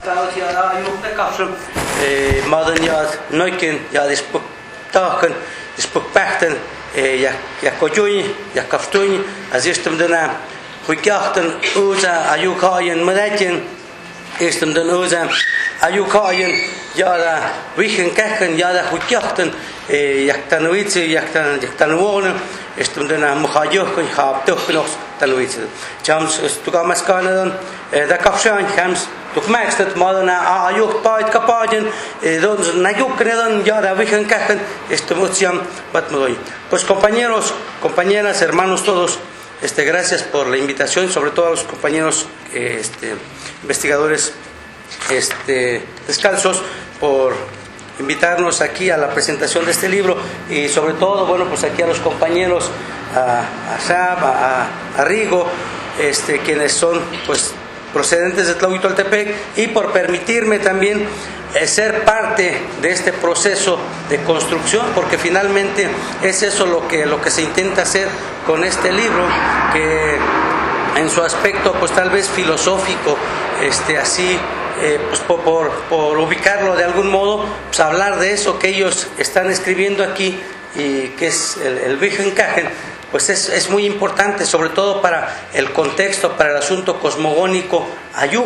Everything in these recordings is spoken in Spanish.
Madan yad noikin yad ispuktachen ispukpachten ja kojuin ja kaftuin azistum dana huikyachten uza ayukayen madatin istum dan uza ayukayen yada wichen kachen yada huikyachten yaktanuitsi yaktanuone istum dana mukhayokun habtokhnos tanuitsi chams tukamas kanadan da kafshan chams tukmakstat madana ayuk paid kapajen don nayuknedan yada wichen kachen estumutiam batmoy. Pues compañeros, compañeras, hermanos todos, gracias por la invitación, sobre todo a los compañeros investigadores descalzos por invitarnos aquí a la presentación de este libro y sobre todo, bueno, pues aquí a los compañeros, a Shab, a Rigo, quienes son pues procedentes de Tlahuitoltepec, y por permitirme también ser parte de este proceso de construcción, porque finalmente es eso lo que se intenta hacer con este libro, que en su aspecto pues tal vez filosófico, así pues por ubicarlo de algún modo, pues hablar de eso que ellos están escribiendo aquí y que es el Wichen-Kachen, pues es muy importante, sobre todo para el contexto, para el asunto cosmogónico ayuk.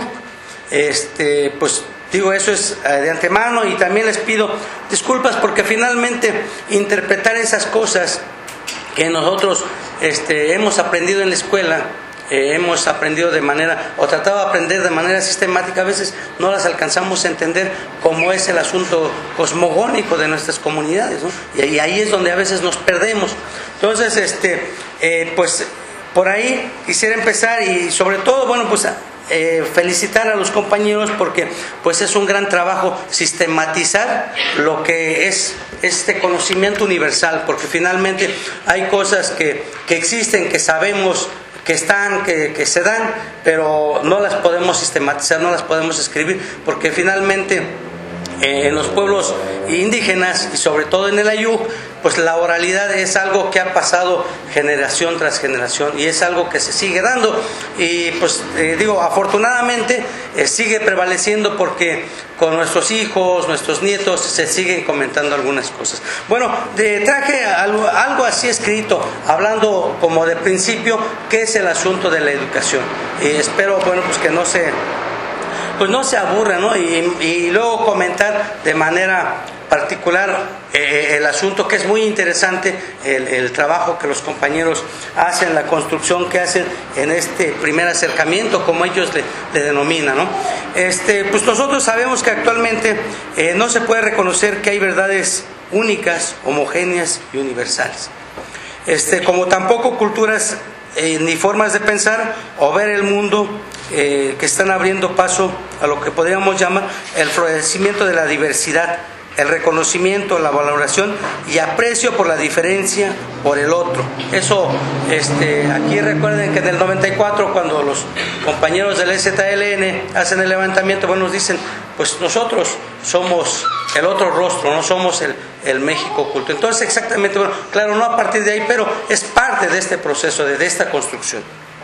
Pues digo, eso es de antemano, y también les pido disculpas porque finalmente interpretar esas cosas que nosotros hemos aprendido en la escuela, hemos aprendido de manera, o tratado de aprender de manera sistemática, a veces no las alcanzamos a entender como es el asunto cosmogónico de nuestras comunidades, ¿no? Y ahí es donde a veces nos perdemos. Entonces, pues por ahí quisiera empezar, y sobre todo, bueno, pues felicitar a los compañeros porque pues es un gran trabajo sistematizar lo que es este conocimiento universal, porque finalmente hay cosas que existen, que sabemos que están, que se dan, pero no las podemos sistematizar, no las podemos escribir, porque finalmente en los pueblos indígenas y sobre todo en el Ayuk, pues la oralidad es algo que ha pasado generación tras generación y es algo que se sigue dando, y pues digo, afortunadamente sigue prevaleciendo porque con nuestros hijos, nuestros nietos se siguen comentando algunas cosas. Bueno, traje algo así escrito, hablando como de principio, que es el asunto de la educación, y espero, bueno, pues que no se aburra, ¿no? Y luego comentar de manera particular el asunto, que es muy interesante, el trabajo que los compañeros hacen, la construcción que hacen en este primer acercamiento, como ellos le denominan, ¿no? Pues nosotros sabemos que actualmente no se puede reconocer que hay verdades únicas, homogéneas y universales, como tampoco culturas ni formas de pensar o ver el mundo que están abriendo paso a lo que podríamos llamar el florecimiento de la diversidad, el reconocimiento, la valoración y aprecio por la diferencia, por el otro. Eso, aquí recuerden que en el 94, cuando los compañeros del EZLN hacen el levantamiento, bueno, nos dicen, pues nosotros somos el otro rostro, no somos el México oculto. Entonces, exactamente, bueno, claro, no a partir de ahí, pero es parte de este proceso, de esta construcción.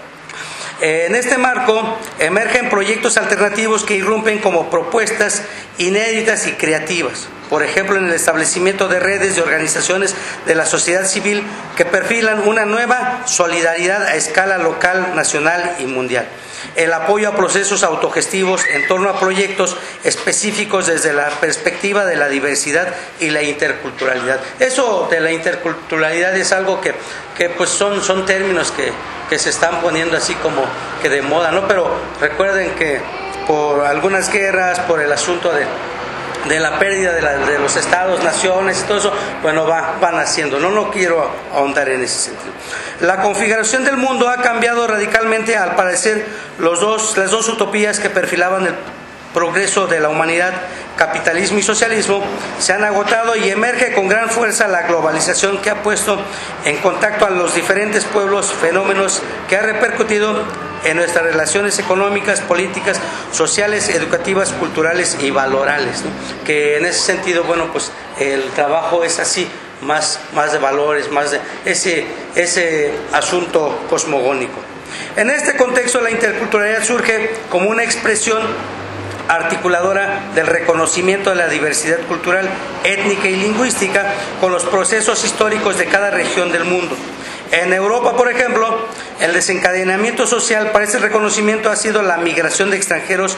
En este marco emergen proyectos alternativos que irrumpen como propuestas inéditas y creativas. Por ejemplo, en el establecimiento de redes de organizaciones de la sociedad civil que perfilan una nueva solidaridad a escala local, nacional y mundial. El apoyo a procesos autogestivos en torno a proyectos específicos desde la perspectiva de la diversidad y la interculturalidad. Eso de la interculturalidad es algo que pues son términos que se están poniendo así como que de moda, ¿no? Pero recuerden que por algunas guerras, por el asunto de la pérdida de los estados, naciones y todo eso, bueno, van haciendo. No quiero ahondar en ese sentido. La configuración del mundo ha cambiado radicalmente, al parecer las dos utopías que perfilaban el progreso de la humanidad, capitalismo y socialismo, se han agotado, y emerge con gran fuerza la globalización, que ha puesto en contacto a los diferentes pueblos, fenómenos que ha repercutido en nuestras relaciones económicas, políticas, sociales, educativas, culturales y valorales, ¿no? Que en ese sentido, bueno, pues el trabajo es así, más de valores, más de ese asunto cosmogónico. En este contexto, la interculturalidad surge como una expresión articuladora del reconocimiento de la diversidad cultural, étnica y lingüística con los procesos históricos de cada región del mundo. En Europa, por ejemplo, el desencadenamiento social para ese reconocimiento ha sido la migración de extranjeros.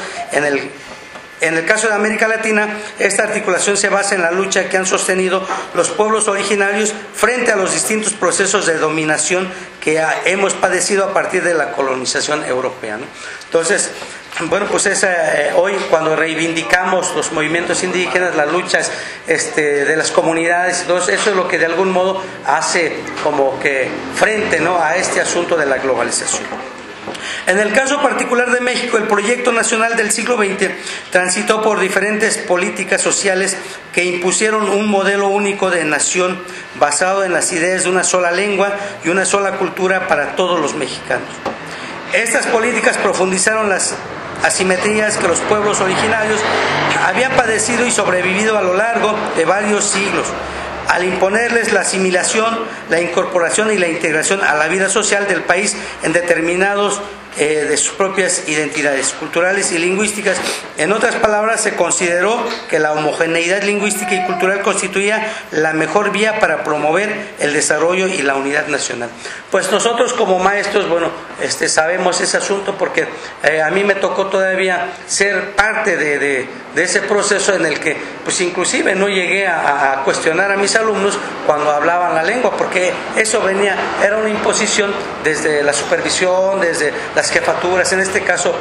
En el caso de América Latina, esta articulación se basa en la lucha que han sostenido los pueblos originarios frente a los distintos procesos de dominación que hemos padecido a partir de la colonización europea, ¿no? Entonces, bueno, pues hoy cuando reivindicamos los movimientos indígenas, las luchas de las comunidades, entonces eso es lo que de algún modo hace como que frente, ¿no?, a este asunto de la globalización. En el caso particular de México, el proyecto nacional del siglo XX transitó por diferentes políticas sociales que impusieron un modelo único de nación basado en las ideas de una sola lengua y una sola cultura para todos los mexicanos. Estas políticas profundizaron las asimetrías que los pueblos originarios habían padecido y sobrevivido a lo largo de varios siglos, al imponerles la asimilación, la incorporación y la integración a la vida social del país en determinados de sus propias identidades culturales y lingüísticas. En otras palabras, se consideró que la homogeneidad lingüística y cultural constituía la mejor vía para promover el desarrollo y la unidad nacional. Pues nosotros como maestros, bueno, sabemos ese asunto porque a mí me tocó todavía ser parte de ese proceso en el que, pues inclusive no llegué a cuestionar a mis alumnos cuando hablaban la lengua, porque eso era una imposición desde la supervisión, desde las jefaturas, en este caso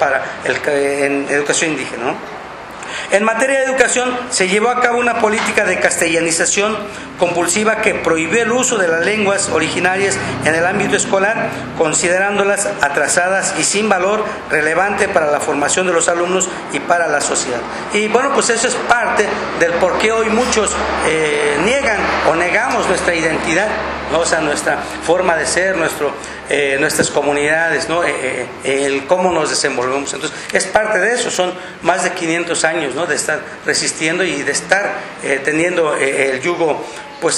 en educación indígena, ¿no? En materia de educación, se llevó a cabo una política de castellanización compulsiva que prohibió el uso de las lenguas originarias en el ámbito escolar, considerándolas atrasadas y sin valor relevante para la formación de los alumnos y para la sociedad. Y bueno, pues eso es parte del por qué hoy muchos niegan o negamos nuestra identidad, ¿no? O sea, nuestra forma de ser, nuestras comunidades, ¿no? El cómo nos desenvolvemos. Entonces, es parte de eso, son más de 500 años, ¿no?, de estar resistiendo y de estar teniendo el yugo, pues,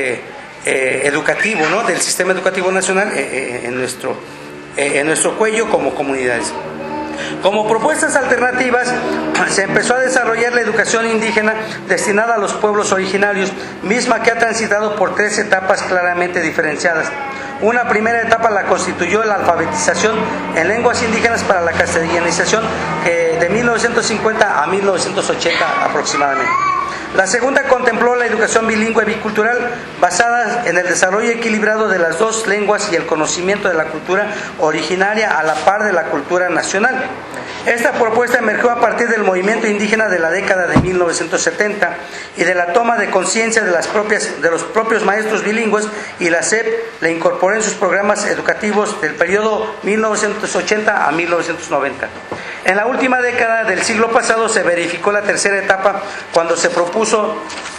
educativo, ¿no?, del sistema educativo nacional en nuestro cuello como comunidades. Como propuestas alternativas, se empezó a desarrollar la educación indígena destinada a los pueblos originarios, misma que ha transitado por 3 etapas claramente diferenciadas. Una primera etapa la constituyó la alfabetización en lenguas indígenas para la castellanización de 1950 a 1980 aproximadamente. La segunda contempló la educación bilingüe bicultural basada en el desarrollo equilibrado de las dos lenguas y el conocimiento de la cultura originaria a la par de la cultura nacional. Esta propuesta emergió a partir del movimiento indígena de la década de 1970 y de la toma de conciencia de los propios maestros bilingües, y la SEP la incorporó en sus programas educativos del periodo 1980 a 1990. En la última década del siglo pasado se verificó la tercera etapa cuando se propuso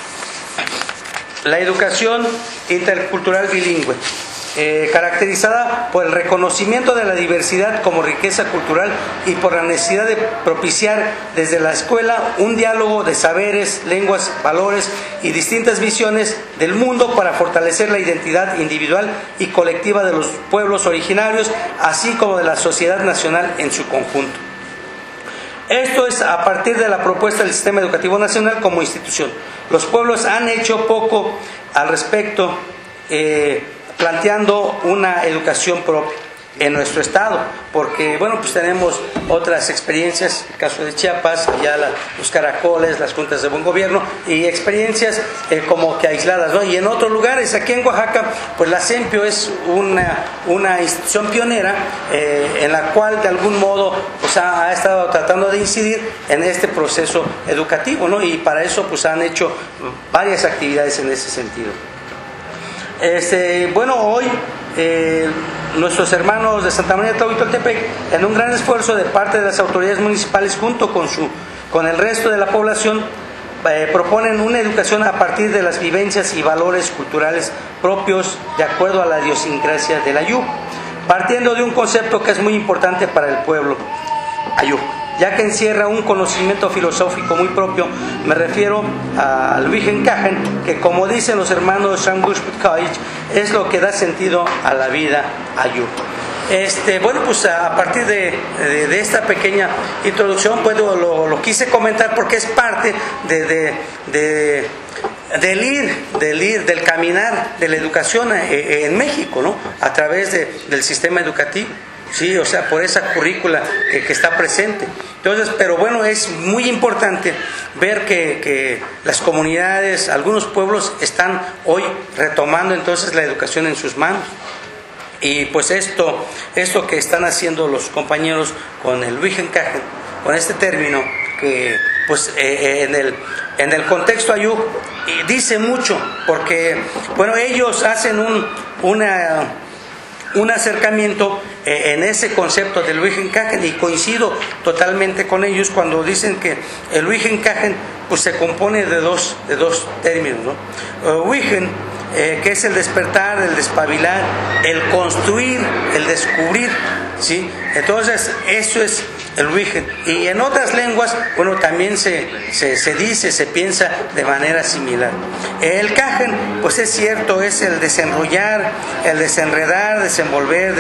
la educación intercultural bilingüe, caracterizada por el reconocimiento de la diversidad como riqueza cultural y por la necesidad de propiciar desde la escuela un diálogo de saberes, lenguas, valores y distintas visiones del mundo para fortalecer la identidad individual y colectiva de los pueblos originarios, así como de la sociedad nacional en su conjunto. Esto es a partir de la propuesta del Sistema Educativo Nacional como institución. Los pueblos han hecho poco al respecto, planteando una educación propia en nuestro estado, porque bueno, pues tenemos otras experiencias, el caso de Chiapas, ya los caracoles, las juntas de buen gobierno, y experiencias como que aisladas, ¿no? Y en otros lugares, aquí en Oaxaca, pues la CEMPIO es una institución pionera en la cual de algún modo pues ha estado tratando de incidir en este proceso educativo, ¿no? Y para eso pues han hecho varias actividades en ese sentido. Bueno, hoy nuestros hermanos de Santa María Tlahuitoltepec, en un gran esfuerzo de parte de las autoridades municipales junto con el resto de la población, proponen una educación a partir de las vivencias y valores culturales propios de acuerdo a la idiosincrasia del Ayú, partiendo de un concepto que es muy importante para el pueblo Ayú, ya que encierra un conocimiento filosófico muy propio. Me refiero al Wigenkajen, que como dicen los hermanos Shangushputkaich, es lo que da sentido a la vida Ayú. bueno, pues a partir de esta pequeña introducción, pues lo quise comentar porque es parte del caminar de la educación en México, ¿no? A través del sistema educativo, sí, o sea, por esa currícula que está presente. Entonces, pero bueno, es muy importante ver que las comunidades, algunos pueblos están hoy retomando entonces la educación en sus manos. Y pues esto que están haciendo los compañeros con el Wigenkachen, con este término, que pues en el contexto ayuk dice mucho, porque bueno, ellos hacen un acercamiento en ese concepto del Wigenkachen, y coincido totalmente con ellos cuando dicen que el Wigenkachen pues se compone de dos términos, ¿no? Wigen, que es el despertar, el despabilar, el construir, el descubrir, ¿sí? Entonces eso es el Wigen. Y en otras lenguas, bueno, también se dice, se piensa de manera similar. El Kachen, pues es cierto, es el desenrollar, el desenredar, desenvolver,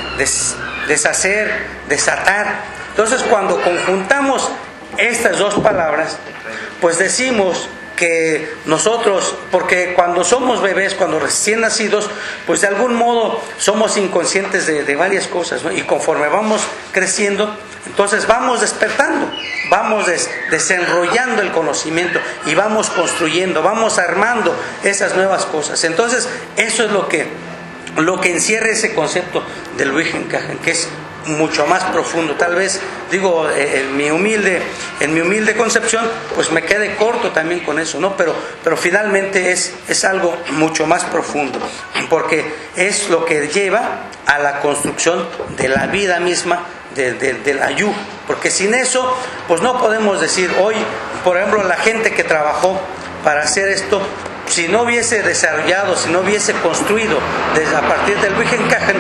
deshacer, desatar. Entonces, cuando conjuntamos estas dos palabras, pues decimos que nosotros, porque cuando somos bebés, cuando recién nacidos, pues de algún modo somos inconscientes de varias cosas, ¿no? Y conforme vamos creciendo, entonces vamos despertando, vamos desenrollando el conocimiento y vamos construyendo, vamos armando esas nuevas cosas. Entonces eso es lo que encierra ese concepto del Wigenkachen, que es mucho más profundo. Tal vez, digo, en mi humilde concepción, pues me quede corto también con eso, ¿no? Pero finalmente es algo mucho más profundo, porque es lo que lleva a la construcción de la vida misma del ayuk. Porque sin eso, pues no podemos decir hoy, por ejemplo, la gente que trabajó para hacer esto, si no hubiese desarrollado, si no hubiese construido a partir del Wigenkachen,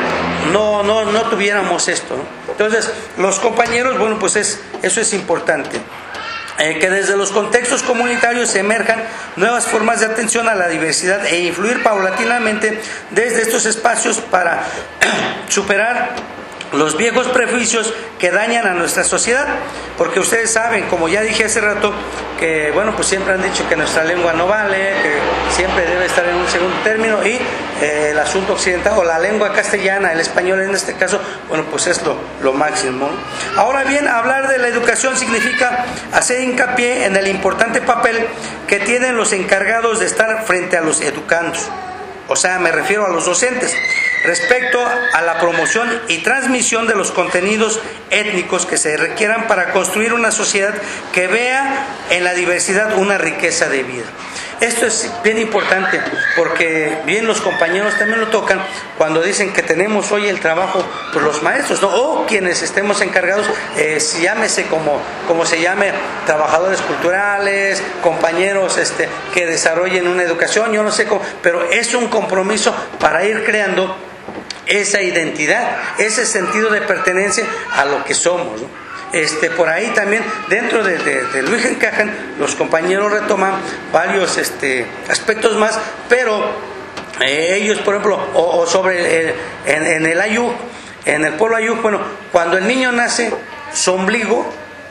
no tuviéramos esto, ¿no? Entonces, los compañeros, bueno, pues eso es importante. Que desde los contextos comunitarios se emerjan nuevas formas de atención a la diversidad e influir paulatinamente desde estos espacios para superar los viejos prejuicios que dañan a nuestra sociedad, porque ustedes saben, como ya dije hace rato, que bueno, pues siempre han dicho que nuestra lengua no vale, que siempre debe estar en un segundo término, y el asunto occidental o la lengua castellana, el español en este caso, bueno, pues es lo máximo, ¿no? Ahora bien, hablar de la educación significa hacer hincapié en el importante papel que tienen los encargados de estar frente a los educandos, o sea, me refiero a los docentes, respecto a la promoción y transmisión de los contenidos étnicos que se requieran para construir una sociedad que vea en la diversidad una riqueza de vida. Esto es bien importante, porque bien los compañeros también lo tocan cuando dicen que tenemos hoy el trabajo, pues los maestros, ¿no? O quienes estemos encargados, llámese como se llame, trabajadores culturales, compañeros que desarrollen una educación, yo no sé cómo, pero es un compromiso para ir creando esa identidad, ese sentido de pertenencia a lo que somos, ¿no? Por ahí también, dentro del Wigenkachen, los compañeros retoman varios aspectos más, pero ellos, por ejemplo, o sobre en el ayuk, en el pueblo ayuk, bueno, cuando el niño nace, su ombligo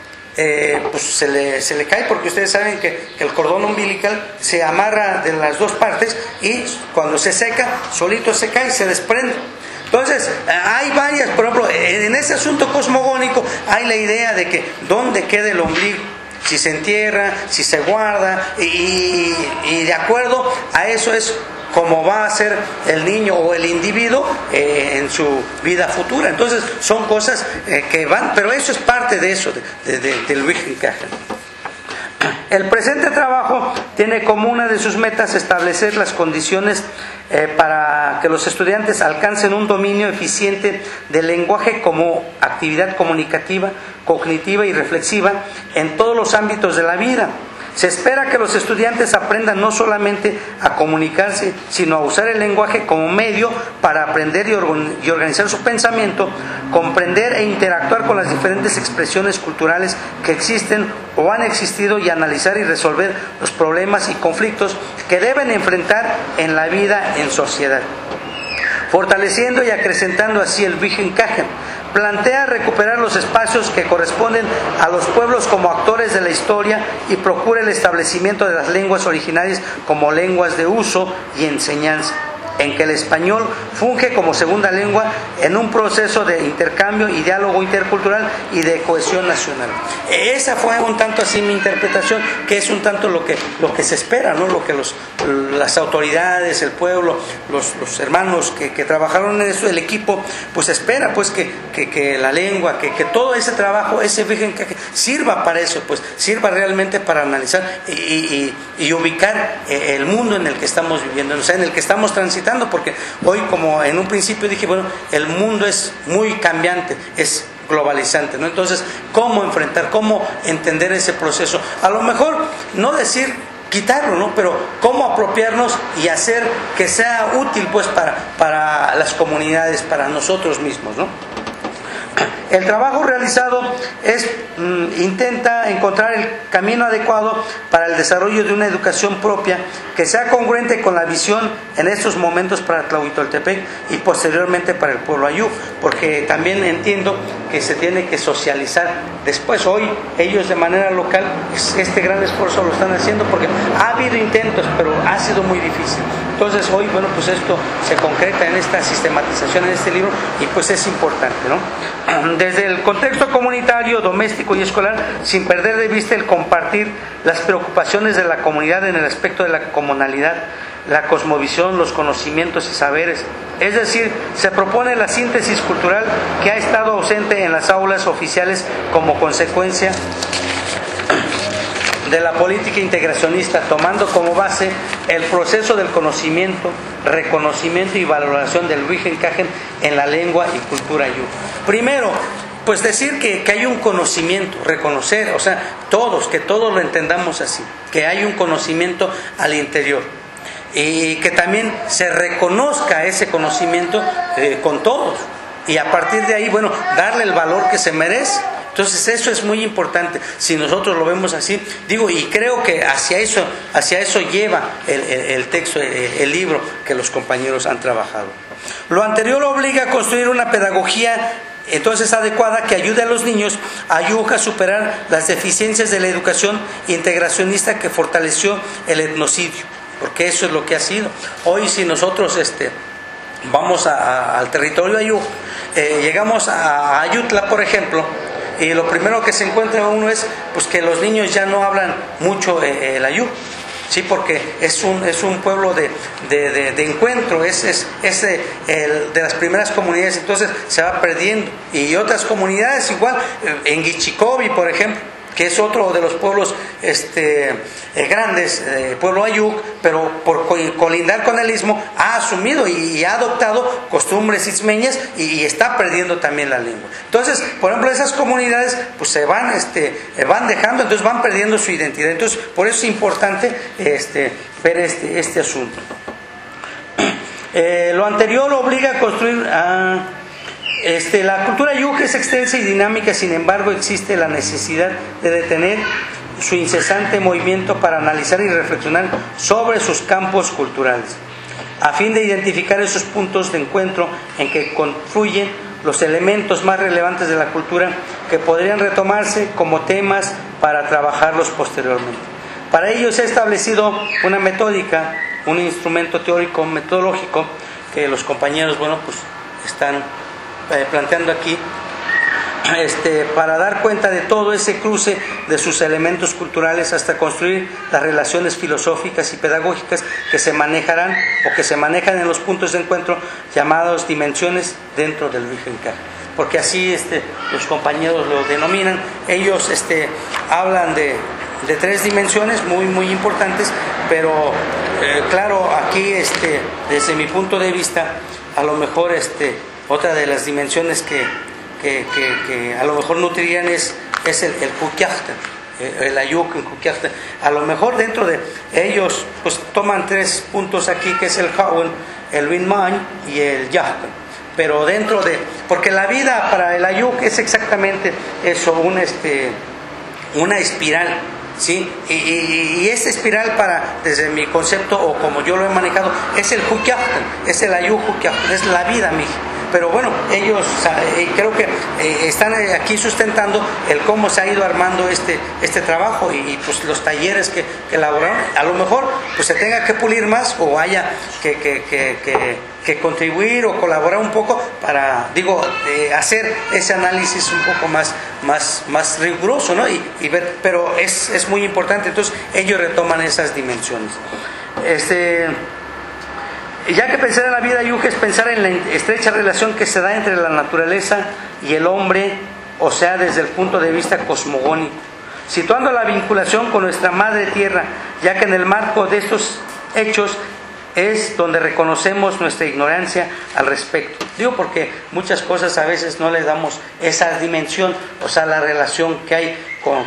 pues se le cae, porque ustedes saben que el cordón umbilical se amarra de las dos partes y cuando se seca, solito se cae, se desprende. Entonces, hay varias, por ejemplo, en ese asunto cosmogónico hay la idea de que dónde queda el ombligo, si se entierra, si se guarda, y de acuerdo a eso es como va a ser el niño o el individuo en su vida futura. Entonces, son cosas que van, pero eso es parte de eso, del Wigenkachen. El presente trabajo tiene como una de sus metas establecer las condiciones para que los estudiantes alcancen un dominio eficiente del lenguaje como actividad comunicativa, cognitiva y reflexiva en todos los ámbitos de la vida. Se espera que los estudiantes aprendan no solamente a comunicarse, sino a usar el lenguaje como medio para aprender y organizar su pensamiento, comprender e interactuar con las diferentes expresiones culturales que existen o han existido y analizar y resolver los problemas y conflictos que deben enfrentar en la vida en sociedad. fortaleciendo y acrecentando así el Wigenkagen. Plantea recuperar los espacios que corresponden a los pueblos como actores de la historia y procura el establecimiento de las lenguas originarias como lenguas de uso y enseñanza, en que el español funge como segunda lengua en un proceso de intercambio y diálogo intercultural y de cohesión nacional. Esa fue un tanto así mi interpretación, que es un tanto lo que se espera, ¿no? Lo que las autoridades, el pueblo, los hermanos que trabajaron en eso, el equipo, pues espera pues que la lengua, que todo ese trabajo, ese que sirva para eso, pues sirva realmente para analizar y ubicar el mundo en el que estamos viviendo, o sea, en el que estamos transitando, porque hoy, como en un principio dije, bueno, el mundo es muy cambiante, es globalizante, ¿no? Entonces, ¿cómo enfrentar, cómo entender ese proceso? A lo mejor, no decir quitarlo, ¿no? Pero cómo apropiarnos y hacer que sea útil, pues, para las comunidades, para nosotros mismos, ¿no? El trabajo realizado intenta encontrar el camino adecuado para el desarrollo de una educación propia que sea congruente con la visión en estos momentos para Tlahuitoltepec y posteriormente para el pueblo ayú, porque también entiendo que se tiene que socializar después. Hoy ellos de manera local este gran esfuerzo lo están haciendo porque ha habido intentos, pero ha sido muy difícil. Entonces hoy, bueno, pues esto se concreta en esta sistematización en este libro y pues es importante, ¿no? Desde el contexto comunitario, doméstico y escolar, sin perder de vista el compartir las preocupaciones de la comunidad en el aspecto de la comunalidad, la cosmovisión, los conocimientos y saberes. Es decir, se propone la síntesis cultural que ha estado ausente en las aulas oficiales como consecuencia de la política integracionista, tomando como base el proceso del conocimiento, reconocimiento y valoración del Wigenkagen en la lengua y cultura ayú. Primero, pues decir que hay un conocimiento, reconocer, o sea, que todos lo entendamos así, que hay un conocimiento al interior y que también se reconozca ese conocimiento con todos y a partir de ahí, bueno, darle el valor que se merece. Entonces eso es muy importante, si nosotros lo vemos así, digo, y creo que hacia eso lleva el texto, el libro que los compañeros han trabajado. Lo anterior obliga a construir una pedagogía entonces adecuada que ayude a los niños ayú a superar las deficiencias de la educación integracionista que fortaleció el etnocidio, porque eso es lo que ha sido. Hoy si nosotros vamos al territorio ayú, llegamos a Ayutla, por ejemplo, y lo primero que se encuentra uno es pues que los niños ya no hablan mucho el ayú, sí, porque es un pueblo de encuentro, es de las primeras comunidades, entonces se va perdiendo. Y otras comunidades igual, en Guichicobi, por ejemplo, que es otro de los pueblos grandes, pueblo ayú, pero por colindar con el istmo ha asumido y ha adoptado costumbres ismeñas y está perdiendo también la lengua. Entonces, por ejemplo, esas comunidades pues se van dejando, entonces van perdiendo su identidad. Entonces, por eso es importante ver este asunto. Lo anterior obliga a construir la cultura ayú es extensa y dinámica, sin embargo existe la necesidad de detener su incesante movimiento para analizar y reflexionar sobre sus campos culturales, a fin de identificar esos puntos de encuentro en que confluyen los elementos más relevantes de la cultura que podrían retomarse como temas para trabajarlos posteriormente. Para ello se ha establecido una metódica, un instrumento teórico metodológico que los compañeros, bueno, pues están planteando aquí, para dar cuenta de todo ese cruce de sus elementos culturales hasta construir las relaciones filosóficas y pedagógicas que se manejarán o que se manejan en los puntos de encuentro llamados dimensiones dentro del Wigenkagen, porque así los compañeros lo denominan. Ellos hablan de 3 dimensiones muy muy importantes, pero claro, aquí desde mi punto de vista, a lo mejor otra de las dimensiones que a lo mejor nutrirían es el Kukiachta, el ayuk en Kukiachta. A lo mejor dentro de ellos pues toman 3 puntos aquí, que es el Hawen, el Winman y el Yahkan. Pero dentro porque la vida para el ayuk es exactamente eso, una espiral. ¿sí? Y esta espiral, desde mi concepto o como yo lo he manejado, es el Jukiaften, es el Ayú Jukiaften, es la vida mija. Pero bueno, ellos creo que están aquí sustentando el cómo se ha ido armando este trabajo y pues los talleres que elaboraron. A lo mejor pues se tenga que pulir más o haya que contribuir o colaborar un poco para, hacer ese análisis un poco más riguroso, ¿no? Y ver, pero es muy importante. Entonces ellos retoman esas dimensiones. Ya que pensar en la vida Ayuk es pensar en la estrecha relación que se da entre la naturaleza y el hombre, o sea, desde el punto de vista cosmogónico, situando la vinculación con nuestra madre tierra, ya que en el marco de estos hechos es donde reconocemos nuestra ignorancia al respecto. Digo porque muchas cosas a veces no le damos esa dimensión, o sea, la relación que hay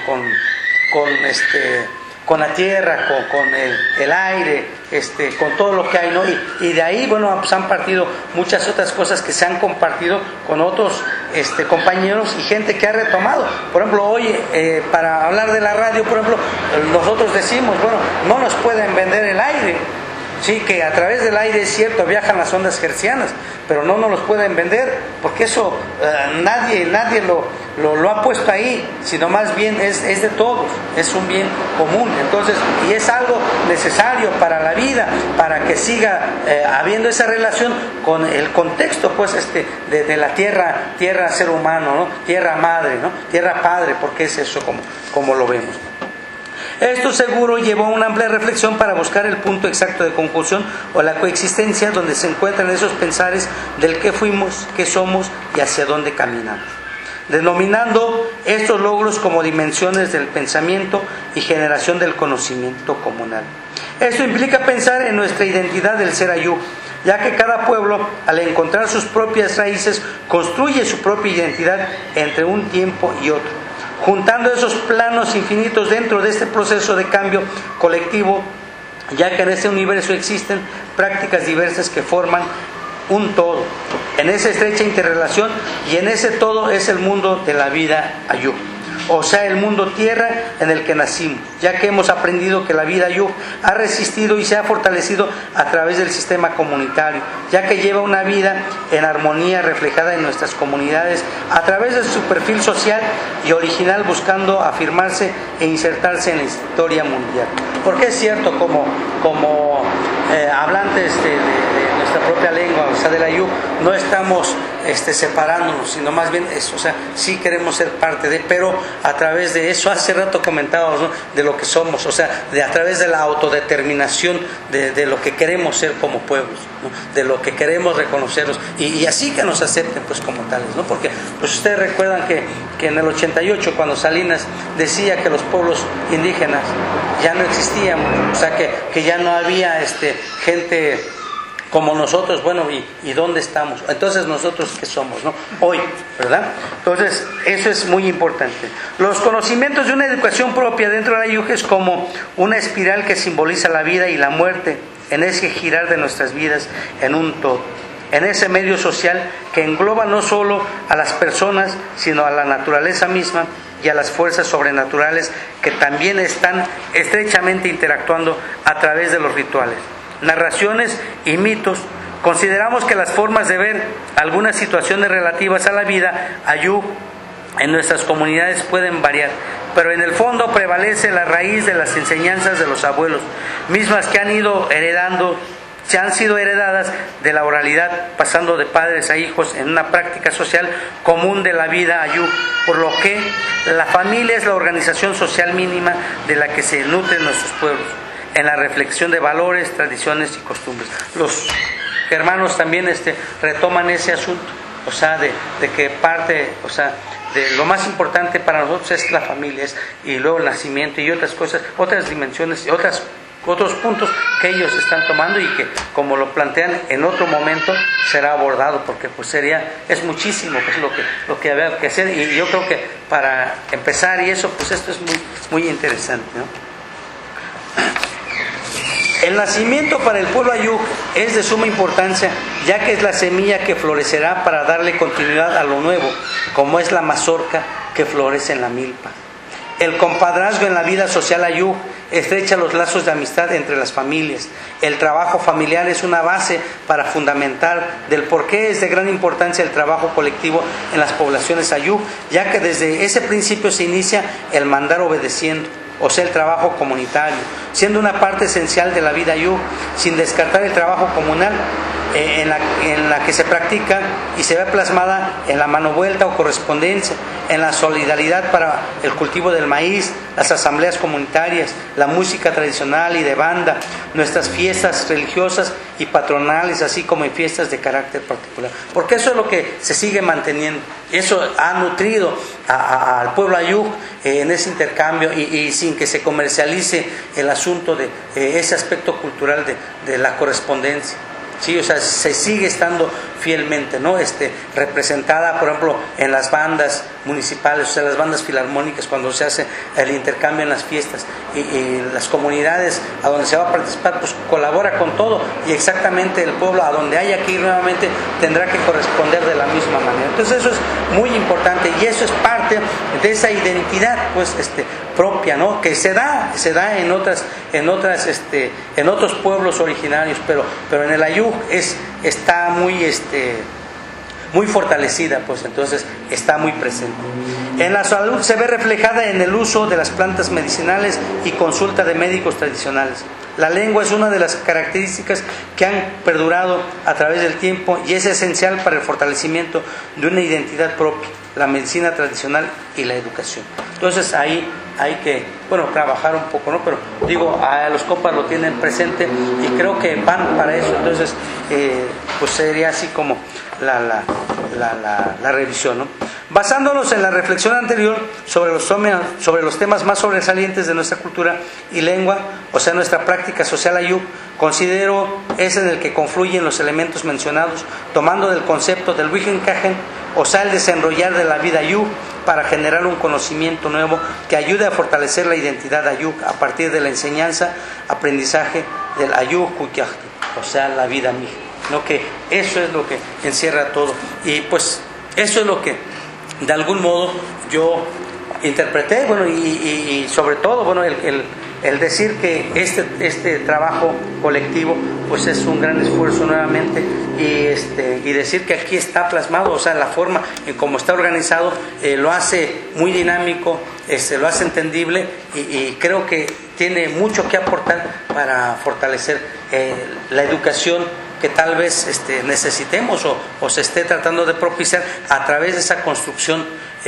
con la tierra, con el aire, con todo lo que hay, ¿no? Y de ahí, bueno, pues han partido muchas otras cosas que se han compartido con otros compañeros y gente que ha retomado. Por ejemplo, hoy, para hablar de la radio, por ejemplo, nosotros decimos, bueno, no nos pueden vender el aire. Sí, que a través del aire es cierto, viajan las ondas hertzianas, pero no nos los pueden vender, porque eso nadie lo ha puesto ahí, sino más bien es de todos, es un bien común. Entonces, y es algo necesario para la vida, para que siga habiendo esa relación con el contexto, pues, de la tierra ser humano, ¿no? Tierra madre, ¿no? Tierra padre, porque es eso como lo vemos. Esto seguro llevó a una amplia reflexión para buscar el punto exacto de conjunción o la coexistencia donde se encuentran esos pensares del qué fuimos, qué somos y hacia dónde caminamos, denominando estos logros como dimensiones del pensamiento y generación del conocimiento comunal. Esto implica pensar en nuestra identidad del ser Ayú, ya que cada pueblo, al encontrar sus propias raíces, construye su propia identidad entre un tiempo y otro, juntando esos planos infinitos dentro de este proceso de cambio colectivo, ya que en este universo existen prácticas diversas que forman un todo, en esa estrecha interrelación, y en ese todo es el mundo de la vida Ayú, o sea, el mundo tierra en el que nacimos, ya que hemos aprendido que la vida Ayú ha resistido y se ha fortalecido a través del sistema comunitario, ya que lleva una vida en armonía reflejada en nuestras comunidades a través de su perfil social y original, buscando afirmarse e insertarse en la historia mundial. Porque es cierto, como hablantes de nuestra propia lengua, o sea, del Ayú, no estamos separándonos, sino más bien sí queremos ser parte de, pero a través de eso, hace rato comentábamos, ¿no?, de lo que somos, o sea, a través de la autodeterminación de lo que queremos ser como pueblos, ¿no?, de lo que queremos reconocernos, y así que nos acepten pues como tales, ¿no? Porque pues ustedes recuerdan que en el 88, cuando Salinas decía que los pueblos indígenas ya no existían, o sea, que ya no había gente como nosotros, bueno, ¿y dónde estamos? Entonces, ¿nosotros qué somos, no? Hoy, ¿verdad? Entonces, eso es muy importante. Los conocimientos de una educación propia dentro de la Ayú es como una espiral que simboliza la vida y la muerte, en ese girar de nuestras vidas en un todo, en ese medio social que engloba no solo a las personas, sino a la naturaleza misma y a las fuerzas sobrenaturales que también están estrechamente interactuando a través de los rituales, narraciones y mitos. Consideramos que las formas de ver algunas situaciones relativas a la vida Ayú en nuestras comunidades pueden variar, pero en el fondo prevalece la raíz de las enseñanzas de los abuelos, mismas que se han sido heredadas de la oralidad, pasando de padres a hijos en una práctica social común de la vida Ayú, por lo que la familia es la organización social mínima de la que se nutren nuestros pueblos, en la reflexión de valores, tradiciones y costumbres. Los hermanos también retoman ese asunto, o sea, de que parte, o sea, de lo más importante para nosotros es la familia, y luego el nacimiento y otras cosas, otras dimensiones y otros puntos que ellos están tomando, y que, como lo plantean en otro momento, será abordado, porque pues es muchísimo pues lo que había que hacer, y yo creo que para empezar y eso, pues esto es muy, muy interesante, ¿no? El nacimiento para el pueblo Ayú es de suma importancia, ya que es la semilla que florecerá para darle continuidad a lo nuevo, como es la mazorca que florece en la milpa. El compadrazgo en la vida social ayuk estrecha los lazos de amistad entre las familias. El trabajo familiar es una base para fundamentar del por qué es de gran importancia el trabajo colectivo en las poblaciones ayuk, ya que desde ese principio se inicia el mandar obedeciendo, o sea, el trabajo comunitario, siendo una parte esencial de la vida ayuk, sin descartar el trabajo comunal en la que se practica y se ve plasmada en la mano vuelta o correspondencia, en la solidaridad para el cultivo del maíz, las asambleas comunitarias, la música tradicional y de banda, nuestras fiestas religiosas y patronales, así como en fiestas de carácter particular. Porque eso es lo que se sigue manteniendo. Eso ha nutrido al pueblo ayuk en ese intercambio y sin que se comercialice el asunto de ese aspecto cultural de la correspondencia. Sí, o sea, se sigue estando fielmente, ¿no? Representada, por ejemplo, en las bandas municipales, o sea, las bandas filarmónicas, cuando se hace el intercambio en las fiestas y las comunidades a donde se va a participar, pues colabora con todo, y exactamente el pueblo a donde haya que ir nuevamente tendrá que corresponder de la misma manera. Entonces eso es muy importante y eso es parte de esa identidad, pues, propia, ¿no? Que se da en otros pueblos originarios, pero en el ayuk está muy fortalecida, pues entonces está muy presente. En la salud se ve reflejada en el uso de las plantas medicinales y consulta de médicos tradicionales. La lengua es una de las características que han perdurado a través del tiempo y es esencial para el fortalecimiento de una identidad propia, la medicina tradicional y la educación. Entonces ahí hay que, trabajar un poco, ¿no? Pero digo, a los compas lo tienen presente y creo que van para eso. Entonces, pues sería así como la revisión, ¿no? Basándonos en la reflexión anterior sobre los temas más sobresalientes de nuestra cultura y lengua, o sea, nuestra práctica social ayuk, considero es en el que confluyen los elementos mencionados, tomando del concepto del Wigenkajen, o sea, el desenrollar de la vida ayuk, para generar un conocimiento nuevo que ayude a fortalecer la identidad ayuk a partir de la enseñanza, aprendizaje del ayuk, o sea, la vida mija, ¿no? Que eso es lo que encierra todo. Y pues eso es lo que de algún modo yo interpreté, y sobre todo, el decir que este trabajo colectivo pues es un gran esfuerzo nuevamente y decir que aquí está plasmado, o sea, la forma en cómo está organizado lo hace muy dinámico, lo hace entendible y creo que tiene mucho que aportar para fortalecer la educación que tal vez necesitemos o se esté tratando de propiciar a través de esa construcción,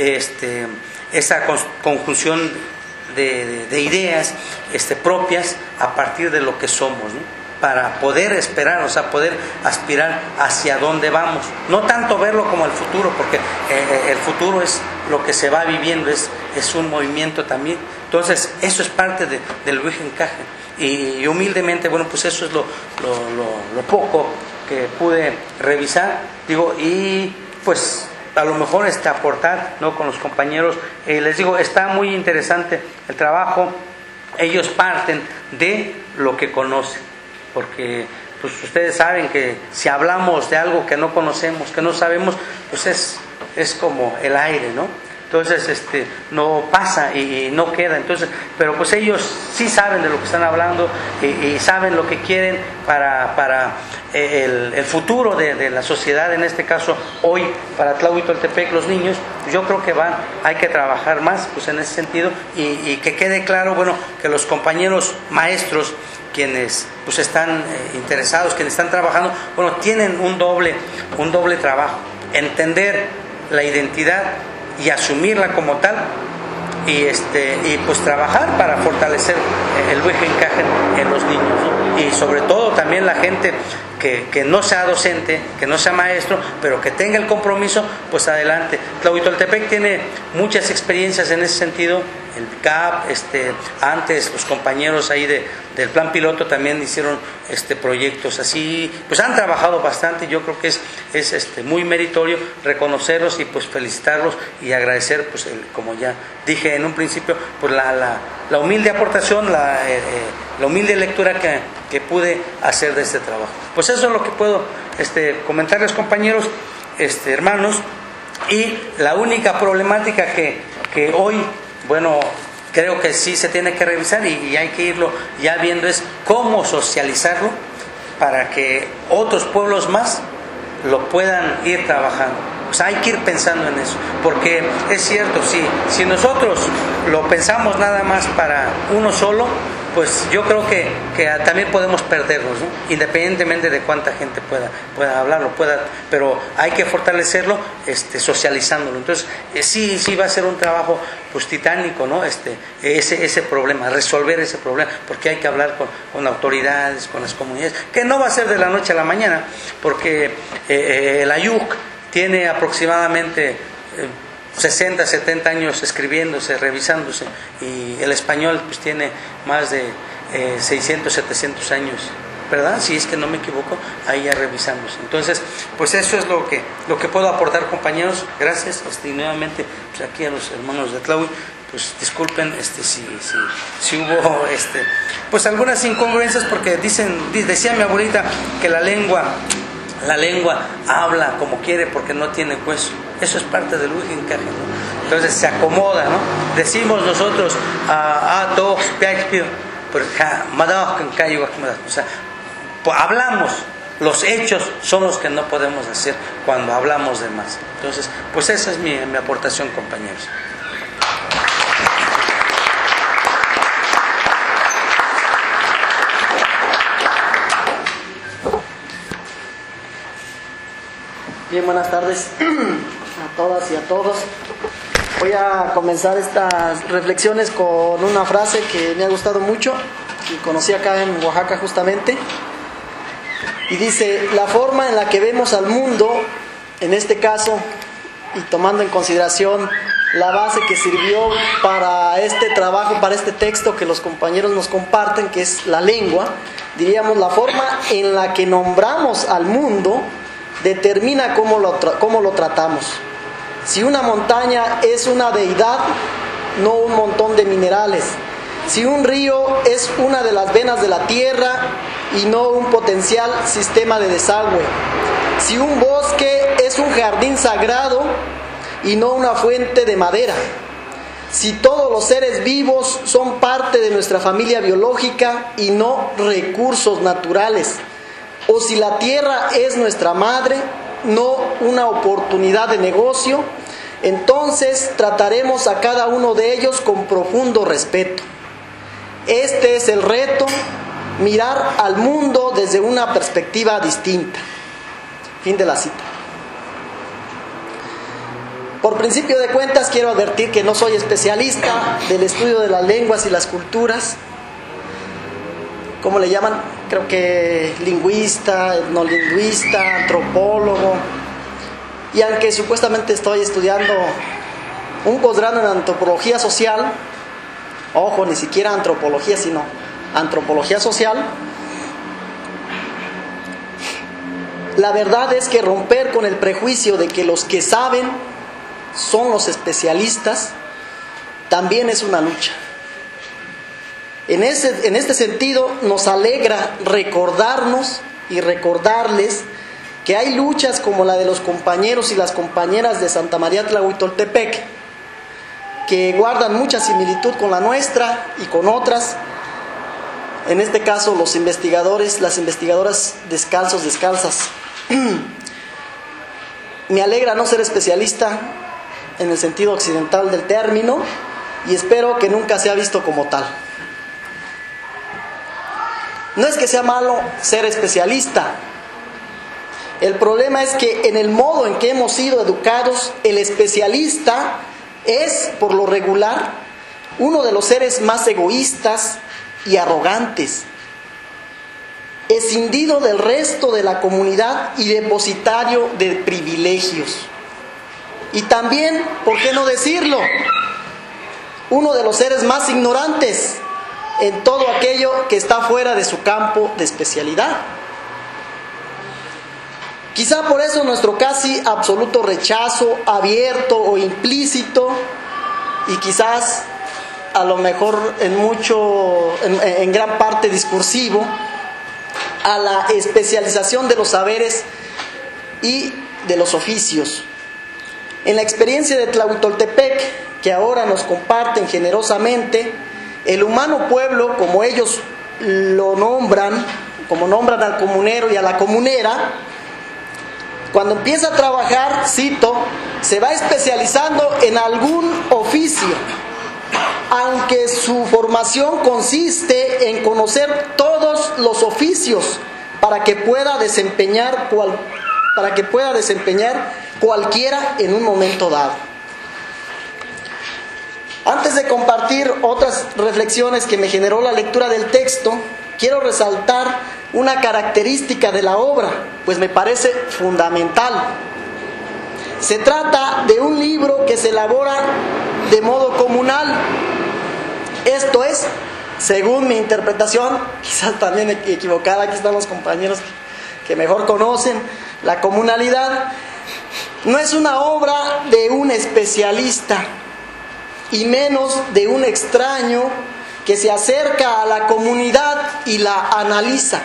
esa conjunción de ideas propias a partir de lo que somos, ¿no? Para poder esperar, o sea, poder aspirar hacia dónde vamos. No tanto verlo como el futuro, porque el futuro es lo que se va viviendo, es un movimiento también. Entonces, eso es parte del Wigenkajen. Y humildemente, pues eso es lo poco que pude revisar, y pues a lo mejor aportar, ¿no?, con los compañeros. Les digo, está muy interesante el trabajo. Ellos parten de lo que conocen, porque pues ustedes saben que si hablamos de algo que no conocemos, que no sabemos, pues es como el aire, ¿no? Entonces no pasa y no queda. Entonces, pero pues ellos sí saben de lo que están hablando y saben lo que quieren para el futuro de la sociedad, en este caso hoy para Tlahuitoltepec, los niños. Yo creo que hay que trabajar más pues en ese sentido y que quede claro, que los compañeros maestros, quienes pues están interesados, quienes están trabajando, tienen un doble trabajo: entender la identidad y asumirla como tal, y pues trabajar para fortalecer el Wigenkajen en los niños, ¿no? Y sobre todo también la gente que no sea docente, que no sea maestro, pero que tenga el compromiso, pues adelante. Tlahuitoltepec tiene muchas experiencias en ese sentido. El CAP, antes los compañeros ahí del plan piloto también hicieron proyectos así, pues han trabajado bastante. Yo creo que es muy meritorio reconocerlos y pues felicitarlos y agradecer, pues como ya dije en un principio, pues la humilde aportación, la humilde lectura que pude hacer de este trabajo. Pues eso es lo que puedo comentarles, compañeros, hermanos. Y la única problemática que hoy, creo que sí se tiene que revisar y hay que irlo ya viendo es cómo socializarlo para que otros pueblos más lo puedan ir trabajando. O sea, hay que ir pensando en eso, porque es cierto, si nosotros lo pensamos nada más para uno solo, pues yo creo que también podemos perdernos, ¿no? Independientemente de cuánta gente pueda hablarlo, pero hay que fortalecerlo socializándolo. Entonces, sí va a ser un trabajo pues titánico, ¿no? Ese problema, resolver ese problema, porque hay que hablar con autoridades, con las comunidades, que no va a ser de la noche a la mañana, porque el Ayuk tiene aproximadamente 60, 70 años escribiéndose, revisándose, y el español pues tiene más de 600, 700 años, ¿verdad? Si es que no me equivoco, ahí ya revisándose. Entonces, pues eso es lo que puedo aportar, compañeros. Gracias, y nuevamente pues aquí a los hermanos de Tlahui, pues disculpen si hubo pues algunas incongruencias, porque decía mi abuelita que la lengua habla como quiere porque no tiene hueso. Eso es parte del Uijincaje, ¿no? Entonces se acomoda, ¿no? Decimos nosotros o sea, hablamos, los hechos son los que no podemos hacer cuando hablamos de más. Entonces, pues esa es mi aportación, compañeros. Bien, buenas tardes a todas y a todos. Voy a comenzar estas reflexiones con una frase que me ha gustado mucho, que conocí acá en Oaxaca justamente, y dice: la forma en la que vemos al mundo, en este caso, y tomando en consideración la base que sirvió para este trabajo, para este texto que los compañeros nos comparten, que es la lengua, diríamos, la forma en la que nombramos al mundo determina cómo lo tratamos. Si una montaña es una deidad, no un montón de minerales. Si un río es una de las venas de la tierra y no un potencial sistema de desagüe. Si un bosque es un jardín sagrado y no una fuente de madera. Si todos los seres vivos son parte de nuestra familia biológica y no recursos naturales. O si la tierra es nuestra madre, no una oportunidad de negocio, entonces trataremos a cada uno de ellos con profundo respeto. Este es el reto, mirar al mundo desde una perspectiva distinta. Fin de la cita. Por principio de cuentas, quiero advertir que no soy especialista del estudio de las lenguas y las culturas. ¿Cómo le llaman? Creo que lingüista, etnolingüista, antropólogo. Y aunque supuestamente estoy estudiando un posgrado en antropología social, ojo, ni siquiera antropología, sino antropología social, la verdad es que romper con el prejuicio de que los que saben son los especialistas también es una lucha. En este sentido, nos alegra recordarnos y recordarles que hay luchas como la de los compañeros y las compañeras de Santa María Tlahuitoltepec, que guardan mucha similitud con la nuestra y con otras. En este caso, los investigadores, las investigadoras descalzos, descalzas. Me alegra no ser especialista en el sentido occidental del término y espero que nunca sea visto como tal. No es que sea malo ser especialista. El problema es que en el modo en que hemos sido educados, el especialista es, por lo regular, uno de los seres más egoístas y arrogantes, escindido del resto de la comunidad y depositario de privilegios. Y también, ¿por qué no decirlo?, uno de los seres más ignorantes en todo aquello que está fuera de su campo de especialidad. Quizá por eso nuestro casi absoluto rechazo, abierto o implícito, y quizás a lo mejor en gran parte discursivo, a la especialización de los saberes y de los oficios. En la experiencia de Tlahuitoltepec, que ahora nos comparten generosamente, el humano pueblo, como ellos lo nombran, como nombran al comunero y a la comunera, cuando empieza a trabajar, cito, se va especializando en algún oficio, aunque su formación consiste en conocer todos los oficios para que pueda desempeñar cualquiera en un momento dado. Antes de compartir otras reflexiones que me generó la lectura del texto, quiero resaltar una característica de la obra, pues me parece fundamental. Se trata de un libro que se elabora de modo comunal. Esto es, según mi interpretación, quizás también equivocada, aquí están los compañeros que mejor conocen la comunalidad, no es una obra de un especialista y menos de un extraño que se acerca a la comunidad y la analiza.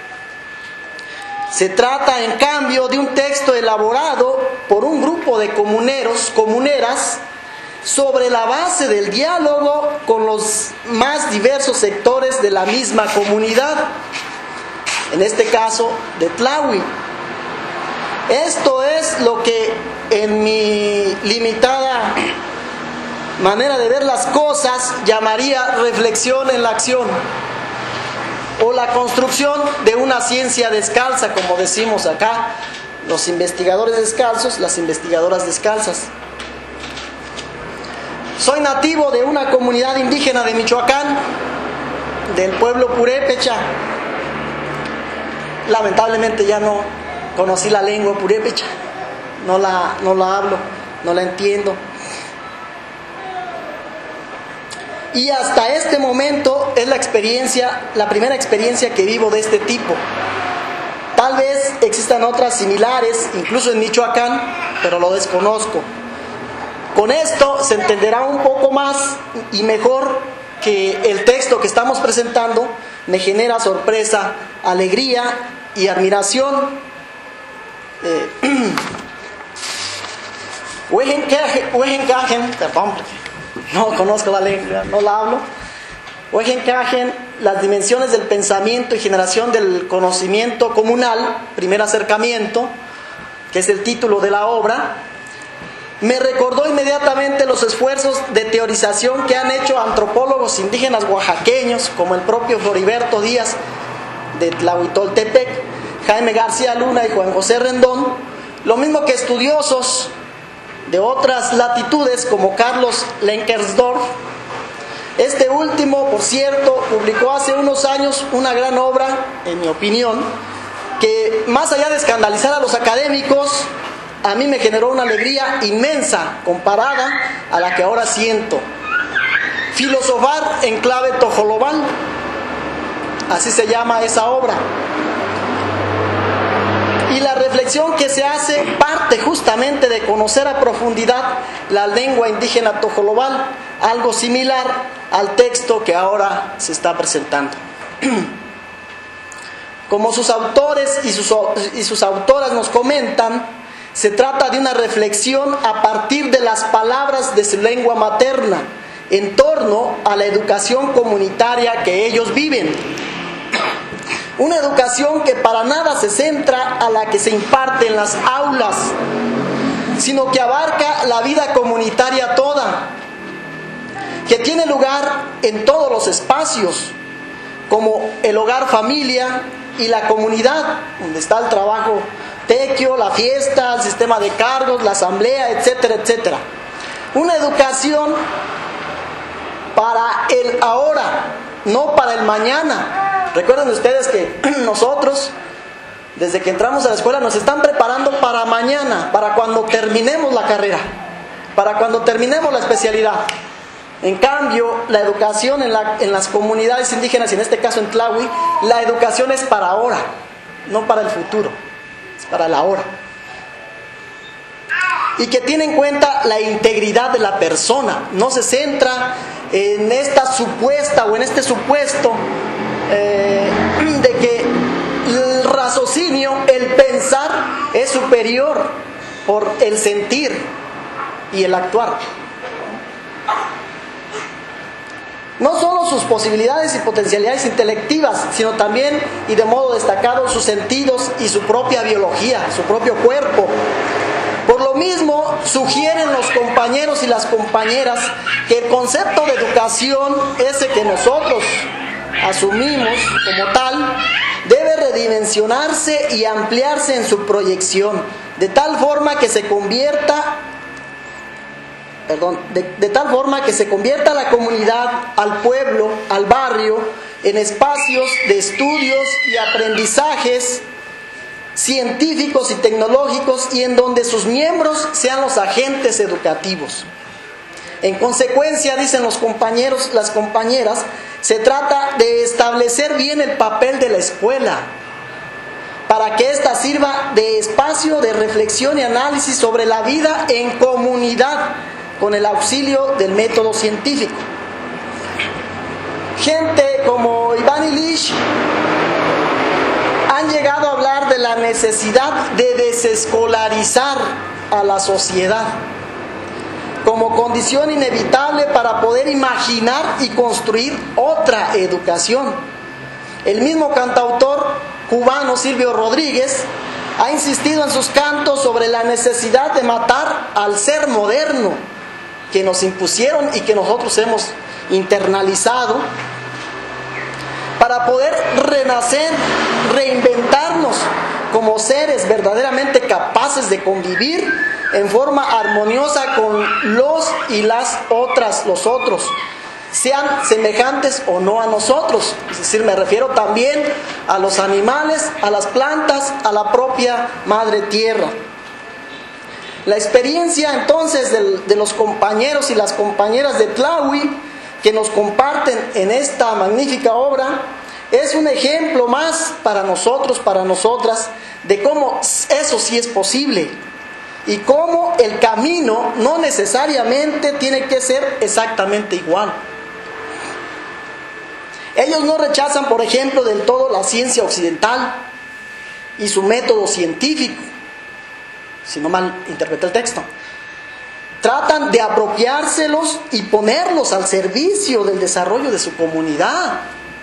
Se trata, en cambio, de un texto elaborado por un grupo de comuneros, comuneras, sobre la base del diálogo con los más diversos sectores de la misma comunidad, en este caso de Tlahui. Esto es lo que en mi limitada manera de ver las cosas llamaría reflexión en la acción, o la construcción de una ciencia descalza, como decimos acá, los investigadores descalzos, las investigadoras descalzas. Soy nativo de una comunidad indígena de Michoacán, del pueblo purépecha. Lamentablemente ya no conocí la lengua purépecha, no la hablo, no la entiendo. Y hasta este momento es la primera experiencia que vivo de este tipo. Tal vez existan otras similares, incluso en Michoacán, pero lo desconozco. Con esto se entenderá un poco más y mejor que el texto que estamos presentando me genera sorpresa, alegría y admiración. No conozco la lengua, no la hablo. Encajen las dimensiones del pensamiento y generación del conocimiento comunal, primer acercamiento, que es el título de la obra. Me recordó inmediatamente los esfuerzos de teorización que han hecho antropólogos indígenas oaxaqueños, como el propio Floriberto Díaz de Tlahuitoltepec, Jaime García Luna y Juan José Rendón, lo mismo que estudiosos de otras latitudes como Carlos Lenkersdorf. Este último, por cierto, publicó hace unos años una gran obra, en mi opinión, que más allá de escandalizar a los académicos, a mí me generó una alegría inmensa comparada a la que ahora siento. Filosofar en clave tojolobal, así se llama esa obra. Y la reflexión que se hace parte justamente de conocer a profundidad la lengua indígena tojolobal, algo similar al texto que ahora se está presentando. Como sus autores y sus autoras nos comentan, se trata de una reflexión a partir de las palabras de su lengua materna en torno a la educación comunitaria que ellos viven. Una educación que para nada se centra a la que se imparte en las aulas, sino que abarca la vida comunitaria toda, que tiene lugar en todos los espacios, como el hogar familia y la comunidad, donde está el trabajo tequio, la fiesta, el sistema de cargos, la asamblea, etcétera, etcétera. Una educación para el ahora, no para el mañana. Recuerden ustedes que nosotros, desde que entramos a la escuela, nos están preparando para mañana, para cuando terminemos la carrera, para cuando terminemos la especialidad. En cambio, la educación en las comunidades indígenas, y en este caso en Tlahui, la educación es para ahora, no para el futuro, es para la hora. Y que tiene en cuenta la integridad de la persona, no se centra en esta supuesta o en este supuesto de que el raciocinio, el pensar es superior por el sentir y el actuar. no solo sus posibilidades y potencialidades intelectivas, sino también, y de modo destacado, sus sentidos y su propia biología, su propio cuerpo. Por lo mismo, sugieren los compañeros y las compañeras que el concepto de educación, ese que nosotros asumimos como tal, debe redimensionarse y ampliarse en su proyección, de tal forma que se convierta la comunidad, al pueblo, al barrio, en espacios de estudios y aprendizajes científicos y tecnológicos, y en donde sus miembros sean los agentes educativos. En consecuencia, dicen los compañeros, las compañeras, se trata de establecer bien el papel de la escuela, para que ésta sirva de espacio de reflexión y análisis sobre la vida en comunidad, con el auxilio del método científico. Gente como Ivan Illich han llegado a hablar de la necesidad de desescolarizar a la sociedad como condición inevitable para poder imaginar y construir otra educación. El mismo cantautor cubano Silvio Rodríguez ha insistido en sus cantos sobre la necesidad de matar al ser moderno que nos impusieron y que nosotros hemos internalizado, para poder renacer, reinventarnos como seres verdaderamente capaces de convivir en forma armoniosa con los y las otras, los otros, sean semejantes o no a nosotros. Es decir, me refiero también a los animales, a las plantas, a la propia madre tierra. La experiencia entonces de los compañeros y las compañeras de Tlahui que nos comparten en esta magnífica obra es un ejemplo más para nosotros, para nosotras, de cómo eso sí es posible y cómo el camino no necesariamente tiene que ser exactamente igual. Ellos no rechazan, por ejemplo, del todo la ciencia occidental y su método científico, si no mal interpreté el texto. Tratan de apropiárselos y ponerlos al servicio del desarrollo de su comunidad.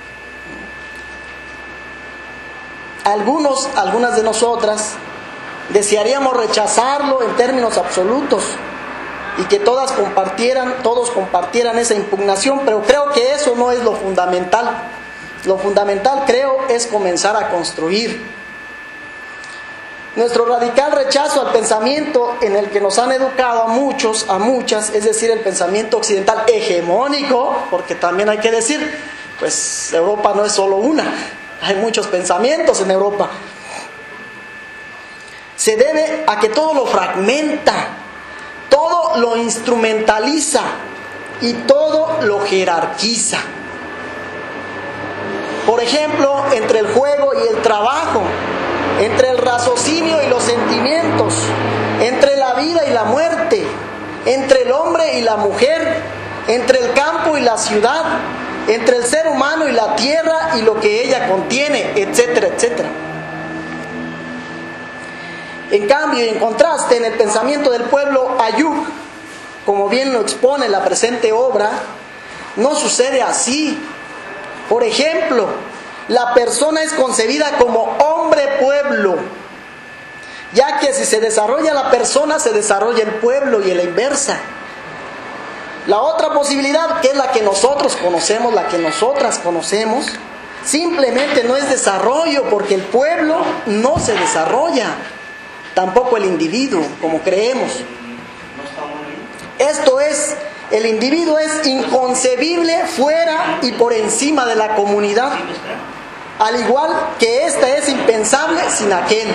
Algunas de nosotras desearíamos rechazarlo en términos absolutos y que todos compartieran esa impugnación, pero creo que eso no es lo fundamental. Lo fundamental, creo, es comenzar a construir. Nuestro radical rechazo al pensamiento en el que nos han educado a muchos, a muchas, es decir, el pensamiento occidental hegemónico, porque también hay que decir, pues Europa no es solo una, hay muchos pensamientos en Europa. Se debe a que todo lo fragmenta, todo lo instrumentaliza y todo lo jerarquiza. Por ejemplo, entre el juego y el trabajo, entre el raciocinio y los sentimientos, entre la vida y la muerte, entre el hombre y la mujer, entre el campo y la ciudad, entre el ser humano y la tierra y lo que ella contiene, etcétera, etcétera. En cambio, y en contraste, en el pensamiento del pueblo Ayuk, como bien lo expone la presente obra, no sucede así. Por ejemplo, la persona es concebida como hombre-pueblo, ya que si se desarrolla la persona, se desarrolla el pueblo y a la inversa. La otra posibilidad, que es la que nosotros conocemos, la que nosotras conocemos, simplemente no es desarrollo, porque el pueblo no se desarrolla, tampoco el individuo, como creemos. Esto es, el individuo es inconcebible fuera y por encima de la comunidad, al igual que ésta es impensable sin aquel.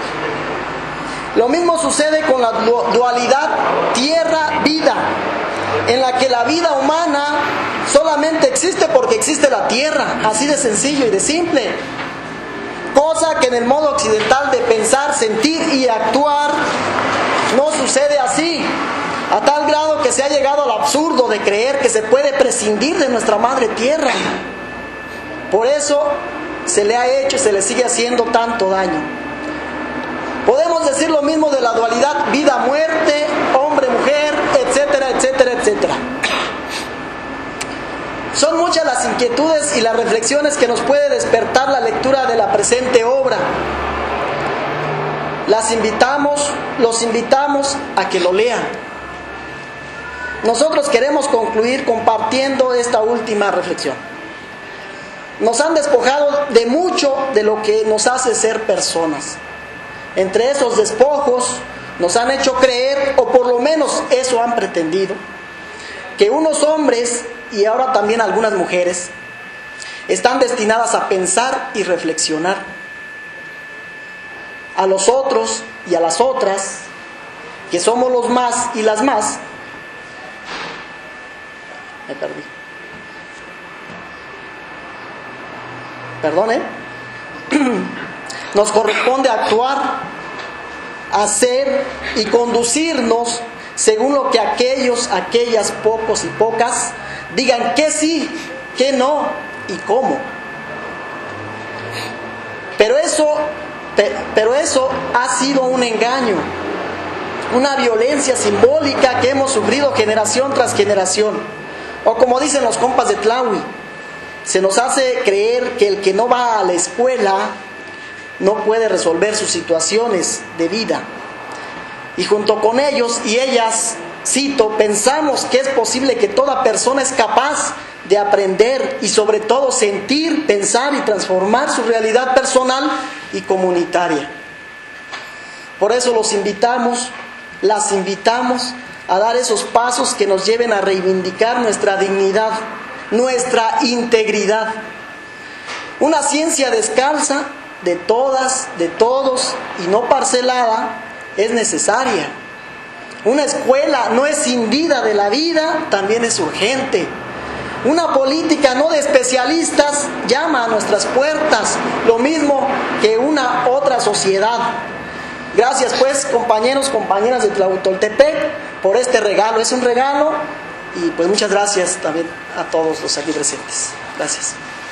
Lo mismo sucede con la dualidad tierra-vida, en la que la vida humana solamente existe porque existe la tierra, así de sencillo y de simple. Cosa que en el modo occidental de pensar, sentir y actuar no sucede así, a tal grado que se ha llegado al absurdo de creer que se puede prescindir de nuestra madre tierra. Por eso se le ha hecho y se le sigue haciendo tanto daño. Podemos decir lo mismo de la dualidad vida-muerte, hombre-mujer, etcétera, etcétera, etcétera. Son muchas las inquietudes y las reflexiones que nos puede despertar la lectura de la presente obra. Los invitamos a que lo lean. Nosotros queremos concluir compartiendo esta última reflexión. Nos han despojado de mucho de lo que nos hace ser personas. Entre esos despojos nos han hecho creer, o por lo menos eso han pretendido, que unos hombres, y ahora también algunas mujeres, están destinadas a pensar y reflexionar. A los otros y a las otras, que somos los más y las más, me perdí. Perdón, nos corresponde actuar, hacer y conducirnos según lo que aquellas pocos y pocas digan que sí, que no y cómo. Pero eso ha sido un engaño, una violencia simbólica que hemos sufrido generación tras generación. O como dicen los compas de Tlahui, se nos hace creer que el que no va a la escuela no puede resolver sus situaciones de vida. Y junto con ellos y ellas, cito, pensamos que es posible que toda persona es capaz de aprender y sobre todo sentir, pensar y transformar su realidad personal y comunitaria. Por eso las invitamos a dar esos pasos que nos lleven a reivindicar nuestra dignidad, nuestra integridad. Una ciencia descalza de todas, de todos y no parcelada es necesaria. Una escuela no escindida de la vida también es urgente. Una política no de especialistas llama a nuestras puertas, lo mismo que una otra sociedad. Gracias pues, compañeros, compañeras de Tlahuitoltepec, por este regalo. Es un regalo y pues muchas gracias también a todos los aquí presentes. Gracias.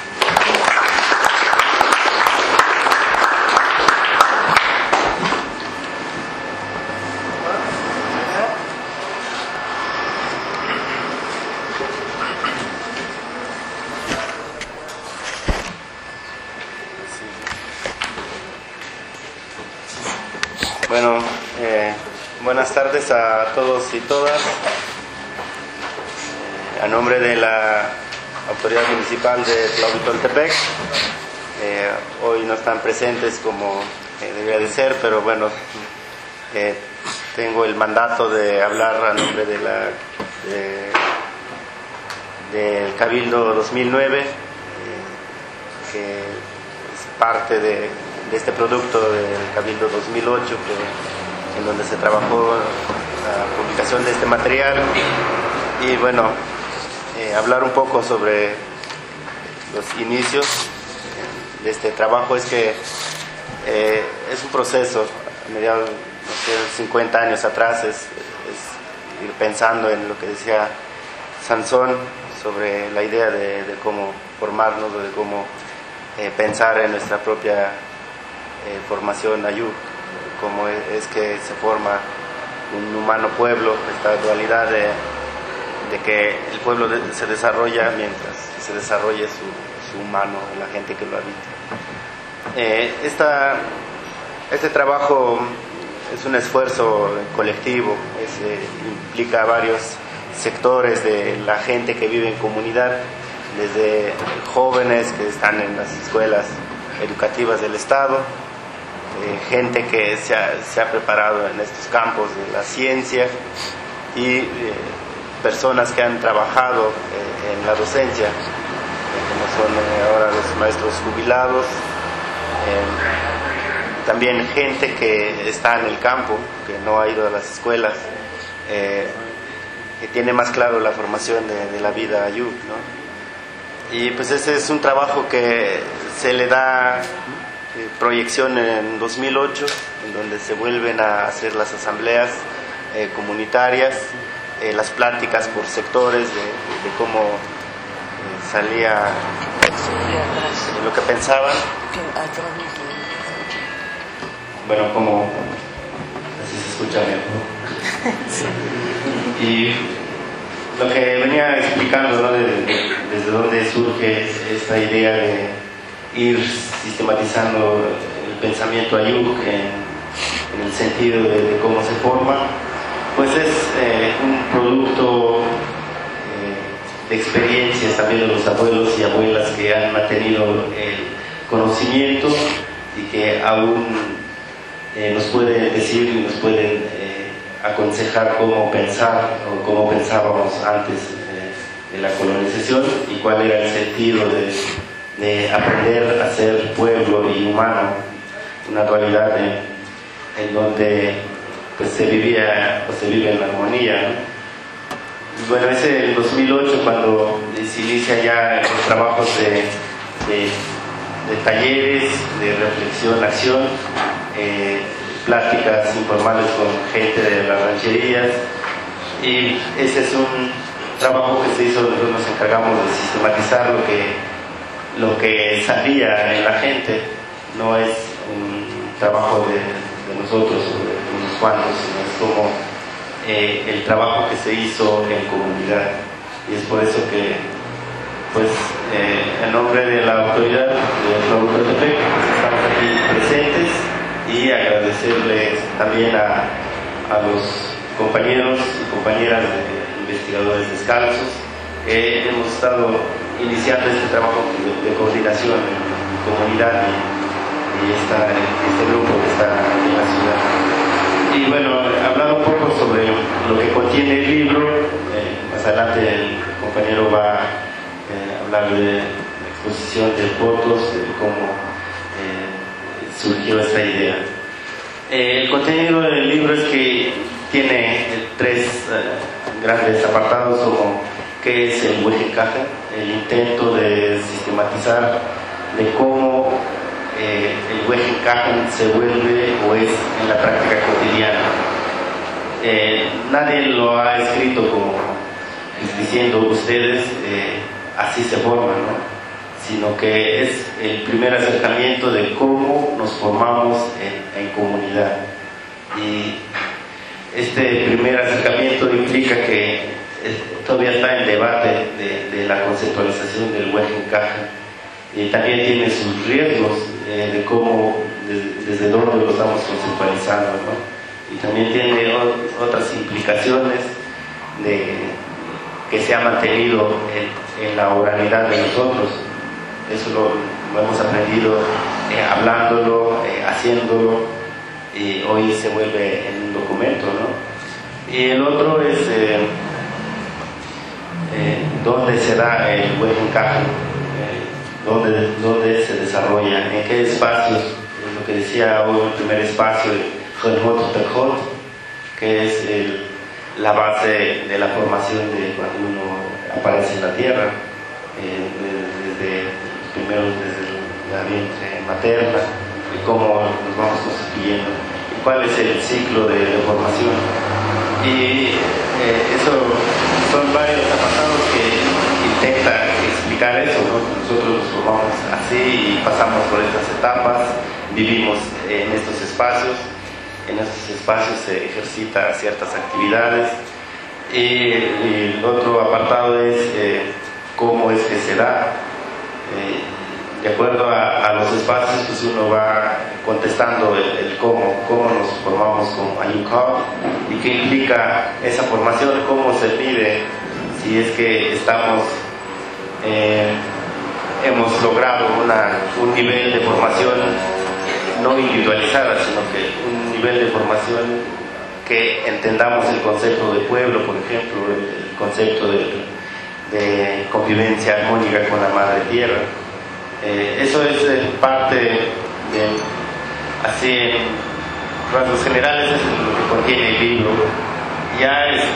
Bueno, buenas tardes a todos y todas. A nombre de la Autoridad Municipal de Tlahuitoltepec, hoy no están presentes como debería de ser, pero bueno, tengo el mandato de hablar a nombre de del Cabildo 2009, que es parte de este producto del Cabildo 2008, en donde se trabajó la publicación de este material. Y bueno, hablar un poco sobre los inicios de este trabajo. Es que es un proceso, a mediados, 50 años atrás, es ir pensando en lo que decía Sansón sobre la idea de cómo formarnos, o de cómo pensar en nuestra propia formación ayú, cómo es que se forma un humano pueblo, esta dualidad de que el pueblo se desarrolla mientras se desarrolle su humano, la gente que lo habita. Este trabajo es un esfuerzo colectivo, implica varios sectores de la gente que vive en comunidad, desde jóvenes que están en las escuelas educativas del Estado, gente que se ha preparado en estos campos de la ciencia, y personas que han trabajado en la docencia, como son ahora los maestros jubilados, también gente que está en el campo, que no ha ido a las escuelas, que tiene más claro la formación de la vida ayú, ¿no? Y pues ese es un trabajo que se le da proyección en 2008, en donde se vuelven a hacer las asambleas comunitarias, las pláticas por sectores de cómo salía lo que pensaban. Bueno, como así se escucha mejor. Y lo que venía explicando, ¿no? Desde dónde surge esta idea de ir sistematizando el pensamiento Ayuk en el sentido de cómo se forma, pues es un producto de experiencias también de los abuelos y abuelas que han mantenido el conocimiento y que aún nos pueden decir y nos pueden aconsejar cómo pensar o cómo pensábamos antes de la colonización y cuál era el sentido de aprender a ser pueblo y humano, una dualidad en donde pues se vivía o se vive en armonía, ¿no? Y bueno, es el 2008 cuando se inicia ya los trabajos de talleres, de reflexión, acción, pláticas informales con gente de las rancherías, y ese es un trabajo que se hizo, nosotros nos encargamos de sistematizar lo que salía en la gente. No es un trabajo de nosotros o de unos cuantos, sino es como el trabajo que se hizo en comunidad, y es por eso que pues en nombre de la autoridad de Tlahuelotepec estamos aquí presentes y agradecerles también a los compañeros y compañeras de investigadores descalzos que hemos estado iniciando este trabajo de coordinación en comunidad y este grupo que está aquí en la ciudad. Y bueno, hablando un poco sobre lo que contiene el libro, más adelante el compañero va a hablar de la exposición de fotos, de cómo surgió esta idea. El contenido del libro es que tiene tres grandes apartados, como qué es el Huejencaja, el intento de sistematizar de cómo el Huejencaja se vuelve o es en la práctica cotidiana. Nadie lo ha escrito como diciendo ustedes así se forman, ¿no? Sino que es el primer acercamiento de cómo nos formamos en comunidad. Y este primer acercamiento implica que todavía está en debate de la conceptualización del Huejencaja, y también tiene sus riesgos de cómo, desde dónde lo estamos conceptualizando, ¿no? Y también tiene otras implicaciones que se ha mantenido en la oralidad de nosotros. Eso lo hemos aprendido hablándolo, haciéndolo, y hoy se vuelve en un documento, ¿no? Y el otro es dónde se da el Huejencaja, dónde se desarrolla, en qué espacios. Es lo que decía hoy el primer espacio, el Jolhot, que es la base de la formación de cuando uno aparece en la tierra, desde la vientre materna, y cómo nos vamos constituyendo, y cuál es el ciclo de formación. Y eso son varios apartados que intentan explicar eso, ¿no? Nosotros nos formamos así y pasamos por estas etapas, vivimos en estos espacios. En estos espacios se ejercita ciertas actividades, y el otro apartado es cómo es que se da. De acuerdo a los espacios, pues uno va contestando el cómo nos formamos como Ayuk, y qué implica esa formación, cómo se mide, si es que hemos logrado un nivel de formación no individualizada, sino que un nivel de formación que entendamos el concepto de pueblo, por ejemplo, el concepto de convivencia armónica con la madre tierra. Eso es parte así en rasgos generales, es lo que contiene el libro. Ya es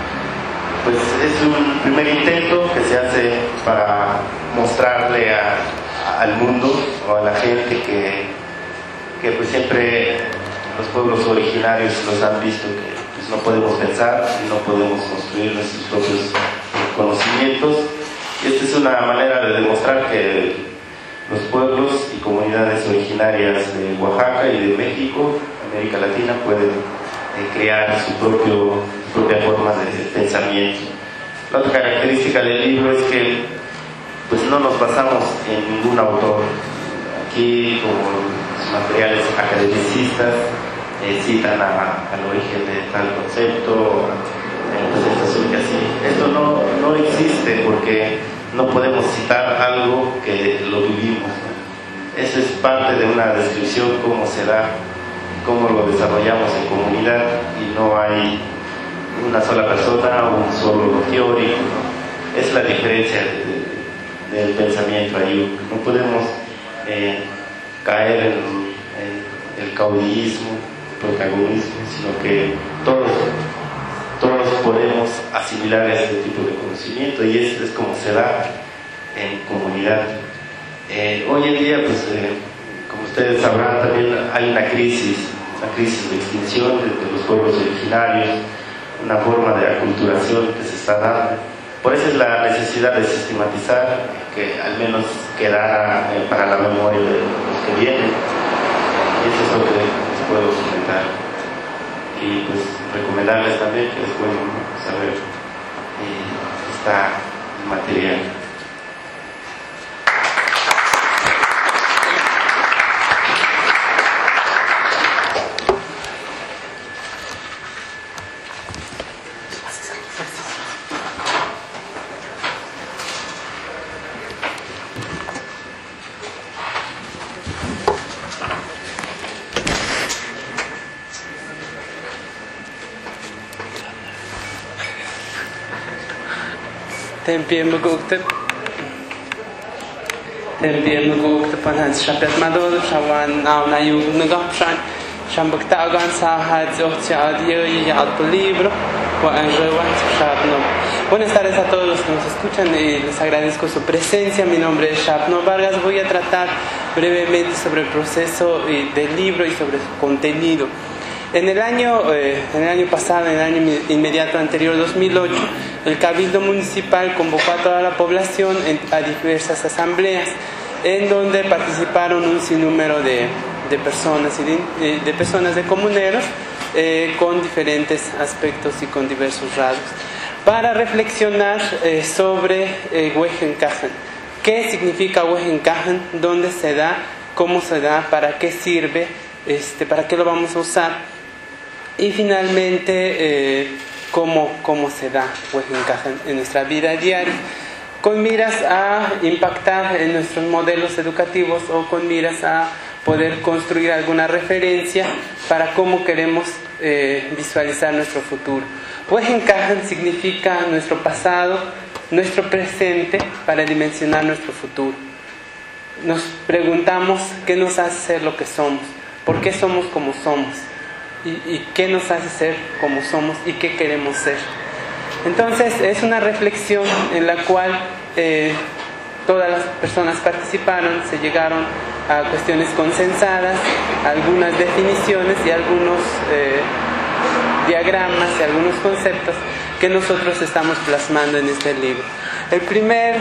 un primer intento que se hace para mostrarle al mundo o a la gente que pues siempre los pueblos originarios los han visto que pues no podemos pensar y no podemos construir nuestros propios conocimientos, y esta es una manera de demostrar que los pueblos y comunidades originarias de Oaxaca y de México, América Latina, pueden crear su propia forma de pensamiento. La otra característica del libro es que pues no nos basamos en ningún autor. Aquí, como los materiales academicistas, citan al origen de tal concepto, pues así. Esto no existe porque no podemos citar algo que lo vivimos, ¿no? Eso es parte de una descripción, cómo se da, cómo lo desarrollamos en comunidad, y no hay una sola persona o un solo teórico, ¿no? Es la diferencia del pensamiento ahí. No podemos caer en el caudillismo, protagonismo, sino que todos podemos asimilar este tipo de conocimiento, y es como se da en comunidad. Hoy en día, pues, como ustedes sabrán, también hay una crisis de extinción de los pueblos originarios, una forma de aculturación que se está dando. Por eso es la necesidad de sistematizar, que al menos quedara para la memoria de los que vienen. Y eso es lo que les puedo comentar. Y pues recomendarles también que les pueden saber esta material. Tempiem gukte panhans shapet madol shawan auna yug ngapshan shambaktagan sahat zochad y al libro Buenas tardes a todos los que nos escuchan y les agradezco su presencia. Mi nombre es Shapno Vargas. Voy a tratar brevemente sobre el proceso del libro y sobre su contenido. En el año pasado, en el año inmediato anterior, 2008, el Cabildo Municipal convocó a toda la población a diversas asambleas, en donde participaron un sinnúmero de personas, de comuneros, con diferentes aspectos y con diversos rasgos, para reflexionar sobre Huejencajan. ¿Qué significa Huejencajan? ¿Dónde se da? ¿Cómo se da? ¿Para qué sirve? ¿Para qué lo vamos a usar? Y finalmente, ¿cómo se da Huejencajan en nuestra vida diaria? Con miras a impactar en nuestros modelos educativos o con miras a poder construir alguna referencia para cómo queremos visualizar nuestro futuro. Huejencajan significa nuestro pasado, nuestro presente, para dimensionar nuestro futuro. Nos preguntamos qué nos hace ser lo que somos, por qué somos como somos, y qué nos hace ser como somos y qué queremos ser. Entonces es una reflexión en la cual todas las personas participaron, se llegaron a cuestiones consensadas, algunas definiciones y algunos diagramas y algunos conceptos que nosotros estamos plasmando en este libro. El primer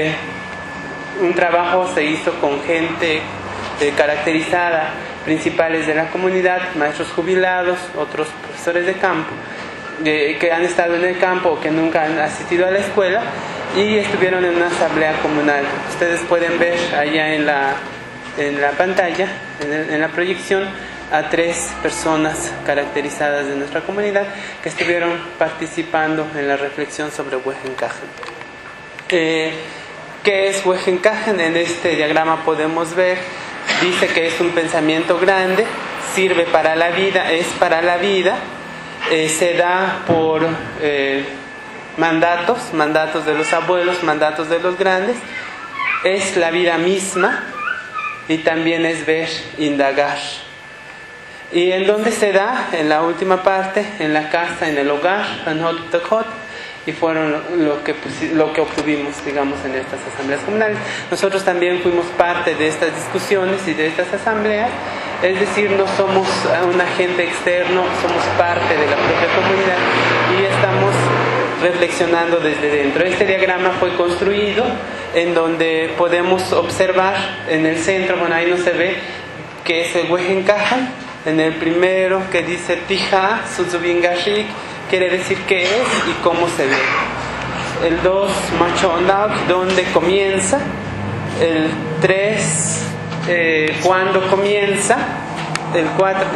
un trabajo se hizo con gente caracterizada, principales de la comunidad, maestros jubilados, otros profesores de campo, que han estado en el campo o que nunca han asistido a la escuela, y estuvieron en una asamblea comunal. Ustedes pueden ver allá en la pantalla, en la proyección, a 3 personas caracterizadas de nuestra comunidad que estuvieron participando en la reflexión sobre Huejencajan. ¿Qué es Huejencajan? En este diagrama podemos ver, dice que es un pensamiento grande, sirve para la vida, es para la vida, se da por mandatos de los abuelos, mandatos de los grandes, es la vida misma y también es ver, indagar. ¿Y en dónde se da? En la última parte, en la casa, en el hogar, y fueron lo que obtuvimos, digamos, en estas asambleas comunales. Nosotros también fuimos parte de estas discusiones y de estas asambleas, es decir, no somos un agente externo, somos parte de la propia comunidad y estamos reflexionando desde dentro. Este diagrama fue construido en donde podemos observar en el centro, bueno, ahí no se ve, que es el Huejencajan. En el primero que dice Tija, Suzubingashik, quiere decir qué es y cómo se ve. el 2 Machonac, donde comienza, el 3 cuando comienza, el 4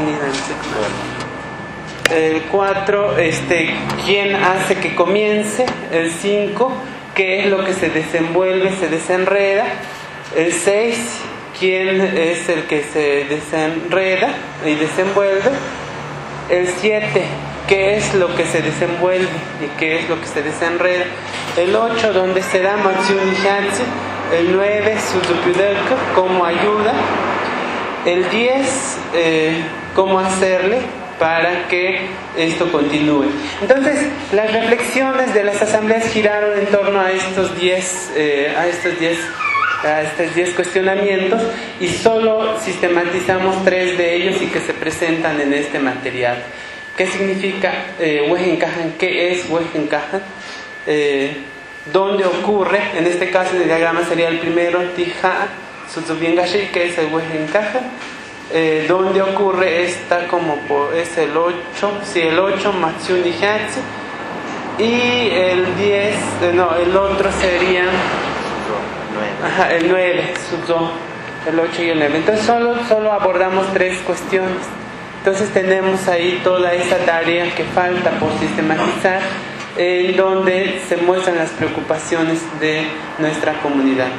el 4 quién hace que comience, el 5 qué es lo que se desenvuelve, se desenreda, el 6 quién es el que se desenreda y desenvuelve, el 7 qué es lo que se desenvuelve y qué es lo que se desenreda, el 8 donde se da Matsunishatsu, el 9 Suzupudeka, cómo ayuda, el 10 cómo hacerle para que esto continúe. Entonces, las reflexiones de las asambleas giraron en torno a estos 10 cuestionamientos, y solo sistematizamos 3 de ellos y que se presentan en este material. ¿Qué significa Wehenkahan? ¿Qué es Wehenkahan? ¿Dónde ocurre? En este caso el diagrama sería el primero, Tija Sutsubiengashi, que es el Wehenkahan. ¿Dónde ocurre esta? Es el 8, sí, el 8 Matsunihatsu, y el 10, el otro sería el 9 Suzo, el 8 y el 9. Entonces solo abordamos 3 cuestiones. Entonces tenemos ahí toda esa tarea que falta por sistematizar, en donde se muestran las preocupaciones de nuestra comunidad.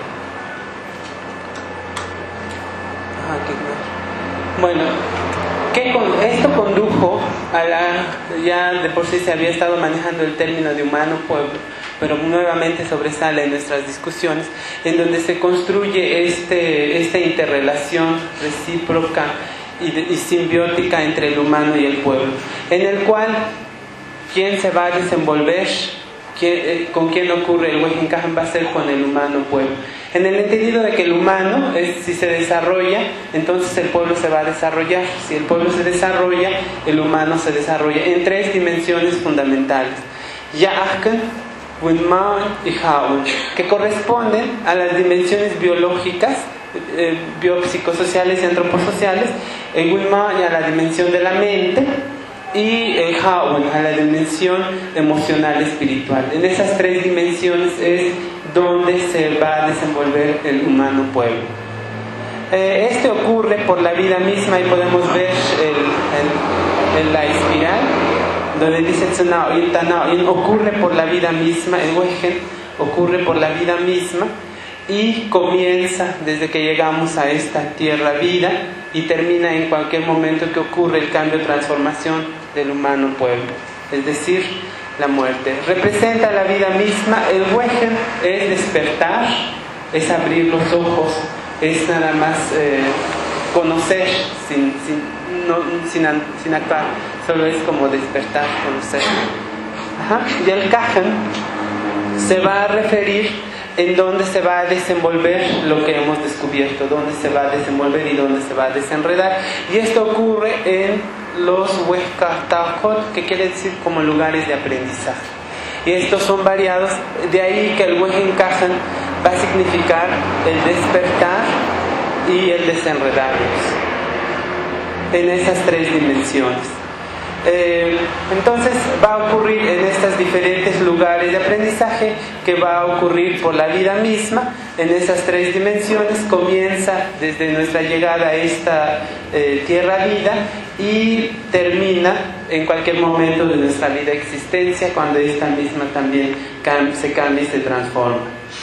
Bueno, esto condujo a ya de por sí se había estado manejando el término de humano-pueblo, pero nuevamente sobresale en nuestras discusiones, en donde se construye esta interrelación recíproca y simbiótica entre el humano y el pueblo, en el cual quién se va a desenvolver, con quién ocurre el Wehenkahan, va a ser con el humano-pueblo. En el entendido de que el humano, si se desarrolla, entonces el pueblo se va a desarrollar. Si el pueblo se desarrolla, el humano se desarrolla en 3 dimensiones fundamentales: Ya'akan, Winman y Haun, que corresponden a las dimensiones biológicas, biopsicosociales y antroposociales, el Winman a la dimensión de la mente, y el Haun a la dimensión emocional espiritual. En esas 3 dimensiones es donde se va a desenvolver el humano pueblo. Este ocurre por la vida misma, y podemos ver en la espiral donde dice Tsunao y Tanao, ocurre por la vida misma. El Wehen ocurre por la vida misma y comienza desde que llegamos a esta tierra vida y termina en cualquier momento que ocurre el cambio, transformación del humano pueblo, es decir, la muerte. Representa la vida misma. El Wehen es despertar, es abrir los ojos, es nada más conocer sin actuar, solo es como despertar, conocer. Y el Kahan se va a referir en dónde se va a desenvolver lo que hemos descubierto, dónde se va a desenvolver y dónde se va a desenredar. Y esto ocurre en los Wehkahtakot, que quiere decir como lugares de aprendizaje. Y estos son variados, de ahí que el Wehenkahan va a significar el despertar y el desenredarnos en esas 3 dimensiones. Entonces va a ocurrir en estos diferentes lugares de aprendizaje, que va a ocurrir por la vida misma, en esas 3 dimensiones. Comienza desde nuestra llegada a esta tierra vida y termina en cualquier momento de nuestra vida existencia, cuando esta misma también se cambia y se transforma.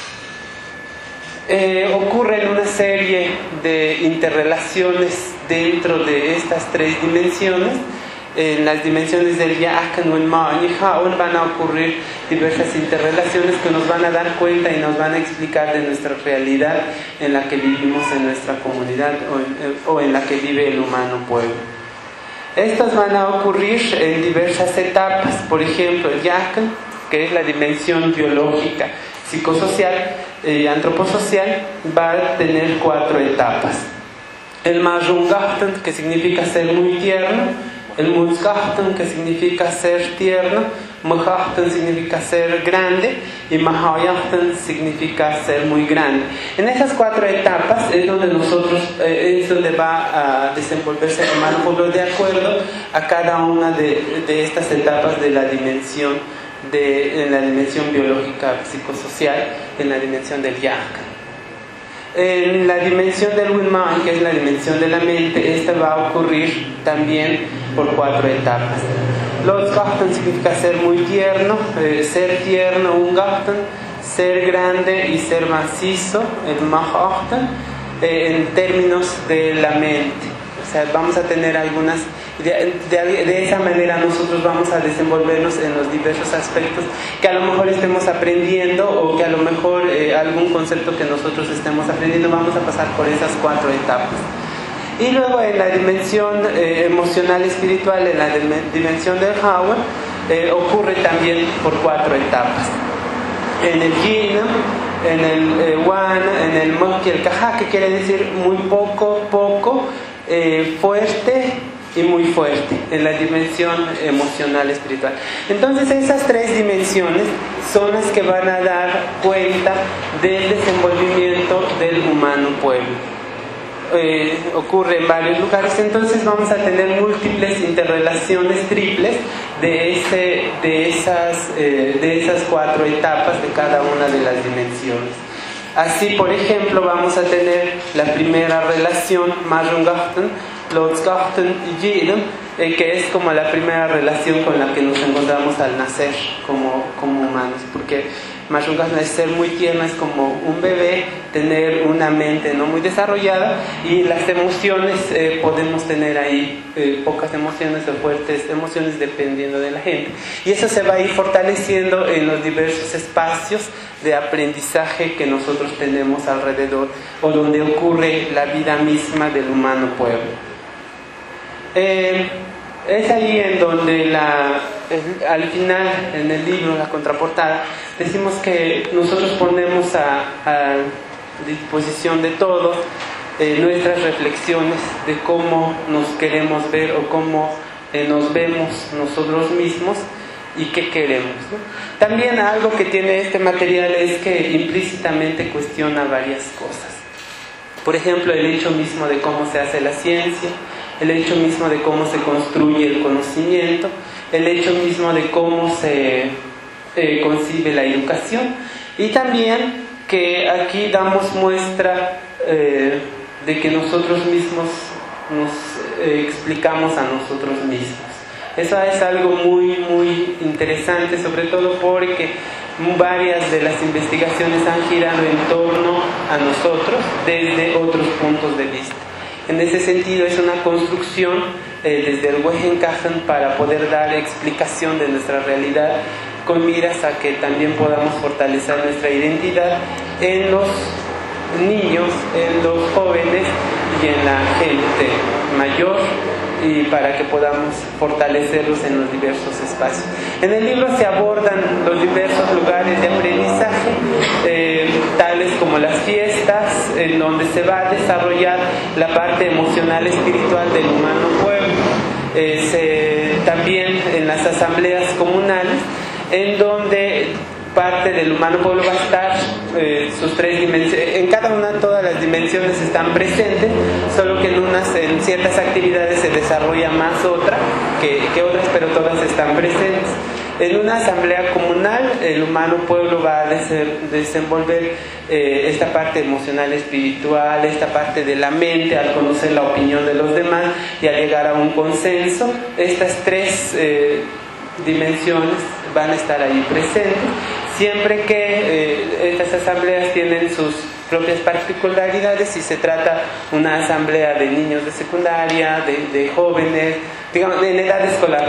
Ocurren una serie de interrelaciones dentro de estas 3 dimensiones. En las dimensiones del Ya'akan, Wenma y Haun van a ocurrir diversas interrelaciones que nos van a dar cuenta y nos van a explicar de nuestra realidad en la que vivimos en nuestra comunidad o en la que vive el humano pueblo. Estas van a ocurrir en diversas etapas. Por ejemplo, el Ya'akan, que es la dimensión biológica, psicosocial y antroposocial, va a tener 4 etapas. El Marungahtan, que significa ser muy tierno; el Mutzkahtan, que significa ser tierno; Mujahtan significa ser grande; y Mahayahtan significa ser muy grande. En esas 4 etapas es donde es donde va a desenvolverse el humano pueblo de acuerdo a cada una de estas etapas de la dimensión en la dimensión biológica psicosocial, en la dimensión del Yahka. En la dimensión del Wilman, que es la dimensión de la mente, esta va a ocurrir también por 4 etapas. Los Gachtan significa ser muy tierno, ser tierno, un Gachtan, ser grande y ser macizo, el Mahachtan, en términos de la mente. O sea, vamos a tener algunas, de esa manera nosotros vamos a desenvolvernos en los diversos aspectos que a lo mejor estemos aprendiendo, o que a lo mejor algún concepto que nosotros estemos aprendiendo, vamos a pasar por esas 4 etapas. Y luego en la dimensión emocional espiritual, en la dimensión del Howard, ocurre también por 4 etapas. En el Yin, en el Wan, en el Monkey, el Kaha, que quiere decir muy poco, fuerte y muy fuerte, en la dimensión emocional espiritual. Entonces esas 3 dimensiones son las que van a dar cuenta del desenvolvimiento del humano pueblo. Ocurre en varios lugares, entonces vamos a tener múltiples interrelaciones triples de esas 4 etapas de cada una de las dimensiones. Así, por ejemplo, vamos a tener la primera relación, Marungachtan, Lotsgachtan y Yidam, que es como la primera relación con la que nos encontramos al nacer como humanos, porque Marungachtan es ser muy tierno, es como un bebé, tener una mente no muy desarrollada, y las emociones podemos tener ahí pocas emociones o fuertes emociones dependiendo de la gente, y eso se va a ir fortaleciendo en los diversos espacios de aprendizaje que nosotros tenemos alrededor, o donde ocurre la vida misma del humano pueblo. Es ahí en donde al final, en el libro, la contraportada, decimos que nosotros ponemos a disposición de todos nuestras reflexiones de cómo nos queremos ver, o cómo nos vemos nosotros mismos y qué queremos, ¿no? También algo que tiene este material es que implícitamente cuestiona varias cosas. Por ejemplo, el hecho mismo de cómo se hace la ciencia, el hecho mismo de cómo se construye el conocimiento, el hecho mismo de cómo se concibe la educación, y también que aquí damos muestra de que nosotros mismos nos explicamos a nosotros mismos. Eso es algo muy, muy interesante, sobre todo porque varias de las investigaciones han girado en torno a nosotros desde otros puntos de vista. En ese sentido es una construcción desde el Wehenkachen para poder dar explicación de nuestra realidad, con miras a que también podamos fortalecer nuestra identidad en los niños, en los jóvenes y en la gente mayor, y para que podamos fortalecerlos en los diversos espacios. En el libro se abordan los diversos lugares de aprendizaje, tales como las fiestas, en donde se va a desarrollar la parte emocional espiritual del humano pueblo, también en las asambleas comunales, en donde parte del humano pueblo va a estar sus 3 dimensiones. En cada una, todas las dimensiones están presentes, solo que en ciertas actividades se desarrolla más otra que otras, pero todas están presentes. En una asamblea comunal, el humano pueblo va a desenvolver esta parte emocional espiritual, esta parte de la mente, al conocer la opinión de los demás y al llegar a un consenso. Estas 3 dimensiones van a estar ahí presentes, siempre que estas asambleas tienen sus propias particularidades. Si se trata una asamblea de niños de secundaria, de jóvenes, digamos, en edad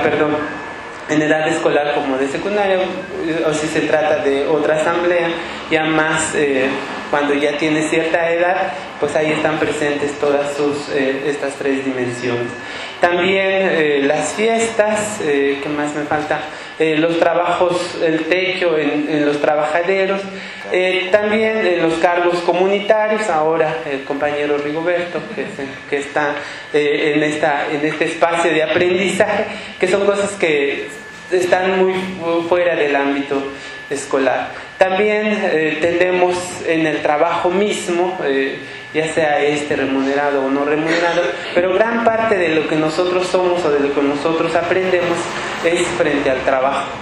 escolar como de secundaria, o si se trata de otra asamblea ya más cuando ya tiene cierta edad, pues ahí están presentes todas estas 3 dimensiones. También las fiestas, ¿qué más me falta? Los trabajos, el techo en los trabajaderos, también en los cargos comunitarios. Ahora el compañero Rigoberto, que está en este espacio de aprendizaje, que son cosas que están muy fuera del ámbito escolar. También tenemos en el trabajo mismo, ya sea remunerado o no remunerado, pero gran parte de lo que nosotros somos o de lo que nosotros aprendemos es frente al trabajo.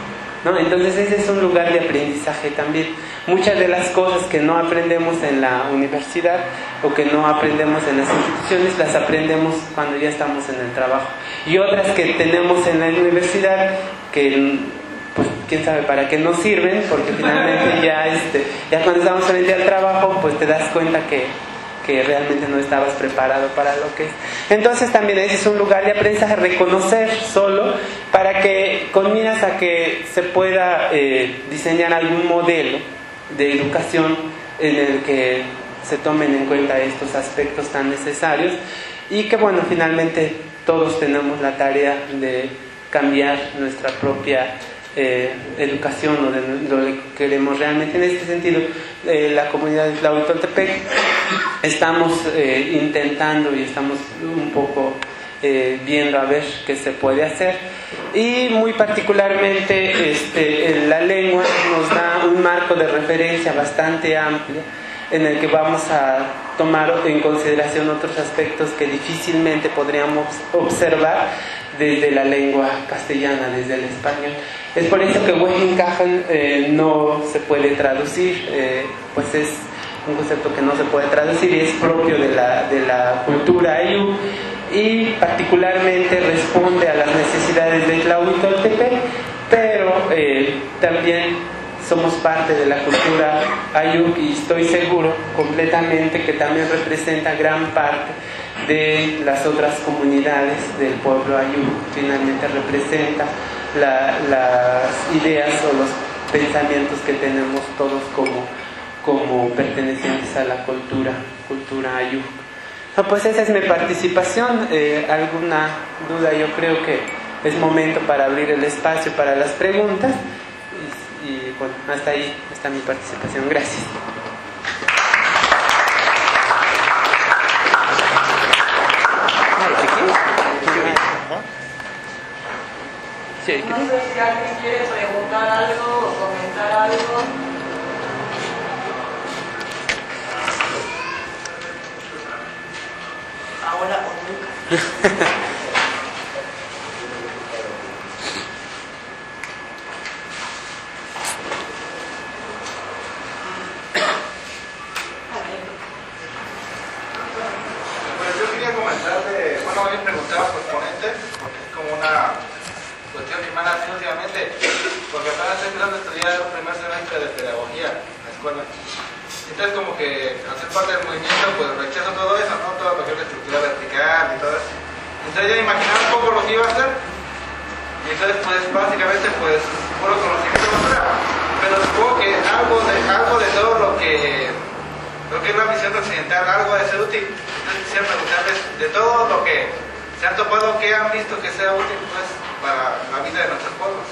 ¿no? Entonces ese es un lugar de aprendizaje también. Muchas de las cosas que no aprendemos en la universidad o que no aprendemos en las instituciones, las aprendemos cuando ya estamos en el trabajo. Y otras que tenemos en la universidad que, pues, quién sabe para qué nos sirven, porque finalmente ya cuando estamos frente al trabajo, pues te das cuenta que realmente no estabas preparado para lo que es. Entonces también ese es un lugar de aprendizaje, reconocer solo, para que con miras a que se pueda diseñar algún modelo de educación en el que se tomen en cuenta estos aspectos tan necesarios, y que bueno, finalmente todos tenemos la tarea de cambiar nuestra propia educación o de lo que queremos realmente. En este sentido, la comunidad de Tlahuitoltepec estamos intentando y estamos un poco viendo a ver qué se puede hacer, y muy particularmente la lengua nos da un marco de referencia bastante amplio en el que vamos a tomar en consideración otros aspectos que difícilmente podríamos observar desde la lengua castellana, desde el español. Es por eso que Huejin Cajan no se puede traducir, pues es un concepto que no se puede traducir y es propio de la cultura ayú, y particularmente responde a las necesidades de Tlahuitoltepec, pero también somos parte de la cultura ayú, y estoy seguro completamente que también representa gran parte de las otras comunidades del pueblo ayú. Finalmente representa las ideas o los pensamientos que tenemos todos como pertenecientes a la cultura ayú. Pues esa es mi participación. ¿Alguna duda? Yo creo que es momento para abrir el espacio para las preguntas, y bueno, hasta ahí está mi participación. Gracias. No sé si alguien quiere preguntar algo o comentar algo. Ahora o nunca. Pues yo quería comentarle, bueno, había preguntado por ponente, porque es como una cuestión que me han hecho últimamente, porque apenas estoy empezando a estudiar el primer semestre de pedagogía en la escuela. Entonces como que al ser parte del movimiento, pues rechazo todo eso, ¿no? Todo lo que es la estructura vertical y todo eso. Entonces ya imaginaba un poco lo que iba a hacer, y entonces pues básicamente pues puro conocimiento basura, pero supongo que algo de todo lo que es la visión occidental, algo de ser útil. Entonces quisiera preguntarles de todo lo que se han topado, que han visto que sea útil pues para la vida de nuestros pueblos.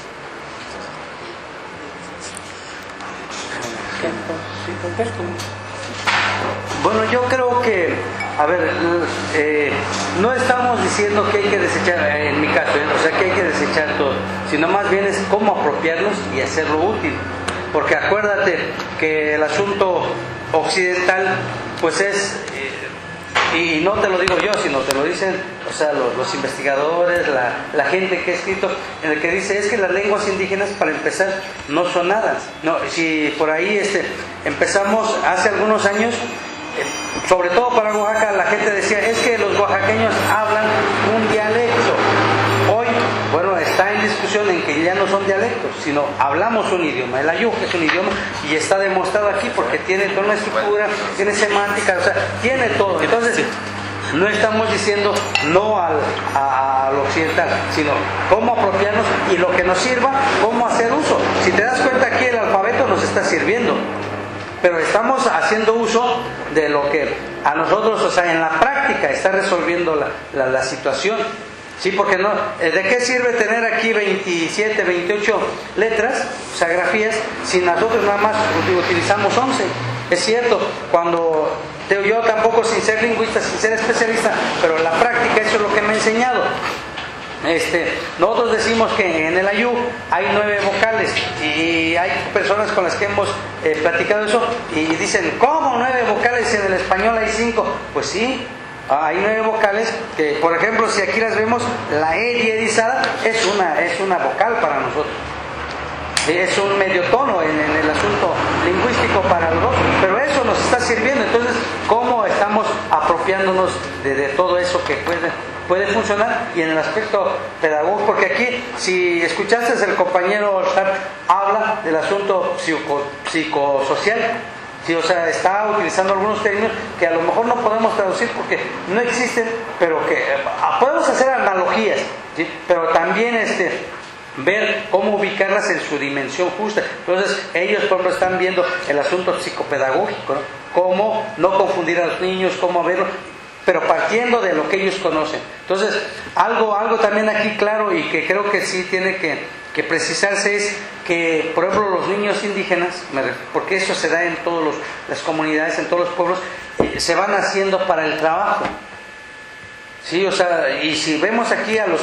Bueno, yo creo que, a ver, no estamos diciendo que hay que desechar, en mi caso, o sea, que hay que desechar todo, sino más bien es cómo apropiarnos y hacerlo útil. Porque acuérdate que el asunto occidental, pues es, y no te lo digo yo, sino te lo dicen, o sea, los investigadores, la gente que ha escrito, en el que dice, es que las lenguas indígenas, para empezar, no son nada. No, si por ahí empezamos hace algunos años, sobre todo para Oaxaca, la gente decía, es que los oaxaqueños hablan un dialecto. Hoy, bueno, está en discusión en que ya no son dialectos, sino hablamos un idioma. El ayú es un idioma y está demostrado aquí porque tiene toda una estructura, tiene semántica, o sea, tiene todo. Entonces, no estamos diciendo no al occidental, sino cómo apropiarnos y lo que nos sirva, cómo hacer uso. Si te das cuenta, aquí el alfabeto nos está sirviendo, pero estamos haciendo uso de lo que a nosotros, o sea, en la práctica está resolviendo la situación. Sí, porque no, ¿de qué sirve tener aquí 27, 28 letras, o sea, grafías, si nosotros nada más utilizamos 11? Es cierto, cuando yo tampoco, sin ser lingüista, sin ser especialista, pero en la práctica eso es lo que me ha enseñado. Nosotros decimos que en el ayú hay 9 vocales, y hay personas con las que hemos platicado eso y dicen, ¿cómo 9 vocales? En el español hay 5. Pues sí, hay 9 vocales que, por ejemplo, si aquí las vemos, la E diezada es una vocal para nosotros. es un medio tono en el asunto lingüístico para los dos, pero eso nos está sirviendo. Entonces, ¿cómo estamos apropiándonos de todo eso que puede funcionar? Y en el aspecto pedagógico, porque aquí, si escuchaste, el compañero habla del asunto psicosocial. Sí, o sea, está utilizando algunos términos que a lo mejor no podemos traducir porque no existen, pero que podemos hacer analogías, ¿sí? Pero también ver cómo ubicarlas en su dimensión justa. Entonces, ellos, por ejemplo, están viendo el asunto psicopedagógico, ¿no? Cómo no confundir a los niños, cómo verlo, pero partiendo de lo que ellos conocen. Entonces, algo también aquí claro y que creo que sí tiene que precisarse es que, por ejemplo, los niños indígenas, porque eso se da en todas las comunidades, en todos los pueblos, se van haciendo para el trabajo. Sí, o sea, y si vemos aquí a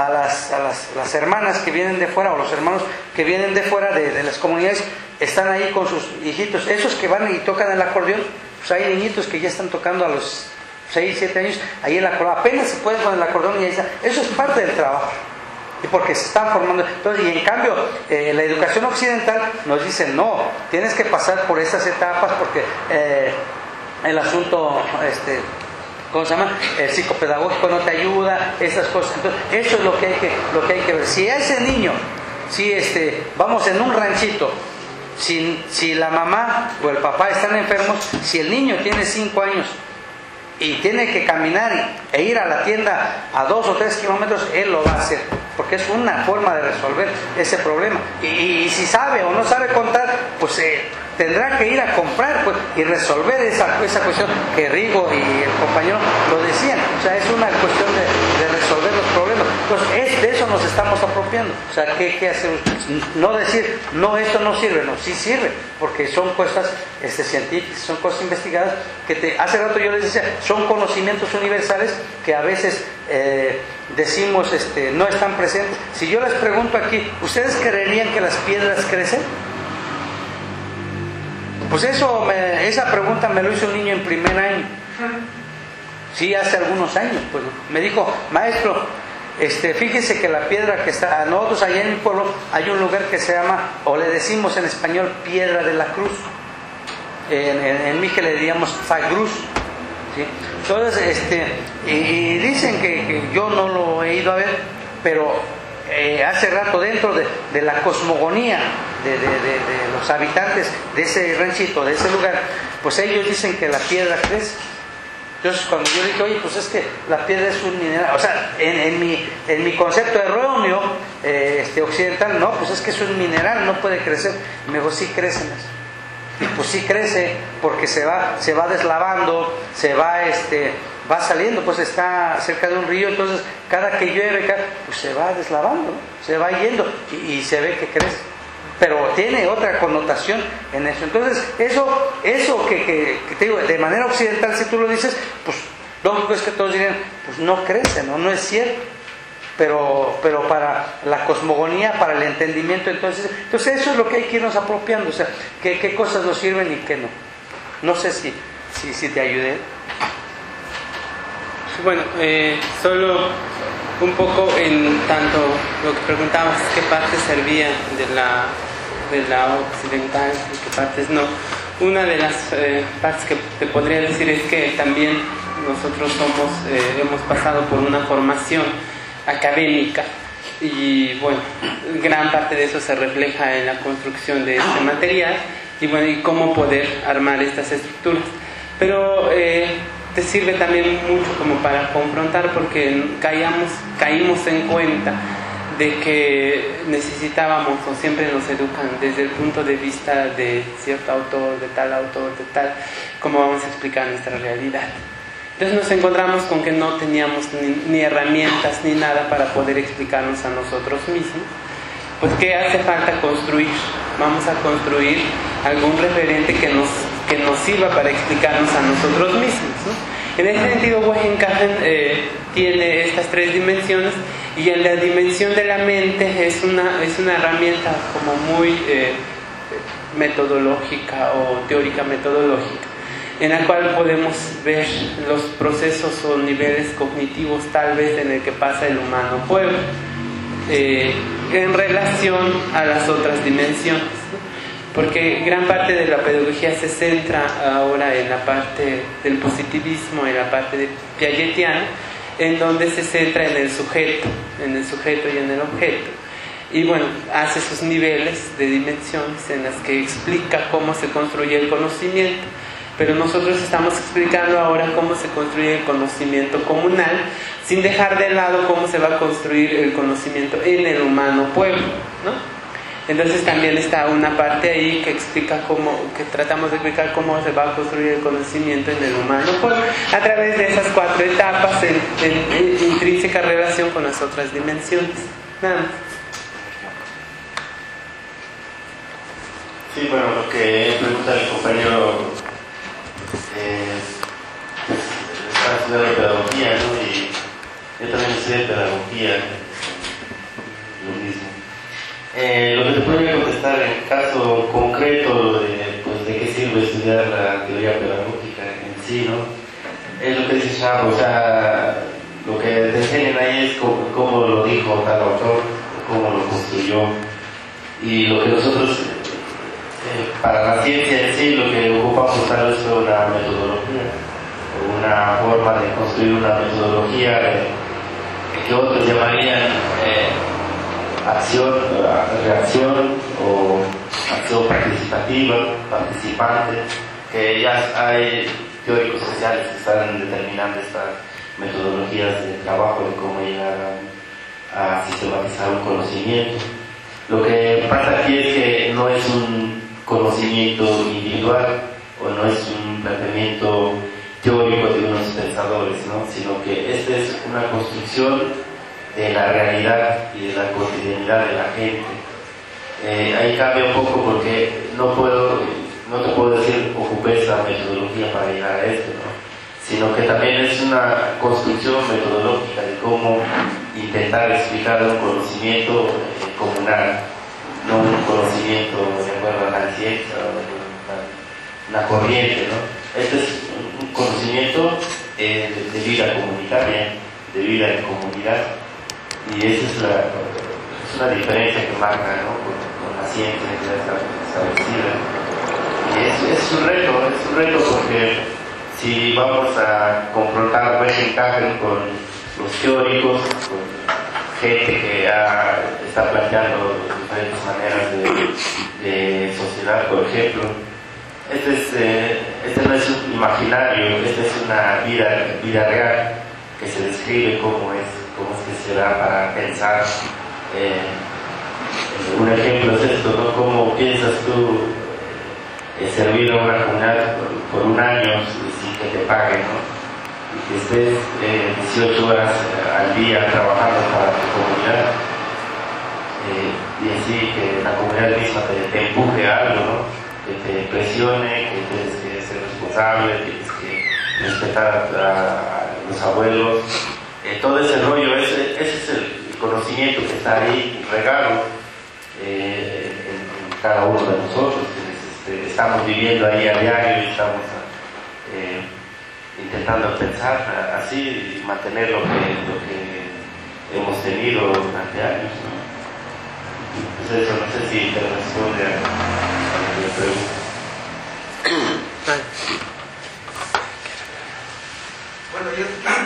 las hermanas que vienen de fuera, o los hermanos que vienen de fuera de las comunidades, están ahí con sus hijitos, esos que van y tocan el acordeón, pues hay niñitos que ya están tocando a los 6, 7 años, ahí el acordeón, apenas se puede con el acordeón y ahí está. Eso es parte del trabajo. Y porque se están formando. Entonces, y en cambio, la educación occidental nos dice, no, tienes que pasar por esas etapas porque el asunto, ¿cómo se llama? El psicopedagógico no te ayuda, esas cosas. Entonces, eso es lo que hay que ver. Si a ese niño, si vamos en un ranchito, si la mamá o el papá están enfermos, si el niño tiene 5 años y tiene que caminar e ir a la tienda a 2 o 3 kilómetros, él lo va a hacer, porque es una forma de resolver ese problema. Y si sabe o no sabe contar, pues tendrá que ir a comprar, pues, y resolver esa cuestión que Rigo y el compañero lo decían. O sea, es una cuestión de resolver los problemas. Entonces, de eso nos estamos apropiando. O sea, ¿qué hacemos? No decir, no, esto no sirve, no, sí sirve, porque son cosas científicas, son cosas investigadas, que hace rato yo les decía, son conocimientos universales que a veces decimos no están presentes. Si yo les pregunto aquí, ¿ustedes creerían que las piedras crecen? Pues esa pregunta me lo hizo un niño en primer año. Sí, hace algunos años. Pues me dijo, maestro, fíjese que la piedra que está, a nosotros allá en mi pueblo hay un lugar que se llama, o le decimos en español, Piedra de la Cruz. En Mije le diríamos Fagruz. ¿Sí? Entonces, y dicen que yo no lo he ido a ver, pero hace rato dentro de la cosmogonía de los habitantes de ese ranchito, de ese lugar, pues ellos dicen que la piedra crece. Entonces, cuando yo dije, oye, pues es que la piedra es un mineral, o sea, en mi concepto erróneo occidental, no, pues es que es un mineral, no puede crecer. Y me dijo, sí crecen. Y pues sí crece, porque se va deslavando, va saliendo, pues está cerca de un río, entonces cada que llueve, pues se va deslavando, ¿no? Se va yendo y se ve que crece. Pero tiene otra connotación en eso. Entonces, eso que te digo, de manera occidental, si tú lo dices, pues lógico es que todos dirían, pues no crece, no es cierto. Pero para la cosmogonía, para el entendimiento, entonces eso es lo que hay que irnos apropiando. O sea, qué cosas nos sirven y qué no. No sé si te ayudé. Bueno, solo un poco en tanto lo que preguntábamos, qué partes servían de la occidental y qué partes no. Una de las partes que te podría decir es que también nosotros hemos pasado por una formación académica y bueno, gran parte de eso se refleja en la construcción de este material y bueno, y cómo poder armar estas estructuras. Pero te sirve también mucho como para confrontar, porque caímos en cuenta de que necesitábamos, o siempre nos educan desde el punto de vista de cierto autor, de tal, cómo vamos a explicar nuestra realidad. Entonces nos encontramos con que no teníamos ni herramientas ni nada para poder explicarnos a nosotros mismos. Pues ¿qué hace falta construir? Vamos a construir algún referente que nos sirva para explicarnos a nosotros mismos, ¿no? En ese sentido, Huejencajen tiene estas 3 dimensiones, y en la dimensión de la mente es una herramienta como muy metodológica o teórica metodológica, en la cual podemos ver los procesos o niveles cognitivos tal vez en el que pasa el humano pueblo. en relación a las otras dimensiones, porque gran parte de la pedagogía se centra ahora en la parte del positivismo, en la parte piagetiana, en donde se centra en el sujeto y en el objeto. Y bueno, hace sus niveles de dimensiones en las que explica cómo se construye el conocimiento, pero nosotros estamos explicando ahora cómo se construye el conocimiento comunal, sin dejar de lado cómo se va a construir el conocimiento en el humano pueblo, ¿no? Entonces también está una parte ahí que explica que tratamos de explicar cómo se va a construir el conocimiento en el humano pueblo, a través de esas 4 etapas en intrínseca relación con las otras dimensiones. Nada más. Sí, bueno, lo que pregunta el compañero está estudiando pedagogía, ¿no? Y yo también estudié pedagogía, lo mismo. Lo que te podría contestar en el caso concreto de qué sirve estudiar la teoría pedagógica en sí, ¿no? Es lo que dice Chavo, o sea, lo que te enseñan ahí es cómo lo dijo tal autor, cómo lo construyó, y lo que nosotros para la ciencia en sí lo que ocupamos tal vez es una metodología, una forma de construir una metodología que otros llamarían acción, reacción o acción participativa, participante, que ya hay teóricos sociales que están determinando estas metodologías de trabajo de cómo llegar a sistematizar un conocimiento. Lo que pasa aquí es que no es un conocimiento individual o no es un planteamiento teórico de unos pensadores, ¿no? Sino que esta es una construcción de la realidad y de la cotidianidad de la gente. Ahí cambia un poco porque no te puedo decir ocupé esa metodología para llegar a esto, ¿no? Sino que también es una construcción metodológica de cómo intentar explicar un conocimiento comunal, no un conocimiento de acuerdo a la ciencia o una corriente, ¿no? Este es un conocimiento de vida comunitaria, de vida en comunidad, y esa es una diferencia que marca, ¿no? con la ciencia que ya está establecida. Y es un reto porque si vamos a confrontar Wegenkachen con los teóricos, con gente que ya está planteando diferentes maneras de sociedad, por ejemplo, este no es un imaginario, esta es una vida real que se describe cómo es que se da para pensar. Un ejemplo es esto, ¿no? ¿Cómo piensas tú servir a una comunidad por un año sin que te paguen, ¿no? Y que estés 18 horas al día trabajando para tu comunidad, y así que la comunidad misma te empuje a algo, ¿no? Que te presione, que tienes que ser responsable, tienes que respetar a los abuelos, todo ese rollo, ese es el conocimiento que está ahí regado en cada uno de nosotros, que estamos viviendo ahí a diario y estamos intentando pensar así y mantener lo que hemos tenido durante años, ¿no? Entonces eso, no sé si te responde a la pregunta. Bueno, yo...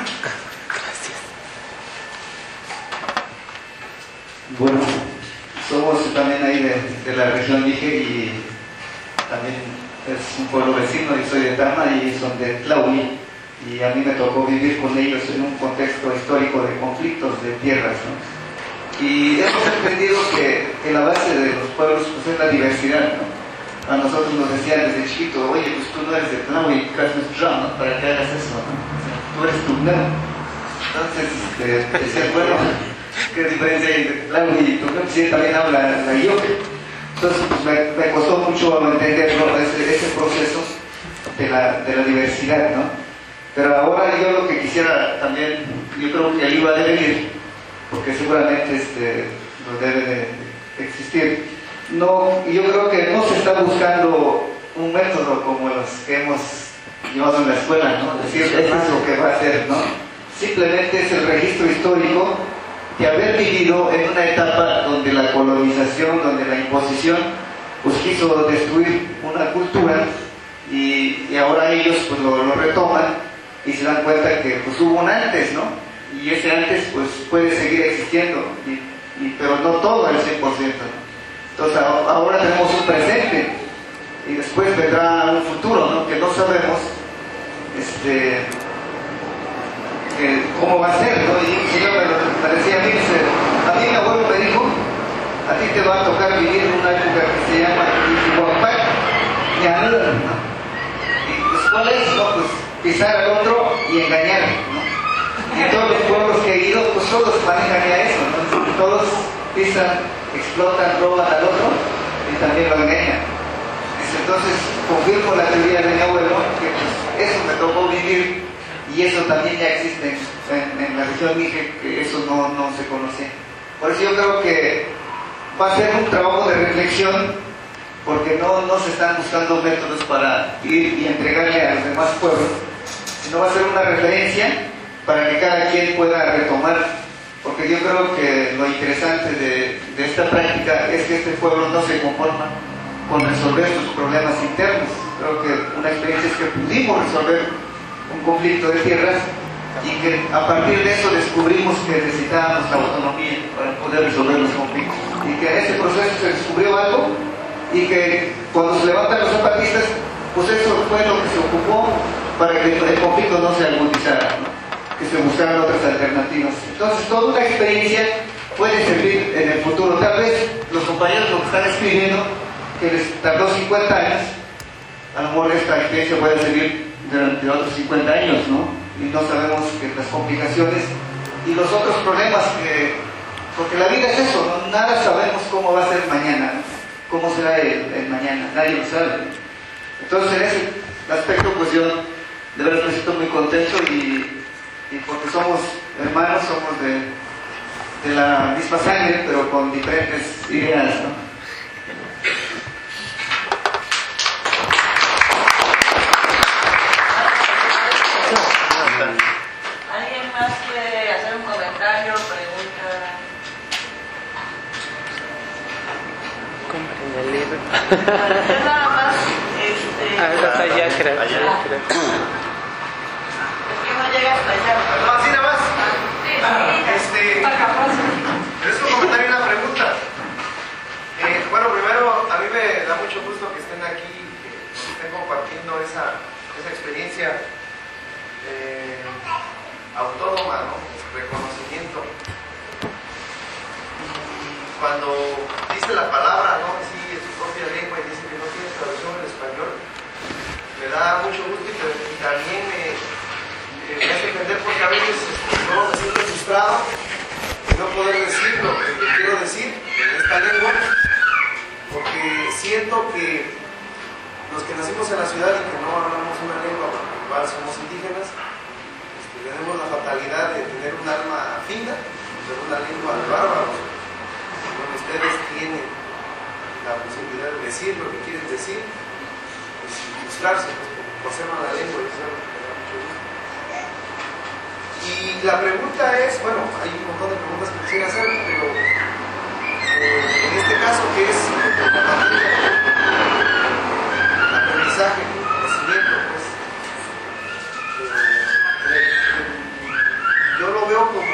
Bueno, somos también ahí de la región Dije y también es un pueblo vecino, yo soy de Tama y son de Tlaui, y a mí me tocó vivir con ellos en un contexto histórico de conflictos de tierras, ¿no? Y hemos entendido que la base de los pueblos pues, es la diversidad, ¿no? A nosotros nos decían desde chiquito, oye, pues tú no eres de Tlaui, ¿no? Para que hagas eso, ¿no? O sea, tú eres Tubnero. Entonces, decían, bueno, ¿qué diferencia hay entre Tlaui y Tubnero? Si él también habla la Ioque. Entonces pues, me costó mucho entender, ¿no? ese proceso de la diversidad, ¿no? Pero ahora yo lo que quisiera también, yo creo que ahí va a devenir, porque seguramente no debe de existir. No, yo creo que no se está buscando un método como los que hemos llevado en la escuela, ¿no? Es decir, esto es lo que va a hacer, ¿no? Simplemente es el registro histórico de haber vivido en una etapa donde la colonización, donde la imposición, pues quiso destruir una cultura y ahora ellos pues lo retoman y se dan cuenta que pues hubo un antes, ¿no? Y ese antes pues puede seguir existiendo, pero no todo al 100%, ¿no? Entonces ahora tenemos un presente y después vendrá un futuro, ¿no? Que no sabemos cómo va a ser, ¿no? Y un señor me decía a mí, mi abuelo me dijo, a ti te va a tocar vivir en una época que se llama Ixhuapac, ¿no? Y pues ¿cuál es? No, pues pisar al otro y engañar, ¿no? Y en todos los pueblos que he ido, pues todos manejan ya eso, ¿no? Todos pisan, explotan, roban al otro y también lo engañan. Entonces confirmo la teoría de mi abuelo, que pues, eso me tocó vivir y eso también ya existe en la región Mije, que eso no se conocía. Por eso yo creo que va a ser un trabajo de reflexión, porque no se están buscando métodos para ir y entregarle a los demás pueblos, sino va a ser una referencia para que cada quien pueda retomar, porque yo creo que lo interesante de esta práctica es que este pueblo no se conforma con resolver sus problemas internos. Creo que una experiencia es que pudimos resolver un conflicto de tierras y que a partir de eso descubrimos que necesitábamos la autonomía para poder resolver los conflictos, y que en ese proceso se descubrió algo y que cuando se levantan los zapatistas, pues eso fue lo que se ocupó para que el conflicto no se agudizara, ¿no? Que se buscaran otras alternativas. Entonces toda una experiencia puede servir en el futuro. Tal vez los compañeros lo que están escribiendo, que les tardó 50 años, a lo mejor esta experiencia puede servir durante otros 50 años, ¿no? Y no sabemos que las complicaciones y los otros problemas porque la vida es eso, ¿no? Nada sabemos cómo va a ser mañana, ¿no? Cómo será el mañana, nadie lo sabe. Entonces en ese aspecto pues yo de verdad me siento muy contento y porque somos hermanos, somos de la misma sangre, pero con diferentes ideas, ¿no? ¿Alguien más quiere hacer un comentario, pregunta? Compren el libro. Yo nada más, Hasta allá creo. Allá. es que no llega hasta allá. No, así nada más. Es un comentario y una pregunta. Bueno, primero, a mí me da mucho gusto que estén aquí, que estén compartiendo esa experiencia autónoma, ¿no? Reconocimiento. Cuando dice la palabra, ¿no? Sí, en su propia lengua y dice que no tiene traducción en español, me da mucho gusto y también me hace entender, porque a veces no me siento frustrado de no poder decir lo que quiero decir en esta lengua, porque siento que los que nacimos en la ciudad y que no hablamos una lengua, porque igual somos indígenas, tenemos la fatalidad de tener un alma fina, de una lengua de bárbaros, donde ustedes tienen la posibilidad de decir lo que quieren decir, pues sin frustrarse, pues conservan la lengua y eso es algo que me da mucho gusto. Y la pregunta es, bueno, hay un montón de preguntas que quisiera hacer, pero en este caso, que es aprendizaje, conocimiento, pues, yo lo veo como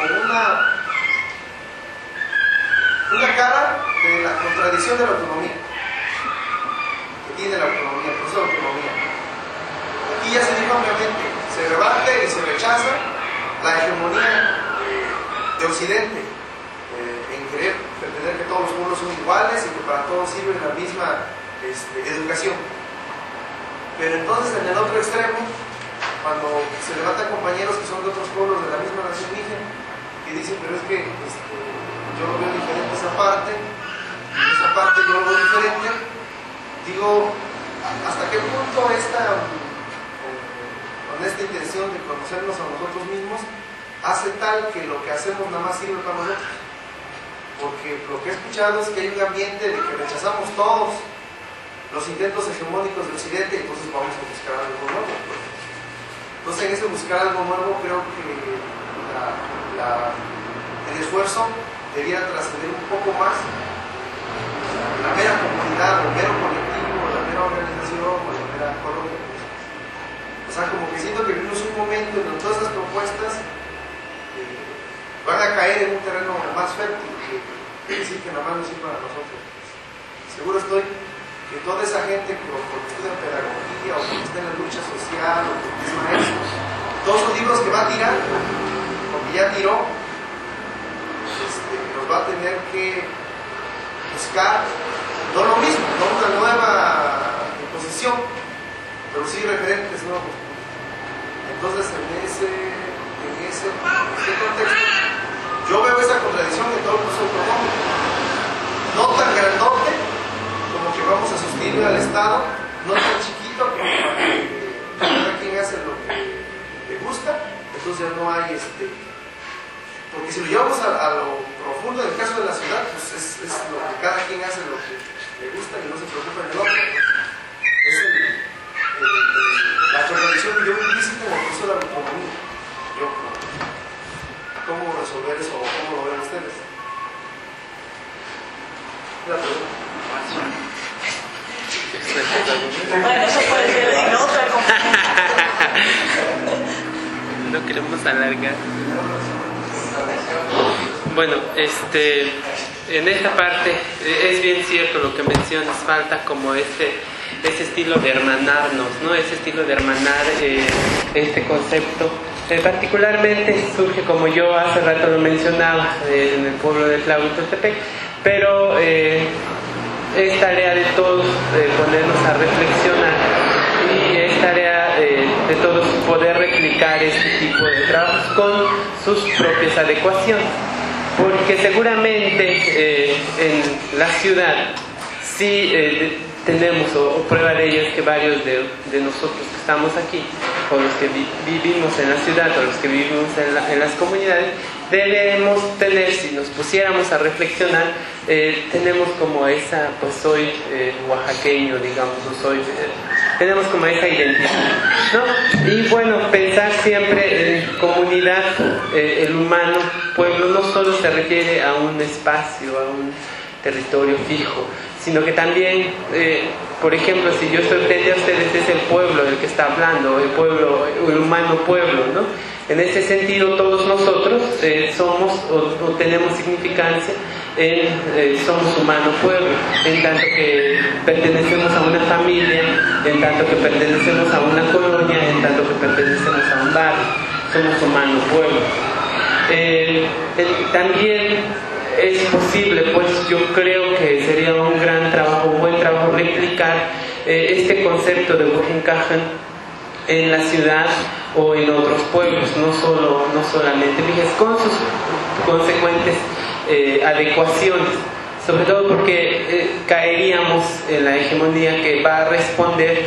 una cara de la contradicción de la autonomía, que tiene la autonomía, el proceso de autonomía. Aquí ya se dijo ampliamente, se rebate y se rechaza la hegemonía de Occidente en querer pretender que todos los pueblos son iguales y que para todos sirve la misma educación. Pero entonces en el otro extremo, cuando se levantan compañeros que son de otros pueblos de la misma nación indígena, que dicen, pero es que yo lo veo diferente esa parte yo lo veo diferente, digo, ¿hasta qué punto con esta intención de conocernos a nosotros mismos hace tal que lo que hacemos nada más sirve para nosotros? Porque lo que he escuchado es que hay un ambiente de que rechazamos todos los intentos hegemónicos de Occidente, y entonces vamos a buscar algo nuevo. Entonces en ese buscar algo nuevo creo que el esfuerzo esfuerzo debiera trascender un poco más la mera comunidad, el mero colectivo, la mera organización o la mera colonia. O sea, como que siento que vivimos un momento en donde todas esas propuestas van a caer en un terreno más fértil, que decir que nomás no sirve para nosotros. Seguro estoy que toda esa gente que porque estudia pedagogía o porque está en la lucha social o porque es maestro, todos los libros que va a tirar, porque ya tiró, nos va a tener que buscar, no lo mismo, no una nueva imposición, pero sí referentes nuevos. Entonces, en ese contexto, yo veo esa contradicción en todo el proceso autonómico, no tan grandote como que vamos a sustituir al Estado, no tan chiquito como para que cada quien hace lo que le gusta, entonces ya no hay porque si lo llevamos a lo profundo, en el caso de la ciudad, pues es lo que cada quien hace lo que le gusta y no se preocupa en el otro. Es la contradicción que yo veo implícita en el proceso de la autonomía. ¿Cómo resolver eso o cómo lo ven ustedes? La pregunta. Bueno, eso puede ser en otra conferencia. No queremos alargar. Bueno, en esta parte es bien cierto lo que mencionas, falta como ese estilo de hermanarnos, ¿no? Ese estilo de hermanar este concepto. Particularmente surge, como yo hace rato lo mencionaba, en el pueblo de Tlahuitoltepec, pero es tarea de todos ponernos a reflexionar y es tarea de todos poder replicar este tipo de trabajos con sus propias adecuaciones, porque seguramente en la ciudad sí tenemos, o prueba de ello es que varios de nosotros que estamos aquí, o los que vivimos en la ciudad, o los que vivimos en las comunidades, debemos tener, si nos pusiéramos a reflexionar, tenemos como esa, pues soy oaxaqueño, digamos, o soy, tenemos como esa identidad, ¿no? Y bueno, pensar siempre en comunidad, el humano, pueblo, no solo se refiere a un espacio, a un territorio fijo, sino que también, por ejemplo, si yo estoy frente a ustedes, es el pueblo del que está hablando, el pueblo, el humano pueblo, ¿no? En ese sentido, todos nosotros somos o tenemos significancia somos humano pueblo, en tanto que pertenecemos a una familia, en tanto que pertenecemos a una colonia, en tanto que pertenecemos a un barrio, somos humano pueblo. También es posible, pues yo creo que sería un gran trabajo, un buen trabajo replicar este concepto de Huejincajan en la ciudad o en otros pueblos, no solamente Mijes, con sus consecuentes adecuaciones, sobre todo porque caeríamos en la hegemonía que va a responder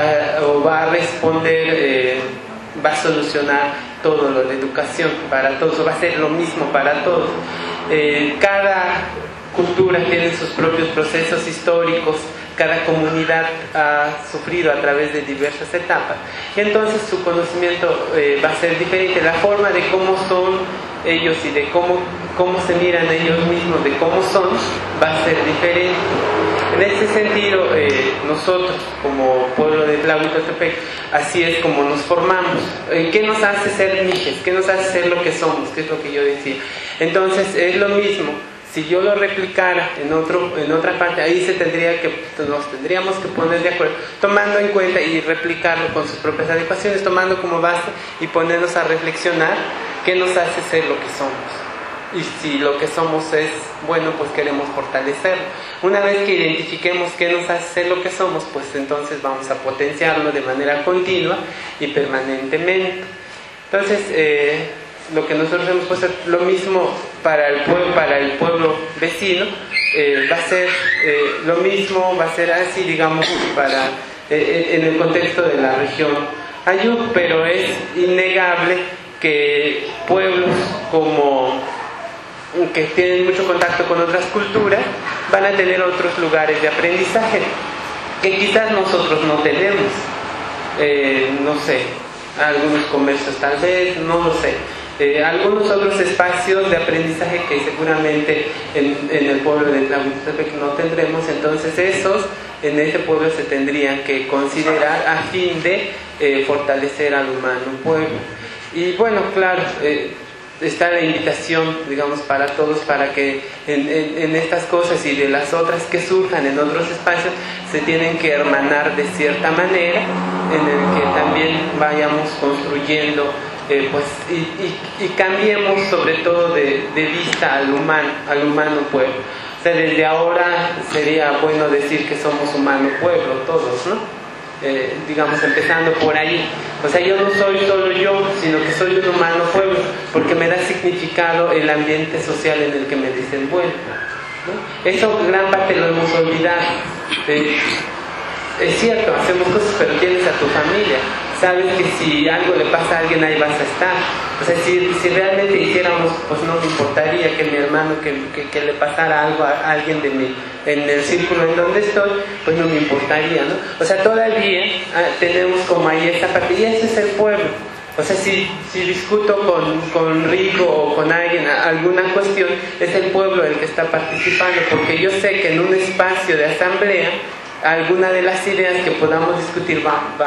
va a solucionar todo lo de educación para todos, va a ser lo mismo para todos. Cada cultura tiene sus propios procesos históricos, cada comunidad ha sufrido a través de diversas etapas y entonces su conocimiento va a ser diferente, la forma de cómo son ellos y de cómo se miran ellos mismos, de cómo son, va a ser diferente. En ese sentido, nosotros como pueblo de Tlahuitoltepec, así es como nos formamos. ¿Qué nos hace ser Mijes? ¿Qué nos hace ser lo que somos? ¿Qué es lo que yo decía? Entonces es lo mismo. Si yo lo replicara en otra parte, ahí nos tendríamos que poner de acuerdo, tomando en cuenta y replicarlo con sus propias adecuaciones, tomando como base y ponernos a reflexionar qué nos hace ser lo que somos. Y si lo que somos es bueno, pues queremos fortalecerlo. Una vez que identifiquemos qué nos hace ser lo que somos, pues entonces vamos a potenciarlo de manera continua y permanentemente. Entonces, lo que nosotros hemos puesto lo mismo para el pueblo vecino, va a ser lo mismo, va a ser así, digamos, en el contexto de la región Ayub, pero es innegable que pueblos que tienen mucho contacto con otras culturas van a tener otros lugares de aprendizaje que quizás nosotros no tenemos, no sé, algunos comercios tal vez, no lo sé, algunos otros espacios de aprendizaje que seguramente en el pueblo de Tlahuitepec no tendremos. Entonces esos en ese pueblo se tendrían que considerar a fin de fortalecer al humano pueblo. Y bueno, claro, está la invitación, digamos, para todos, para que en estas cosas y de las otras que surjan en otros espacios se tienen que hermanar de cierta manera, en el que también vayamos construyendo pues, y cambiemos sobre todo de vista al humano pueblo. O sea, desde ahora sería bueno decir que somos humano pueblo todos, ¿no? Digamos, empezando por ahí. O sea, yo no soy solo yo, sino que soy un humano pueblo, porque me da significado el ambiente social en el que me desenvuelvo, ¿no? Eso gran parte lo hemos olvidado. Es cierto, hacemos cosas, pero tienes a tu familia. Sabes que si algo le pasa a alguien, ahí vas a estar. O sea, si realmente hiciéramos, pues no me importaría que mi hermano, que le pasara algo a alguien en el círculo en donde estoy, pues no me importaría, ¿no? O sea, todavía tenemos como ahí esta parte, y ese es el pueblo. O sea, si discuto con Rigo o con alguien alguna cuestión, es el pueblo el que está participando, porque yo sé que en un espacio de asamblea, alguna de las ideas que podamos discutir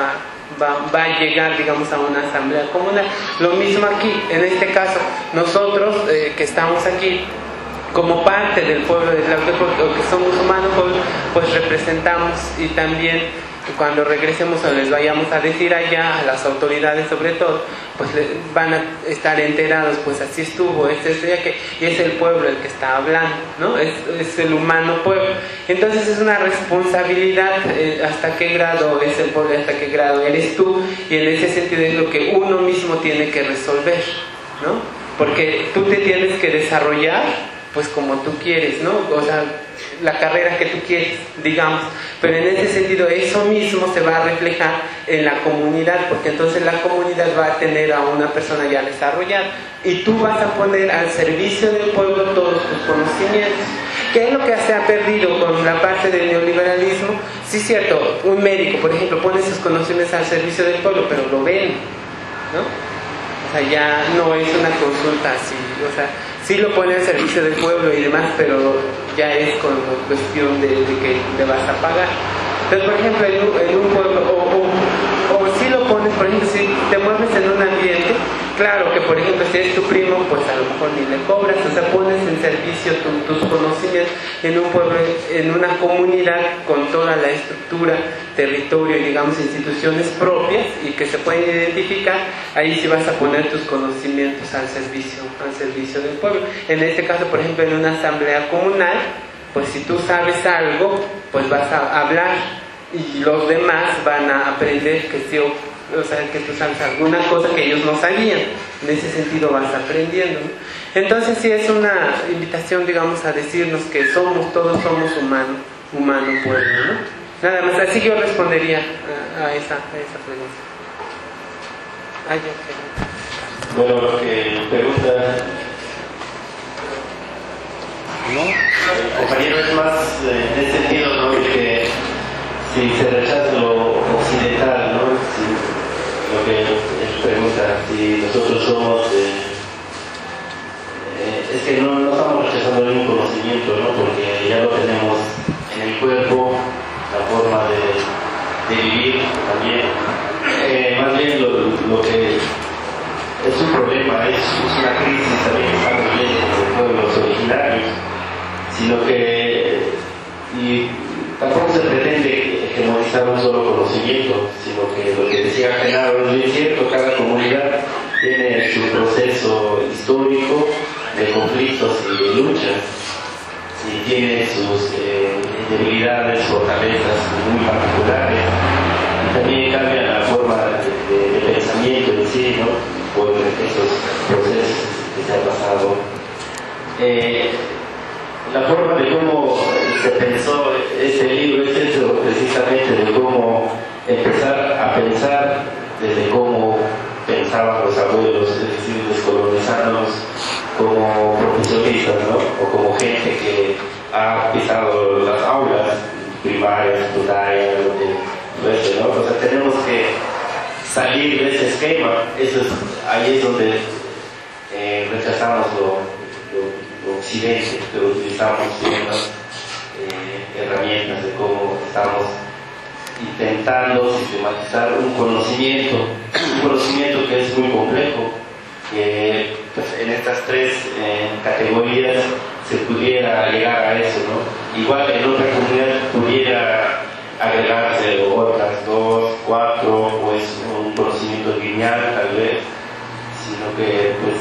va a llegar, digamos, a una asamblea comunal. Lo mismo aquí, en este caso, nosotros que estamos aquí como parte del pueblo de Tlahuitepec, o que somos humanos, pues representamos, y también cuando regresemos o les vayamos a decir allá a las autoridades, sobre todo, pues van a estar enterados, pues así estuvo, y es el pueblo el que está hablando, ¿no? Es el humano pueblo. Entonces es una responsabilidad, hasta qué grado es el pueblo, hasta qué grado eres tú, y en ese sentido es lo que uno mismo tiene que resolver, ¿no? Porque tú te tienes que desarrollar pues como tú quieres, ¿no? O sea, la carrera que tú quieres, digamos, pero en ese sentido eso mismo se va a reflejar en la comunidad, porque entonces la comunidad va a tener a una persona ya desarrollada y tú vas a poner al servicio del pueblo todos tus conocimientos. ¿Qué es lo que se ha perdido con la parte del neoliberalismo? Sí, es cierto, un médico, por ejemplo, pone sus conocimientos al servicio del pueblo, pero lo ven, ¿no? O sea, ya no es una consulta así, o sea, sí lo pone al servicio del pueblo y demás, pero ya es con cuestión de que te vas a pagar. Entonces, por ejemplo, en un pueblo, o si lo pones, por ejemplo, si te mueves en un ambiente, claro que, por ejemplo, si es tu primo, pues a lo mejor ni le cobras, o sea, pones en servicio tus conocimientos en un pueblo, en una comunidad con toda la estructura, territorio y, digamos, instituciones propias y que se pueden identificar. Ahí sí vas a poner tus conocimientos al servicio del pueblo. En este caso, por ejemplo, en una asamblea comunal, pues si tú sabes algo, pues vas a hablar y los demás van a aprender que sí, o sea, que tú sabes alguna cosa que ellos no sabían. En ese sentido vas aprendiendo, ¿no? Entonces sí es una invitación, digamos, a decirnos que todos somos humanos pueblo, ¿no? Nada más, así yo respondería a esa pregunta. Bueno, lo que pregunta el compañero es más en ese sentido, ¿no? De que si se rechaza lo occidental, ¿no? Lo que él pregunta, si nosotros somos es que no estamos rechazando ningún conocimiento, ¿no? Porque ya lo tenemos en el cuerpo, la forma de vivir también. Más bien lo que es un problema, es una crisis también que estamos viendo en los pueblos originarios, sino que y tampoco se pretende hegemonizar un solo conocimiento, sino que lo que decía Genaro es bien cierto, cada comunidad tiene su proceso histórico de conflictos y de luchas, y tiene sus debilidades, fortalezas muy particulares, y también cambia la forma de pensamiento en sí, ¿no? Por esos procesos que se han pasado. La forma de cómo se pensó este libro es eso, precisamente, de cómo empezar a pensar desde cómo pensaban los abuelos, es decir, descolonizarnos como profesionistas, ¿no? O como gente que ha pisado las aulas primarias, secundarias, ¿no? O sea, tenemos que salir de ese esquema. Ahí es donde rechazamos lo occidente, pero utilizamos ciertas herramientas de cómo estamos intentando sistematizar un conocimiento que es muy complejo, que pues, en estas tres categorías se pudiera llegar a eso, ¿no? Igual en otra comunidad pudiera agregarse otras 2, 4, pues un conocimiento lineal tal vez, sino que pues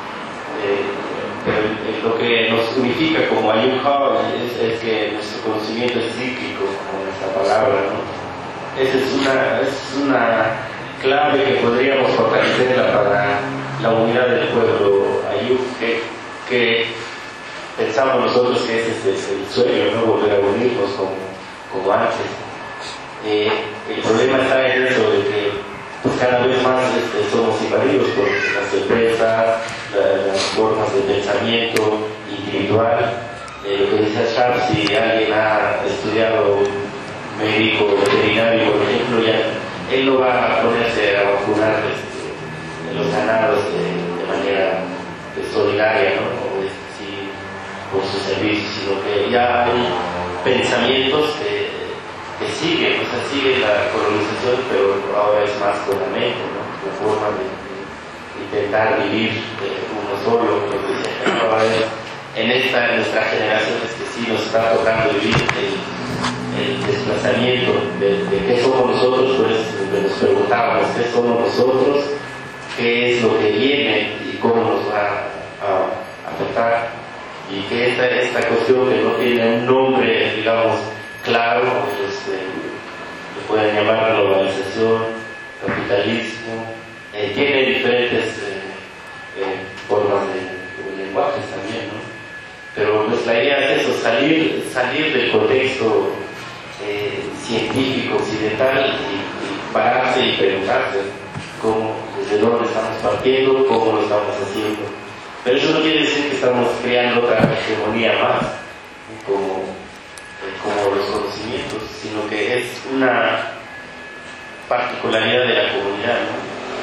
lo que nos unifica como Ayub Hall es que nuestro conocimiento es cíclico, como nuestra palabra, ¿no? Esa es una clave que podríamos fortalecerla para la unidad del pueblo Ayub, que pensamos nosotros que ese es el sueño, ¿no? Volver a unirnos como antes. El problema está en eso de que pues, cada vez más somos invadidos por las empresas, las formas de pensamiento individual. Lo que decía Sharp, si alguien ha estudiado médico veterinario, por ejemplo, ya él no va a ponerse a vacunar los ganados de manera solidaria, ¿no? O sí, por sus servicios, sino que ya hay pensamientos que siguen, o sea, sigue la colonización, pero ahora es más con la mente, ¿no? La forma de intentar vivir uno solo, lo que decía, ahora en nuestra generación es que sí nos está tocando vivir el desplazamiento de qué somos nosotros, pues nos preguntábamos qué somos nosotros, qué es lo que viene y cómo nos va a afectar, y que esta cuestión que no tiene un nombre, digamos, claro, pues, le pueden llamar globalización, capitalismo, tiene diferentes formas de lenguajes también, ¿no? Pero pues la idea es eso, salir del contexto científico occidental y pararse y preguntarse desde dónde estamos partiendo, cómo lo estamos haciendo. Pero eso no quiere decir que estamos creando otra hegemonía más, como los conocimientos, sino que es una particularidad de la comunidad, ¿no?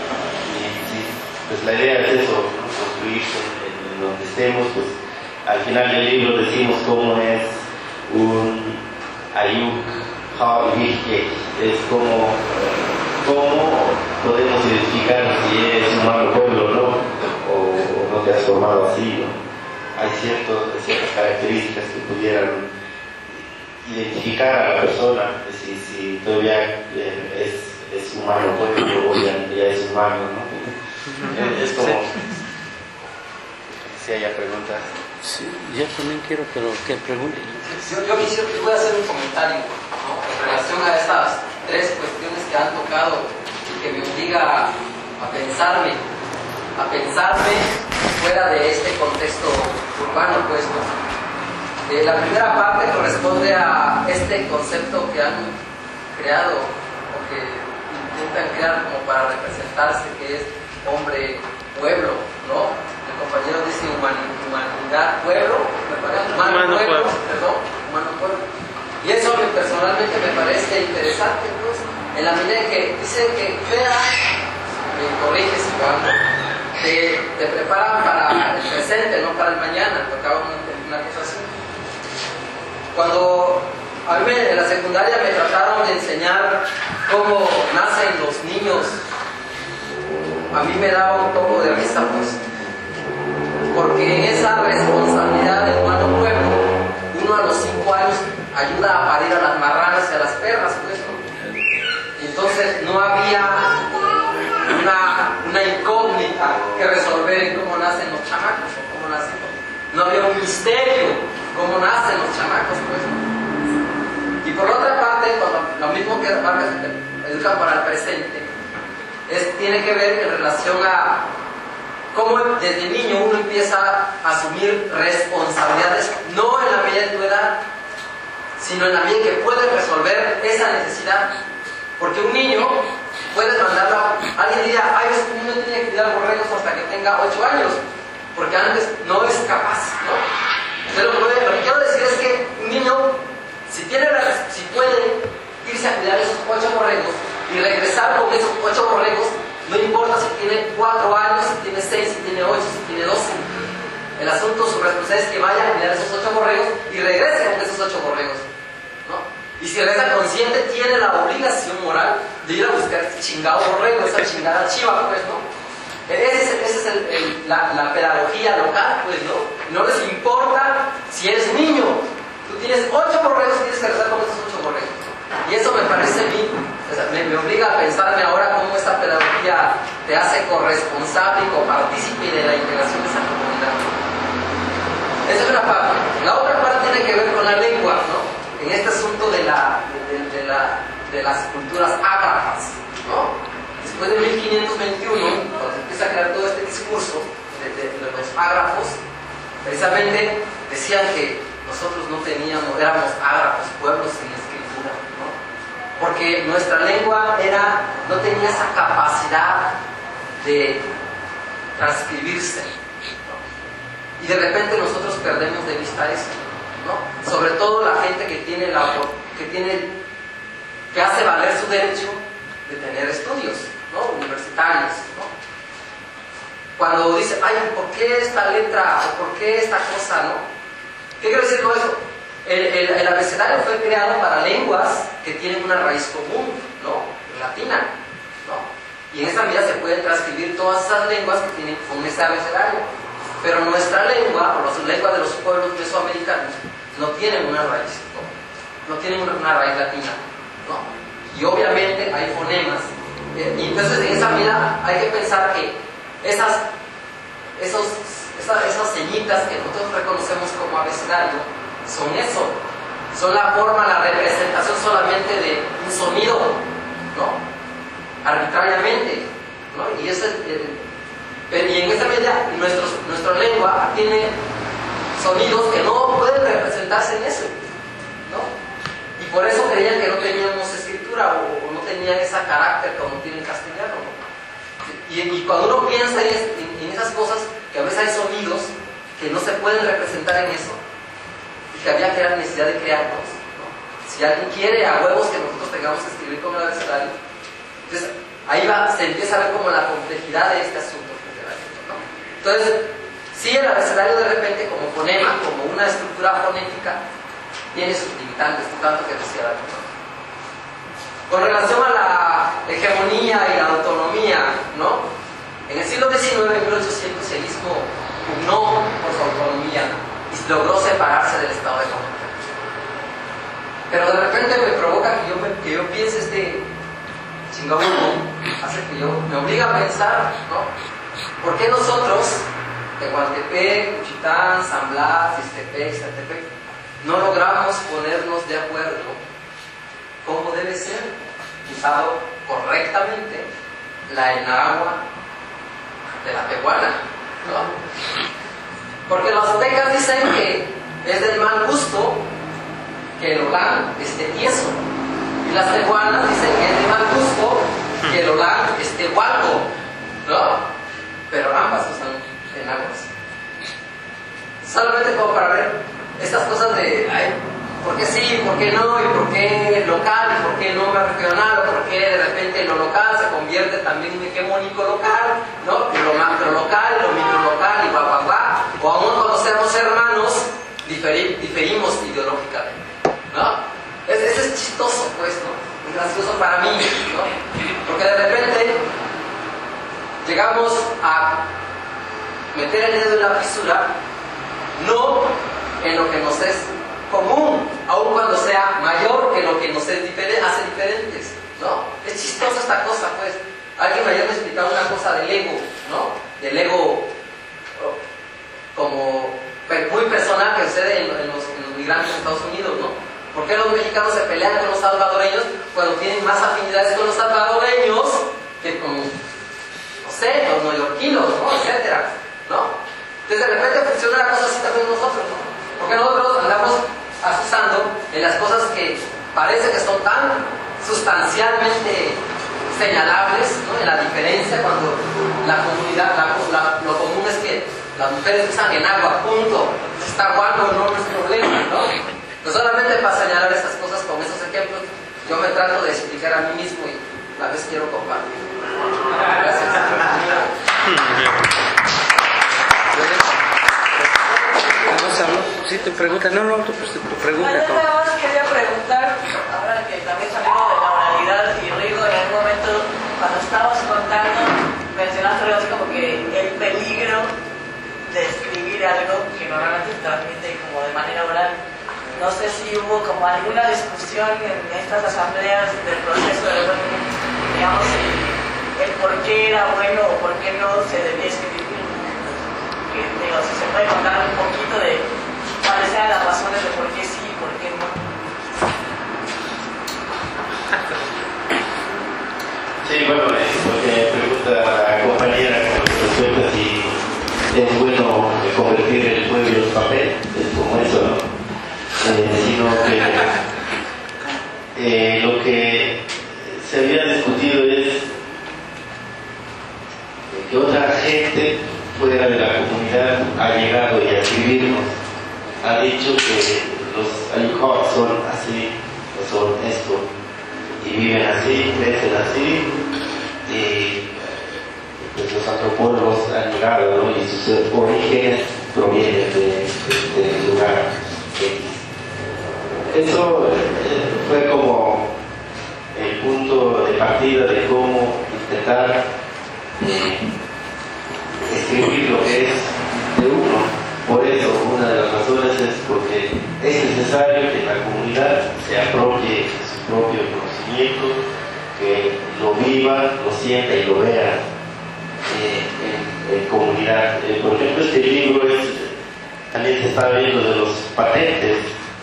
Y pues la idea es eso, ¿no? Construirse en donde estemos. Pues al final del libro decimos cómo es un Ayub Hawley, es cómo podemos identificar si eres humano pueblo o no, o no te has formado así, ¿no? Hay ciertas características que pudieran identificar a la persona, si todavía es humano pueblo o ya es humano, ¿no? Es como si haya preguntas. Sí, yo también quiero, pero que pregunte. Yo quisiera, voy a hacer un comentario, ¿no? En relación a estas tres cuestiones que han tocado y que me obliga a pensarme fuera de este contexto urbano, pues, ¿no? La primera parte corresponde a este concepto que han creado o que intentan crear como para representarse, que es hombre-pueblo, ¿no? El compañero dice humanidad-pueblo, humano-pueblo. Y eso a mí personalmente me parece interesante, pues, en la medida en que dice que me corrige si algo, te preparan para el presente, no para el mañana, tocaba una cosa así. Cuando a mí en la secundaria me trataron de enseñar cómo nacen los niños, a mí me daba un poco de risa, pues, porque en esa responsabilidad del humano pueblo, uno a los 5 años ayuda a parir a las marranas y a las perras, pues, ¿no? Entonces no había una incógnita que resolver en cómo nacen los chamacos o cómo nacen. No había un misterio cómo nacen los chamacos, pues, ¿no? Y por otra parte, lo mismo que Vargas educa para el presente, tiene que ver en relación a cómo desde niño uno empieza a asumir responsabilidades, no en la medida de tu edad, sino en la medida que puedes resolver esa necesidad. Porque un niño puedes mandarlo, alguien diría, ay, es que uno tiene que cuidar borregos hasta que tenga 8 años, porque antes no es capaz, ¿no? Entonces lo que quiero decir es que un niño, si puede irse a cuidar esos 8 borregos y regresar con esos 8 borregos, no importa si tiene 4 años, si tiene 6, si tiene tiene 8, si tiene 12. El asunto, su responsabilidad es que vaya a cuidar esos 8 borregos y regrese con esos 8 borregos, ¿no? Y si regresa consciente, tiene la obligación moral de ir a buscar este chingado borrego, esa chingada chiva, pues, ¿no? Esa es la pedagogía local, pues, ¿no? No les importa si eres niño. Tú tienes 8 borregos y tienes que regresar con esos 8 borregos. Y eso me parece a mí, o sea, me obliga a pensarme ahora cómo esta pedagogía te hace corresponsable y copartícipe de la integración de esa comunidad. Esa es una parte. La otra parte tiene que ver con la lengua, ¿no? En este asunto de las culturas ágrafas, ¿no? Después de 1521, cuando se empieza a crear todo este discurso de los ágrafos, precisamente decían que nosotros no teníamos, éramos ágrafos, pueblos sin escritura, ¿no? Porque nuestra lengua no tenía esa capacidad de transcribirse, ¿no? Y de repente nosotros perdemos de vista eso, ¿no? Sobre todo la gente que hace valer su derecho de tener estudios, ¿no? Universitarios, ¿no? Cuando dice, ay, ¿por qué esta letra? ¿O por qué esta cosa? ¿No? ¿Qué quiero decir con eso? El abecedario fue creado para lenguas que tienen una raíz común, ¿no? Latina, ¿no? Y en esa medida se pueden transcribir todas esas lenguas que tienen con ese abecedario. Pero nuestra lengua, o las lenguas de los pueblos mesoamericanos, no tienen una raíz, ¿no? No tienen una raíz latina, ¿no? Y obviamente hay fonemas. Y entonces en esa medida hay que pensar que esas señitas que nosotros reconocemos como abecedario son eso, son la forma, la representación solamente de un sonido, ¿no? Arbitrariamente, ¿no? Y en esa medida nuestra lengua tiene sonidos que no pueden representarse en eso, ¿no? Y por eso creían que no teníamos escritura o no tenían ese carácter como tiene el castellano, ¿no? Y cuando uno piensa en esas cosas, que a veces hay sonidos que no se pueden representar en eso, y que había que la necesidad de crearlos, ¿no? Si alguien quiere a huevos que nosotros tengamos que escribir con el abecedario, entonces ahí se empieza a ver como la complejidad de este asunto, ¿no? Entonces, sí, el abecedario de repente como fonema, como una estructura fonética, tiene sus limitantes, tanto que decía David, ¿no? Con relación a la hegemonía y la autonomía, ¿no? En el siglo XIX, en 1800, el istmo pugnó por su autonomía y logró separarse del Estado de Colombia. Pero de repente me provoca que yo piense este chingaburro, hace que me obliga a pensar, ¿no? ¿Por qué nosotros, Tehuantepec, Cuchitán, San Blas, Ixtepec, Xantepec, no logramos ponernos de acuerdo cómo debe ser usado correctamente la enagua de la pehuana, ¿no? Porque los aztecas dicen que es del mal gusto que el olán esté tieso, y las pehuanas dicen que es de mal gusto que el olán esté hualco, ¿no? Pero ambas usan enaguas. Solamente como para ver estas cosas de ¿por qué sí? ¿Por qué no? ¿Y por qué local? ¿Y por qué no más regional? ¿O por qué de repente lo local se convierte también en un hegemónico local? ¿No? Y lo macro local, lo micro local y guaguaguá. O aún cuando seamos hermanos, diferimos ideológicamente, ¿no? Eso es chistoso, pues, ¿no? Es gracioso para mí, ¿no? Porque de repente llegamos a meter el dedo en la fisura, no en lo que nos es común, aun cuando sea mayor que lo que nos hace diferentes, ¿no? Es chistosa esta cosa, pues. Alguien ayer me explicaba una cosa del ego, ¿no? Del ego como muy personal que sucede en los migrantes de Estados Unidos, ¿no? ¿Por qué los mexicanos se pelean con los salvadoreños cuando tienen más afinidades con los salvadoreños que con, no sé, los neoyorquinos, ¿no? Etcétera, ¿no? Entonces de repente funciona una cosa así también nosotros, ¿no? Porque nosotros andamos asusando en las cosas que parece que son tan sustancialmente señalables, ¿no? En la diferencia, cuando la comunidad, lo común es que las mujeres usan enagua, punto. Está guapo, no es problema, ¿no? No solamente para señalar estas cosas con esos ejemplos, yo me trato de explicar a mí mismo y a veces quiero compartir. Gracias. Sí, tu pregunta. No, tu pregunta. Bueno, yo nada más quería preguntar, ahora que también salimos de la oralidad, y Rigo, en algún momento, cuando estabas contando, mencionaste algo así como que el peligro de escribir algo que normalmente se transmite como de manera oral. No sé si hubo como alguna discusión en estas asambleas del proceso de, digamos, el por qué era bueno o por qué no se debía escribir. Que, digo, si se puede contar un poquito de cuáles eran las razones de por qué sí y por qué no. Sí, bueno, porque pregunta la compañera respecto a si es bueno convertir el pueblo en papel, es como eso, ¿no? Sino que lo que se había discutido es que otra gente fuera de la comunidad ha llegado y a escribirnos, ha dicho que los ayujaos son así, son esto, y viven así, crecen así, y pues los antropólogos han llegado, ¿no? Y sus orígenes provienen de lugar X. Eso fue como el punto de partida de cómo intentar escribir lo que es de uno. Por eso, una de las razones es porque es necesario que la comunidad se apropie de su propio conocimiento, que lo viva, lo sienta y lo vea en comunidad. Por ejemplo, este libro también se está viendo de los patentes,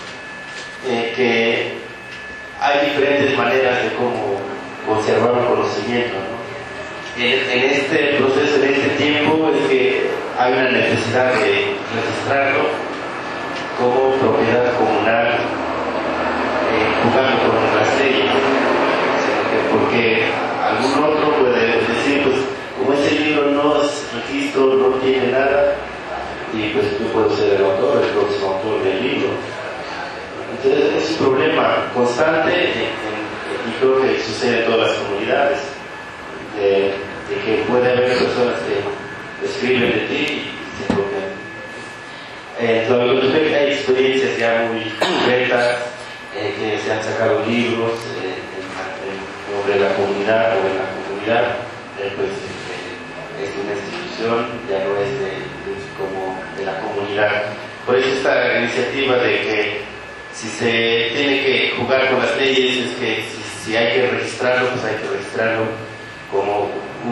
que hay diferentes maneras de cómo conservar un conocimiento, ¿no? En este proceso, en este tiempo, es que hay una necesidad de registrarlo como propiedad comunal, jugando con las leyes, porque algún otro puede decir, pues como este libro no es registro, no tiene nada, y pues yo puedo ser el autor, el próximo autor del libro. Entonces es un problema constante y creo que sucede en todas las comunidades, de que puede haber personas que escriben de ti y se copian. En Tlahuelotepec hay experiencias ya muy concretas, que se han sacado libros sobre la comunidad o en la comunidad, pues es una institución, ya no es como de la comunidad. Por eso esta iniciativa de que si se tiene que jugar con las leyes, es que si hay que registrarlo, pues hay que registrarlo como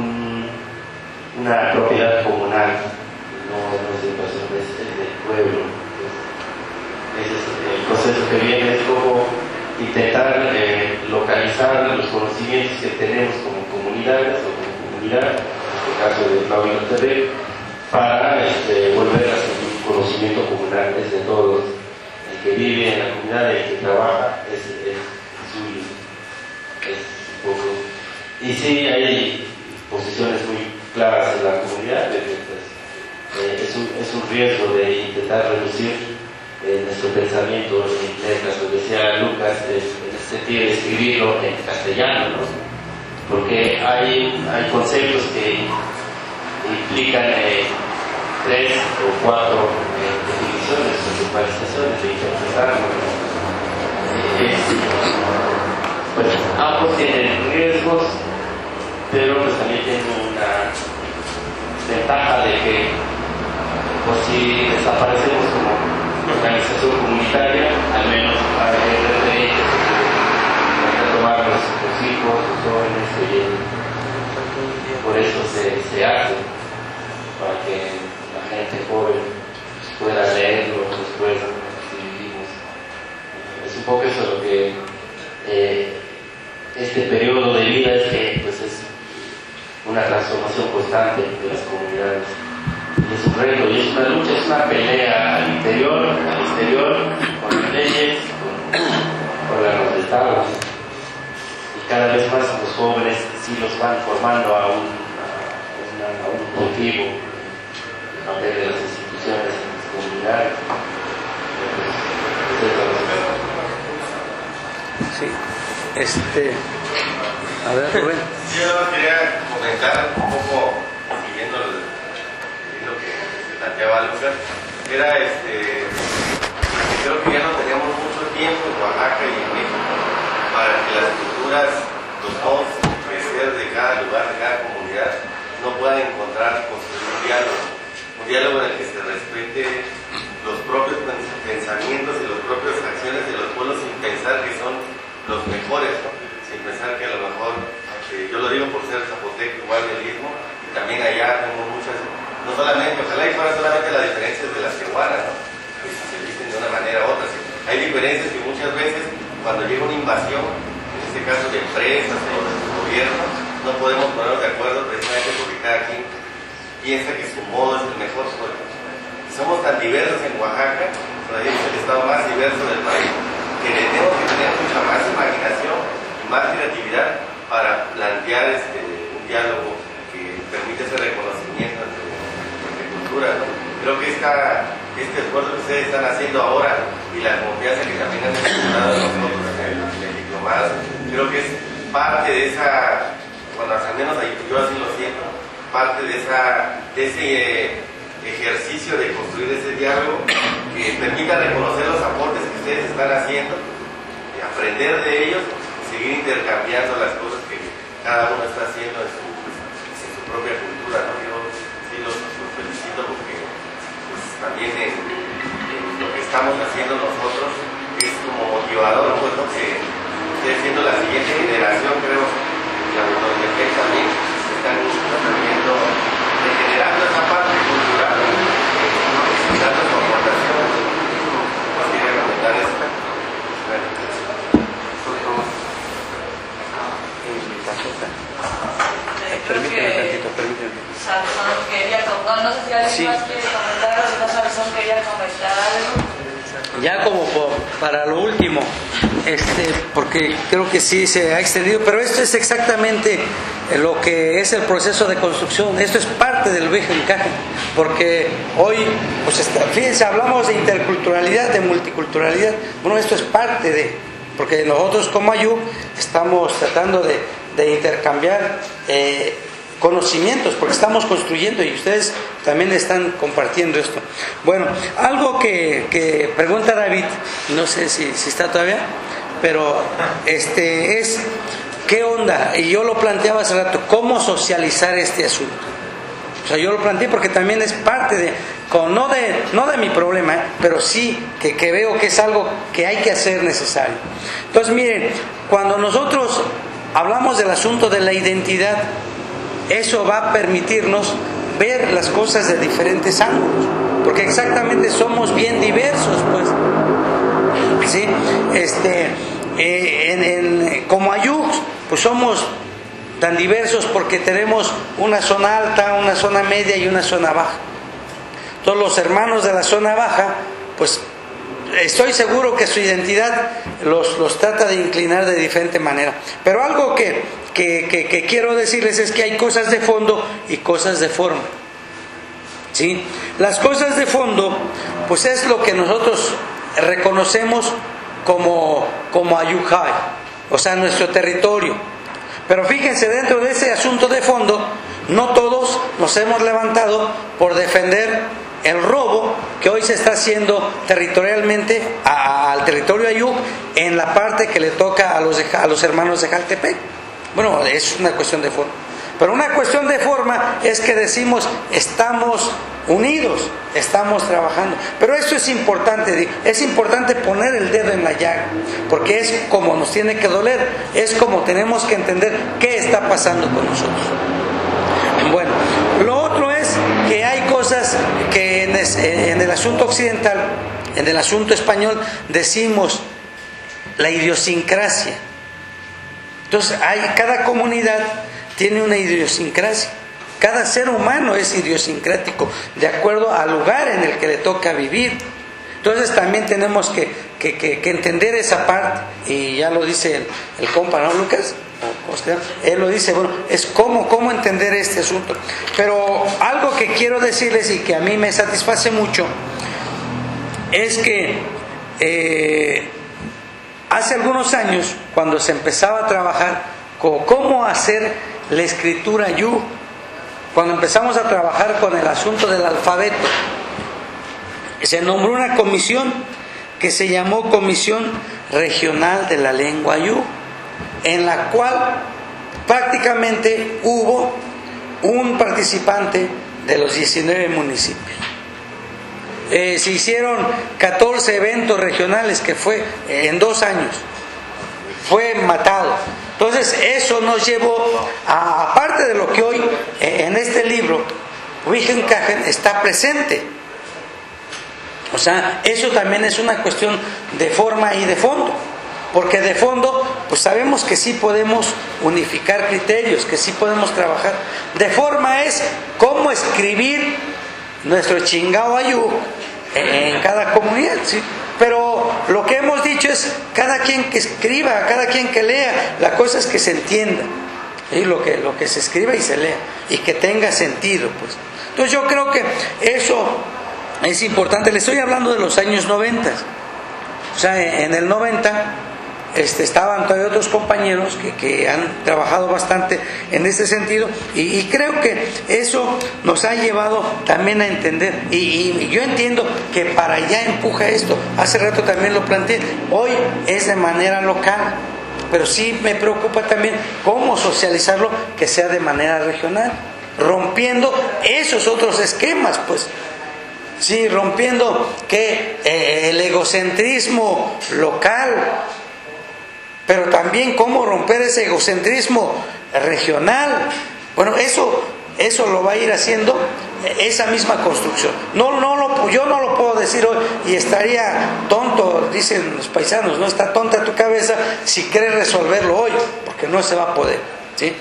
una propiedad comunal, no de personas del pueblo. Ese es el proceso que viene, es como intentar localizar los conocimientos que tenemos como comunidades o como comunidad, en este caso de Tlahuelotepec, para volver a ser un conocimiento comunal, es de todos. El que vive en la comunidad, el que trabaja, es suyo, es un poco. Y sí hay posiciones muy claras en la comunidad, de que pues, es un riesgo de intentar reducir nuestro pensamiento en letras, lo decía Lucas, en el sentido de escribirlo en castellano, ¿no? Porque hay conceptos que implican 3 o 4 definiciones o principalizaciones de interpretarlo. Pues ambos tienen riesgos, pero pues también tienen una ventaja de que pues, si desaparecemos como organización comunitaria, al menos para que hay que tomar los hijos, los jóvenes, por eso se hace, para que la gente joven pueda leerlo después, si vivimos. Es un poco eso lo que este periodo de vida es que pues, es una transformación constante de las comunidades. Es un reto y es una lucha, es una pelea al interior, con las leyes, con los estados. Y cada vez más los jóvenes sí los van formando a un cultivo, a papel de las instituciones, de las comunidades. Sí. A ver, Rubén. Yo quería comentar un poco, siguiendo lo que se planteaba Lucas, era creo que ya no tenemos mucho tiempo en Oaxaca y en México para que las culturas, los modos de crecer de cada lugar, de cada comunidad, no puedan encontrar, construir un diálogo en el que se respete los propios pensamientos y las propias acciones de los pueblos sin pensar que son los mejores, ¿no? Sin pensar que a lo mejor, yo lo digo por ser zapoteco, igual del Istmo, y también allá tenemos muchas, no solamente, ojalá y fuera solamente las diferencias de las tehuanas, ¿no? Que se dicen de una manera u otra. ¿Sí? Hay diferencias que muchas veces, cuando llega una invasión, en este caso de empresas o de gobierno, no podemos ponernos de acuerdo precisamente porque cada quien piensa que su modo es el mejor. Somos tan diversos en Oaxaca, todavía es el estado más diverso del país, que tenemos que tener mucha más imaginación y más creatividad para plantear un diálogo que permite ese reconocimiento entre culturas, ¿no? Creo que este esfuerzo que ustedes están haciendo ahora y la confianza que también han demostrado nosotros en el diplomado, creo que es parte de esa, bueno, al menos yo así lo siento, parte de ese ejercicio de construir ese diálogo que permita reconocer los aportes que ustedes están haciendo, aprender de ellos y seguir intercambiando las cosas que cada uno está haciendo en su propia cultura, ¿no? Yo sí los felicito porque pues, también en lo que estamos haciendo nosotros es como motivador, pues, ¿no? Que ustedes siendo la siguiente generación, creo, y la autoridad también están aprendiendo, regenerando esa parte cultural, dando su aportación. Quería comentar esto. Permíteme tantito, permíteme. Sansón quería comentar, no sé si alguien más quiere comentar o si no Sansón quería comentar algo. Ya como para lo último, porque creo que sí se ha extendido, pero esto es exactamente lo que es el proceso de construcción. Esto es parte del Huejencajen, porque hoy, pues fíjense, hablamos de interculturalidad, de multiculturalidad. Bueno, esto es parte de, porque nosotros como Ayú estamos tratando de intercambiar conocimientos, porque estamos construyendo y ustedes también están compartiendo esto. Bueno, algo que pregunta David, no sé si está todavía, pero es ¿qué onda? Y yo lo planteaba hace rato, ¿cómo socializar este asunto? O sea, yo lo planteé porque también es parte de, no de mi problema, pero sí que veo que es algo que hay que hacer necesario. Entonces, miren, cuando nosotros hablamos del asunto de la identidad, eso va a permitirnos ver las cosas de diferentes ángulos, porque exactamente somos bien diversos, pues, ¿sí? Como Ayú, pues somos tan diversos porque tenemos una zona alta, una zona media y una zona baja. Todos los hermanos de la zona baja, pues estoy seguro que su identidad los trata de inclinar de diferente manera. Pero algo que quiero decirles es que hay cosas de fondo y cosas de forma. ¿Sí? Las cosas de fondo, pues es lo que nosotros reconocemos como Ayujay, o sea, nuestro territorio. Pero fíjense, dentro de ese asunto de fondo, no todos nos hemos levantado por defender el robo que hoy se está haciendo territorialmente al territorio Ayú en la parte que le toca a los hermanos de Jaltepec. Bueno, es una cuestión de forma. Pero una cuestión de forma es que decimos, estamos unidos, estamos trabajando. Pero esto es importante poner el dedo en la llaga, porque es como nos tiene que doler, es como tenemos que entender qué está pasando con nosotros. Bueno, lo otro es que hay cosas que en el asunto occidental, en el asunto español, decimos la idiosincrasia. Entonces, cada comunidad tiene una idiosincrasia. Cada ser humano es idiosincrático de acuerdo al lugar en el que le toca vivir. Entonces también tenemos que entender esa parte, y ya lo dice el compa, ¿no, Lucas? Él lo dice, bueno, es cómo entender este asunto. Pero algo que quiero decirles y que a mí me satisface mucho es que hace algunos años, cuando se empezaba a trabajar cómo hacer la escritura Ayú, cuando empezamos a trabajar con el asunto del alfabeto, se nombró una comisión que se llamó Comisión Regional de la Lengua Ayú, en la cual prácticamente hubo un participante de los 19 municipios. Se hicieron 14 eventos regionales, que fue en 2 años, fue matado. Entonces eso nos llevó a, aparte de lo que hoy en este libro Huijen Cajen está presente. O sea, eso también es una cuestión de forma y de fondo, porque de fondo pues sabemos que sí podemos unificar criterios, que sí podemos trabajar. De forma es cómo escribir nuestro chingao ayú en cada comunidad, ¿sí? Pero lo que hemos dicho es cada quien que escriba, cada quien que lea, la cosa es que se entienda, ¿sí? Lo que se escriba y se lea y que tenga sentido, pues. Entonces yo creo que eso es importante. Le estoy hablando de los años 90. O sea, en el 90 estaban todavía otros compañeros que han trabajado bastante en ese sentido, y creo que eso nos ha llevado también a entender, y yo entiendo que para allá empuja esto. Hace rato también lo planteé, hoy es de manera local, pero sí me preocupa también cómo socializarlo que sea de manera regional, rompiendo esos otros esquemas, pues. Sí, rompiendo que el egocentrismo local, pero también cómo romper ese egocentrismo regional. Bueno, eso lo va a ir haciendo esa misma construcción. Yo no lo puedo decir hoy, y estaría tonto, dicen los paisanos, no está tonta tu cabeza si quieres resolverlo hoy, porque no se va a poder, ¿sí?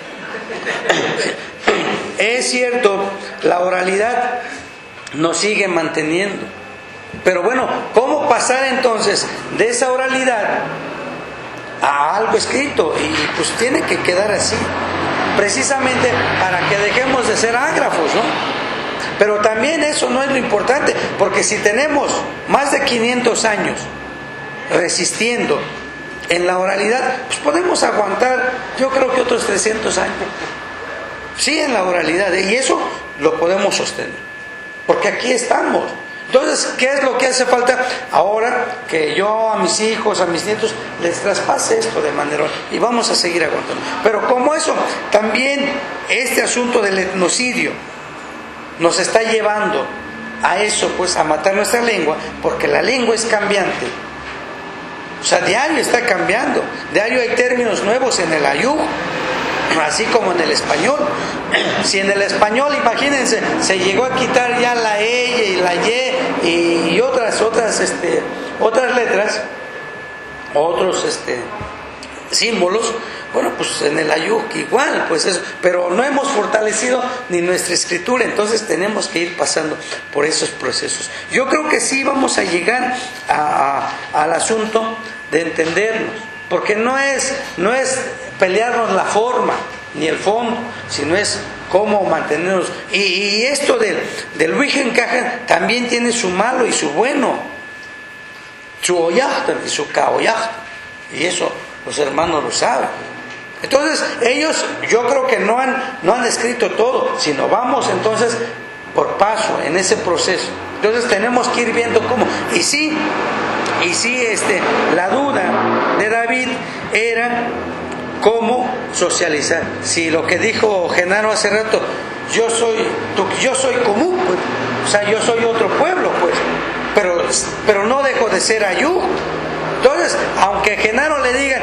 Es cierto, la oralidad nos sigue manteniendo, pero bueno, ¿cómo pasar entonces de esa oralidad a algo escrito? Y pues tiene que quedar así, precisamente para que dejemos de ser ágrafos, ¿no? Pero también eso no es lo importante, porque si tenemos más de 500 años resistiendo en la oralidad, pues podemos aguantar, yo creo que otros 300 años, sí, en la oralidad, y eso lo podemos sostener, porque aquí estamos. Entonces, ¿qué es lo que hace falta ahora? Que yo a mis hijos, a mis nietos, les traspase esto de manera, y vamos a seguir aguantando. Pero como eso, también este asunto del etnocidio nos está llevando a eso, pues a matar nuestra lengua, porque la lengua es cambiante. O sea, diario está cambiando, diario hay términos nuevos en el ayú, así como en el español. Si en el español, imagínense, se llegó a quitar ya la E y la Y y otras letras, otros símbolos, bueno, pues en el ayuk igual, pues eso, pero no hemos fortalecido ni nuestra escritura, entonces tenemos que ir pasando por esos procesos. Yo creo que sí vamos a llegar al asunto de entendernos, porque no es pelearnos la forma ni el fondo, sino es cómo mantenernos. Y esto del Huijen Cajen también tiene su malo y su bueno, su oyahta y su caoyahta, y eso los hermanos lo saben. Entonces ellos, yo creo que no han escrito todo, sino vamos entonces por paso en ese proceso. Entonces tenemos que ir viendo cómo. Y sí, la duda de David era cómo socializar. Si lo que dijo Genaro hace rato, yo soy común, pues, o sea, yo soy otro pueblo, pues, pero no dejo de ser ayú. Entonces, aunque Genaro le digan,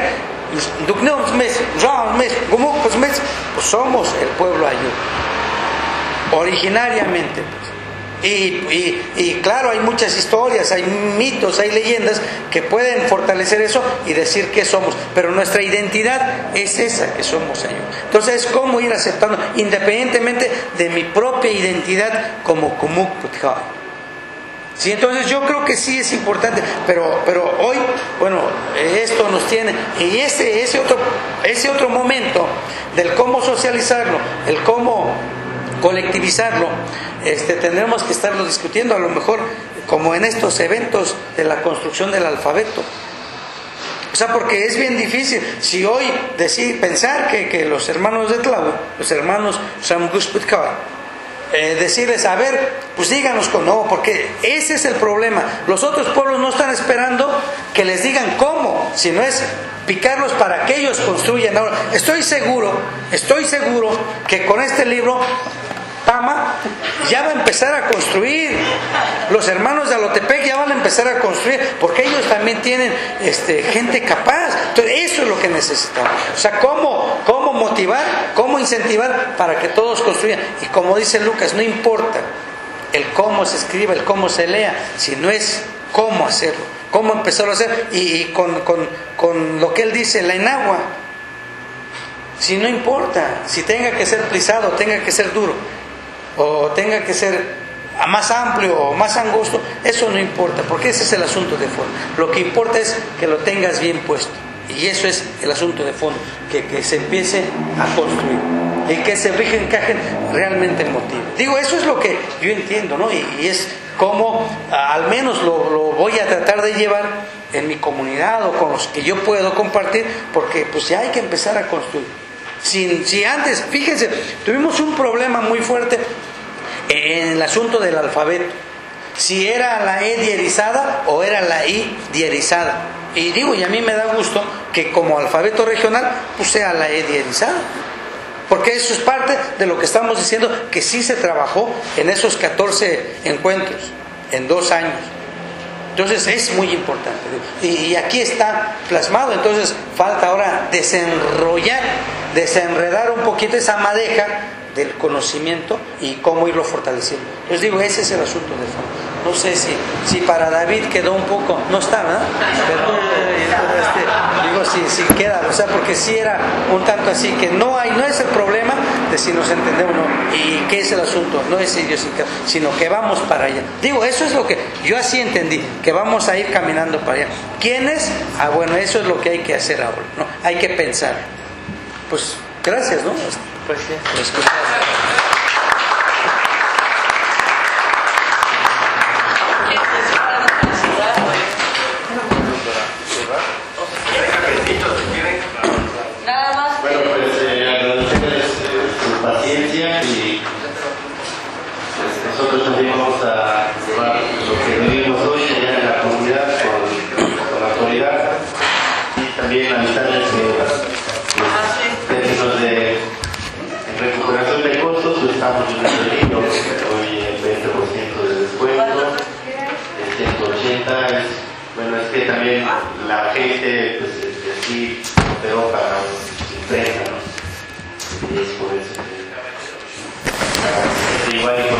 pues somos el pueblo ayú, originariamente, pues. Y claro, hay muchas historias, hay mitos, hay leyendas que pueden fortalecer eso y decir que somos, pero nuestra identidad es esa, que somos ayú. Entonces es como ir aceptando, independientemente de mi propia identidad como Kumuk Putjai. Sí, entonces yo creo que sí es importante, pero hoy, bueno, esto nos tiene, y ese otro momento del cómo socializarlo, el cómo colectivizarlo, tendremos que estarlo discutiendo, a lo mejor como en estos eventos de la construcción del alfabeto. O sea, porque es bien difícil, si hoy pensar que los hermanos de Tlahu, los hermanos Samgusputkawa, decirles, a ver, pues díganos no, porque ese es el problema. Los otros pueblos no están esperando que les digan cómo, sino es picarlos para que ellos construyan. Ahora, estoy seguro que con este libro Pama ya va a empezar a construir. Los hermanos de Alotepec ya van a empezar a construir, porque ellos también tienen gente capaz. Entonces, eso es lo que necesitamos. O sea, cómo motivar, cómo incentivar para que todos construyan. Y como dice Lucas, no importa el cómo se escriba, el cómo se lea, sino es cómo hacerlo, cómo empezarlo a hacer. Y con lo que él dice, la enagua. Si no importa, si tenga que ser plisado, tenga que ser duro, o tenga que ser más amplio o más angosto, eso no importa, porque ese es el asunto de fondo. Lo que importa es que lo tengas bien puesto, y eso es el asunto de fondo, que se empiece a construir y que ese encaje realmente motive. Digo, eso es lo que yo entiendo, ¿no? Y es como al menos lo voy a tratar de llevar en mi comunidad o con los que yo puedo compartir, porque pues ya hay que empezar a construir. Si antes, fíjense, tuvimos un problema muy fuerte en el asunto del alfabeto, si era la E dierizada o era la I dierizada. Y digo, y a mí me da gusto que como alfabeto regional pues sea la E dierizada, porque eso es parte de lo que estamos diciendo, que sí se trabajó en esos 14 encuentros en 2 años. Entonces es muy importante, y aquí está plasmado. Entonces falta ahora desenredar un poquito esa madeja del conocimiento y cómo irlo fortaleciendo. Entonces digo, ese es el asunto de fondo. No sé si para David quedó un poco, no está, ¿verdad? Pero digo, si queda, o sea, porque si era un tanto así, que no es el problema de si nos entendemos o no, y qué es el asunto, no es idiosincrasia, sino que vamos para allá. Digo, eso es lo que yo así entendí, que vamos a ir caminando para allá. ¿Quiénes? Bueno, eso es lo que hay que hacer ahora, ¿no? Hay que pensar. Pues gracias, ¿no? Pues sí. Por escuchar. Nada más. Bueno, pues agradecerles su paciencia, y nosotros también vamos a llevar lo que vivimos hoy allá en la comunidad con la autoridad, y también avisarles que en términos de recuperación de costos estamos en el libro, hoy el 20% de descuento, el 180 es, bueno, es que también la gente pues sí operó para su empresa, ¿no? Y es por eso que igual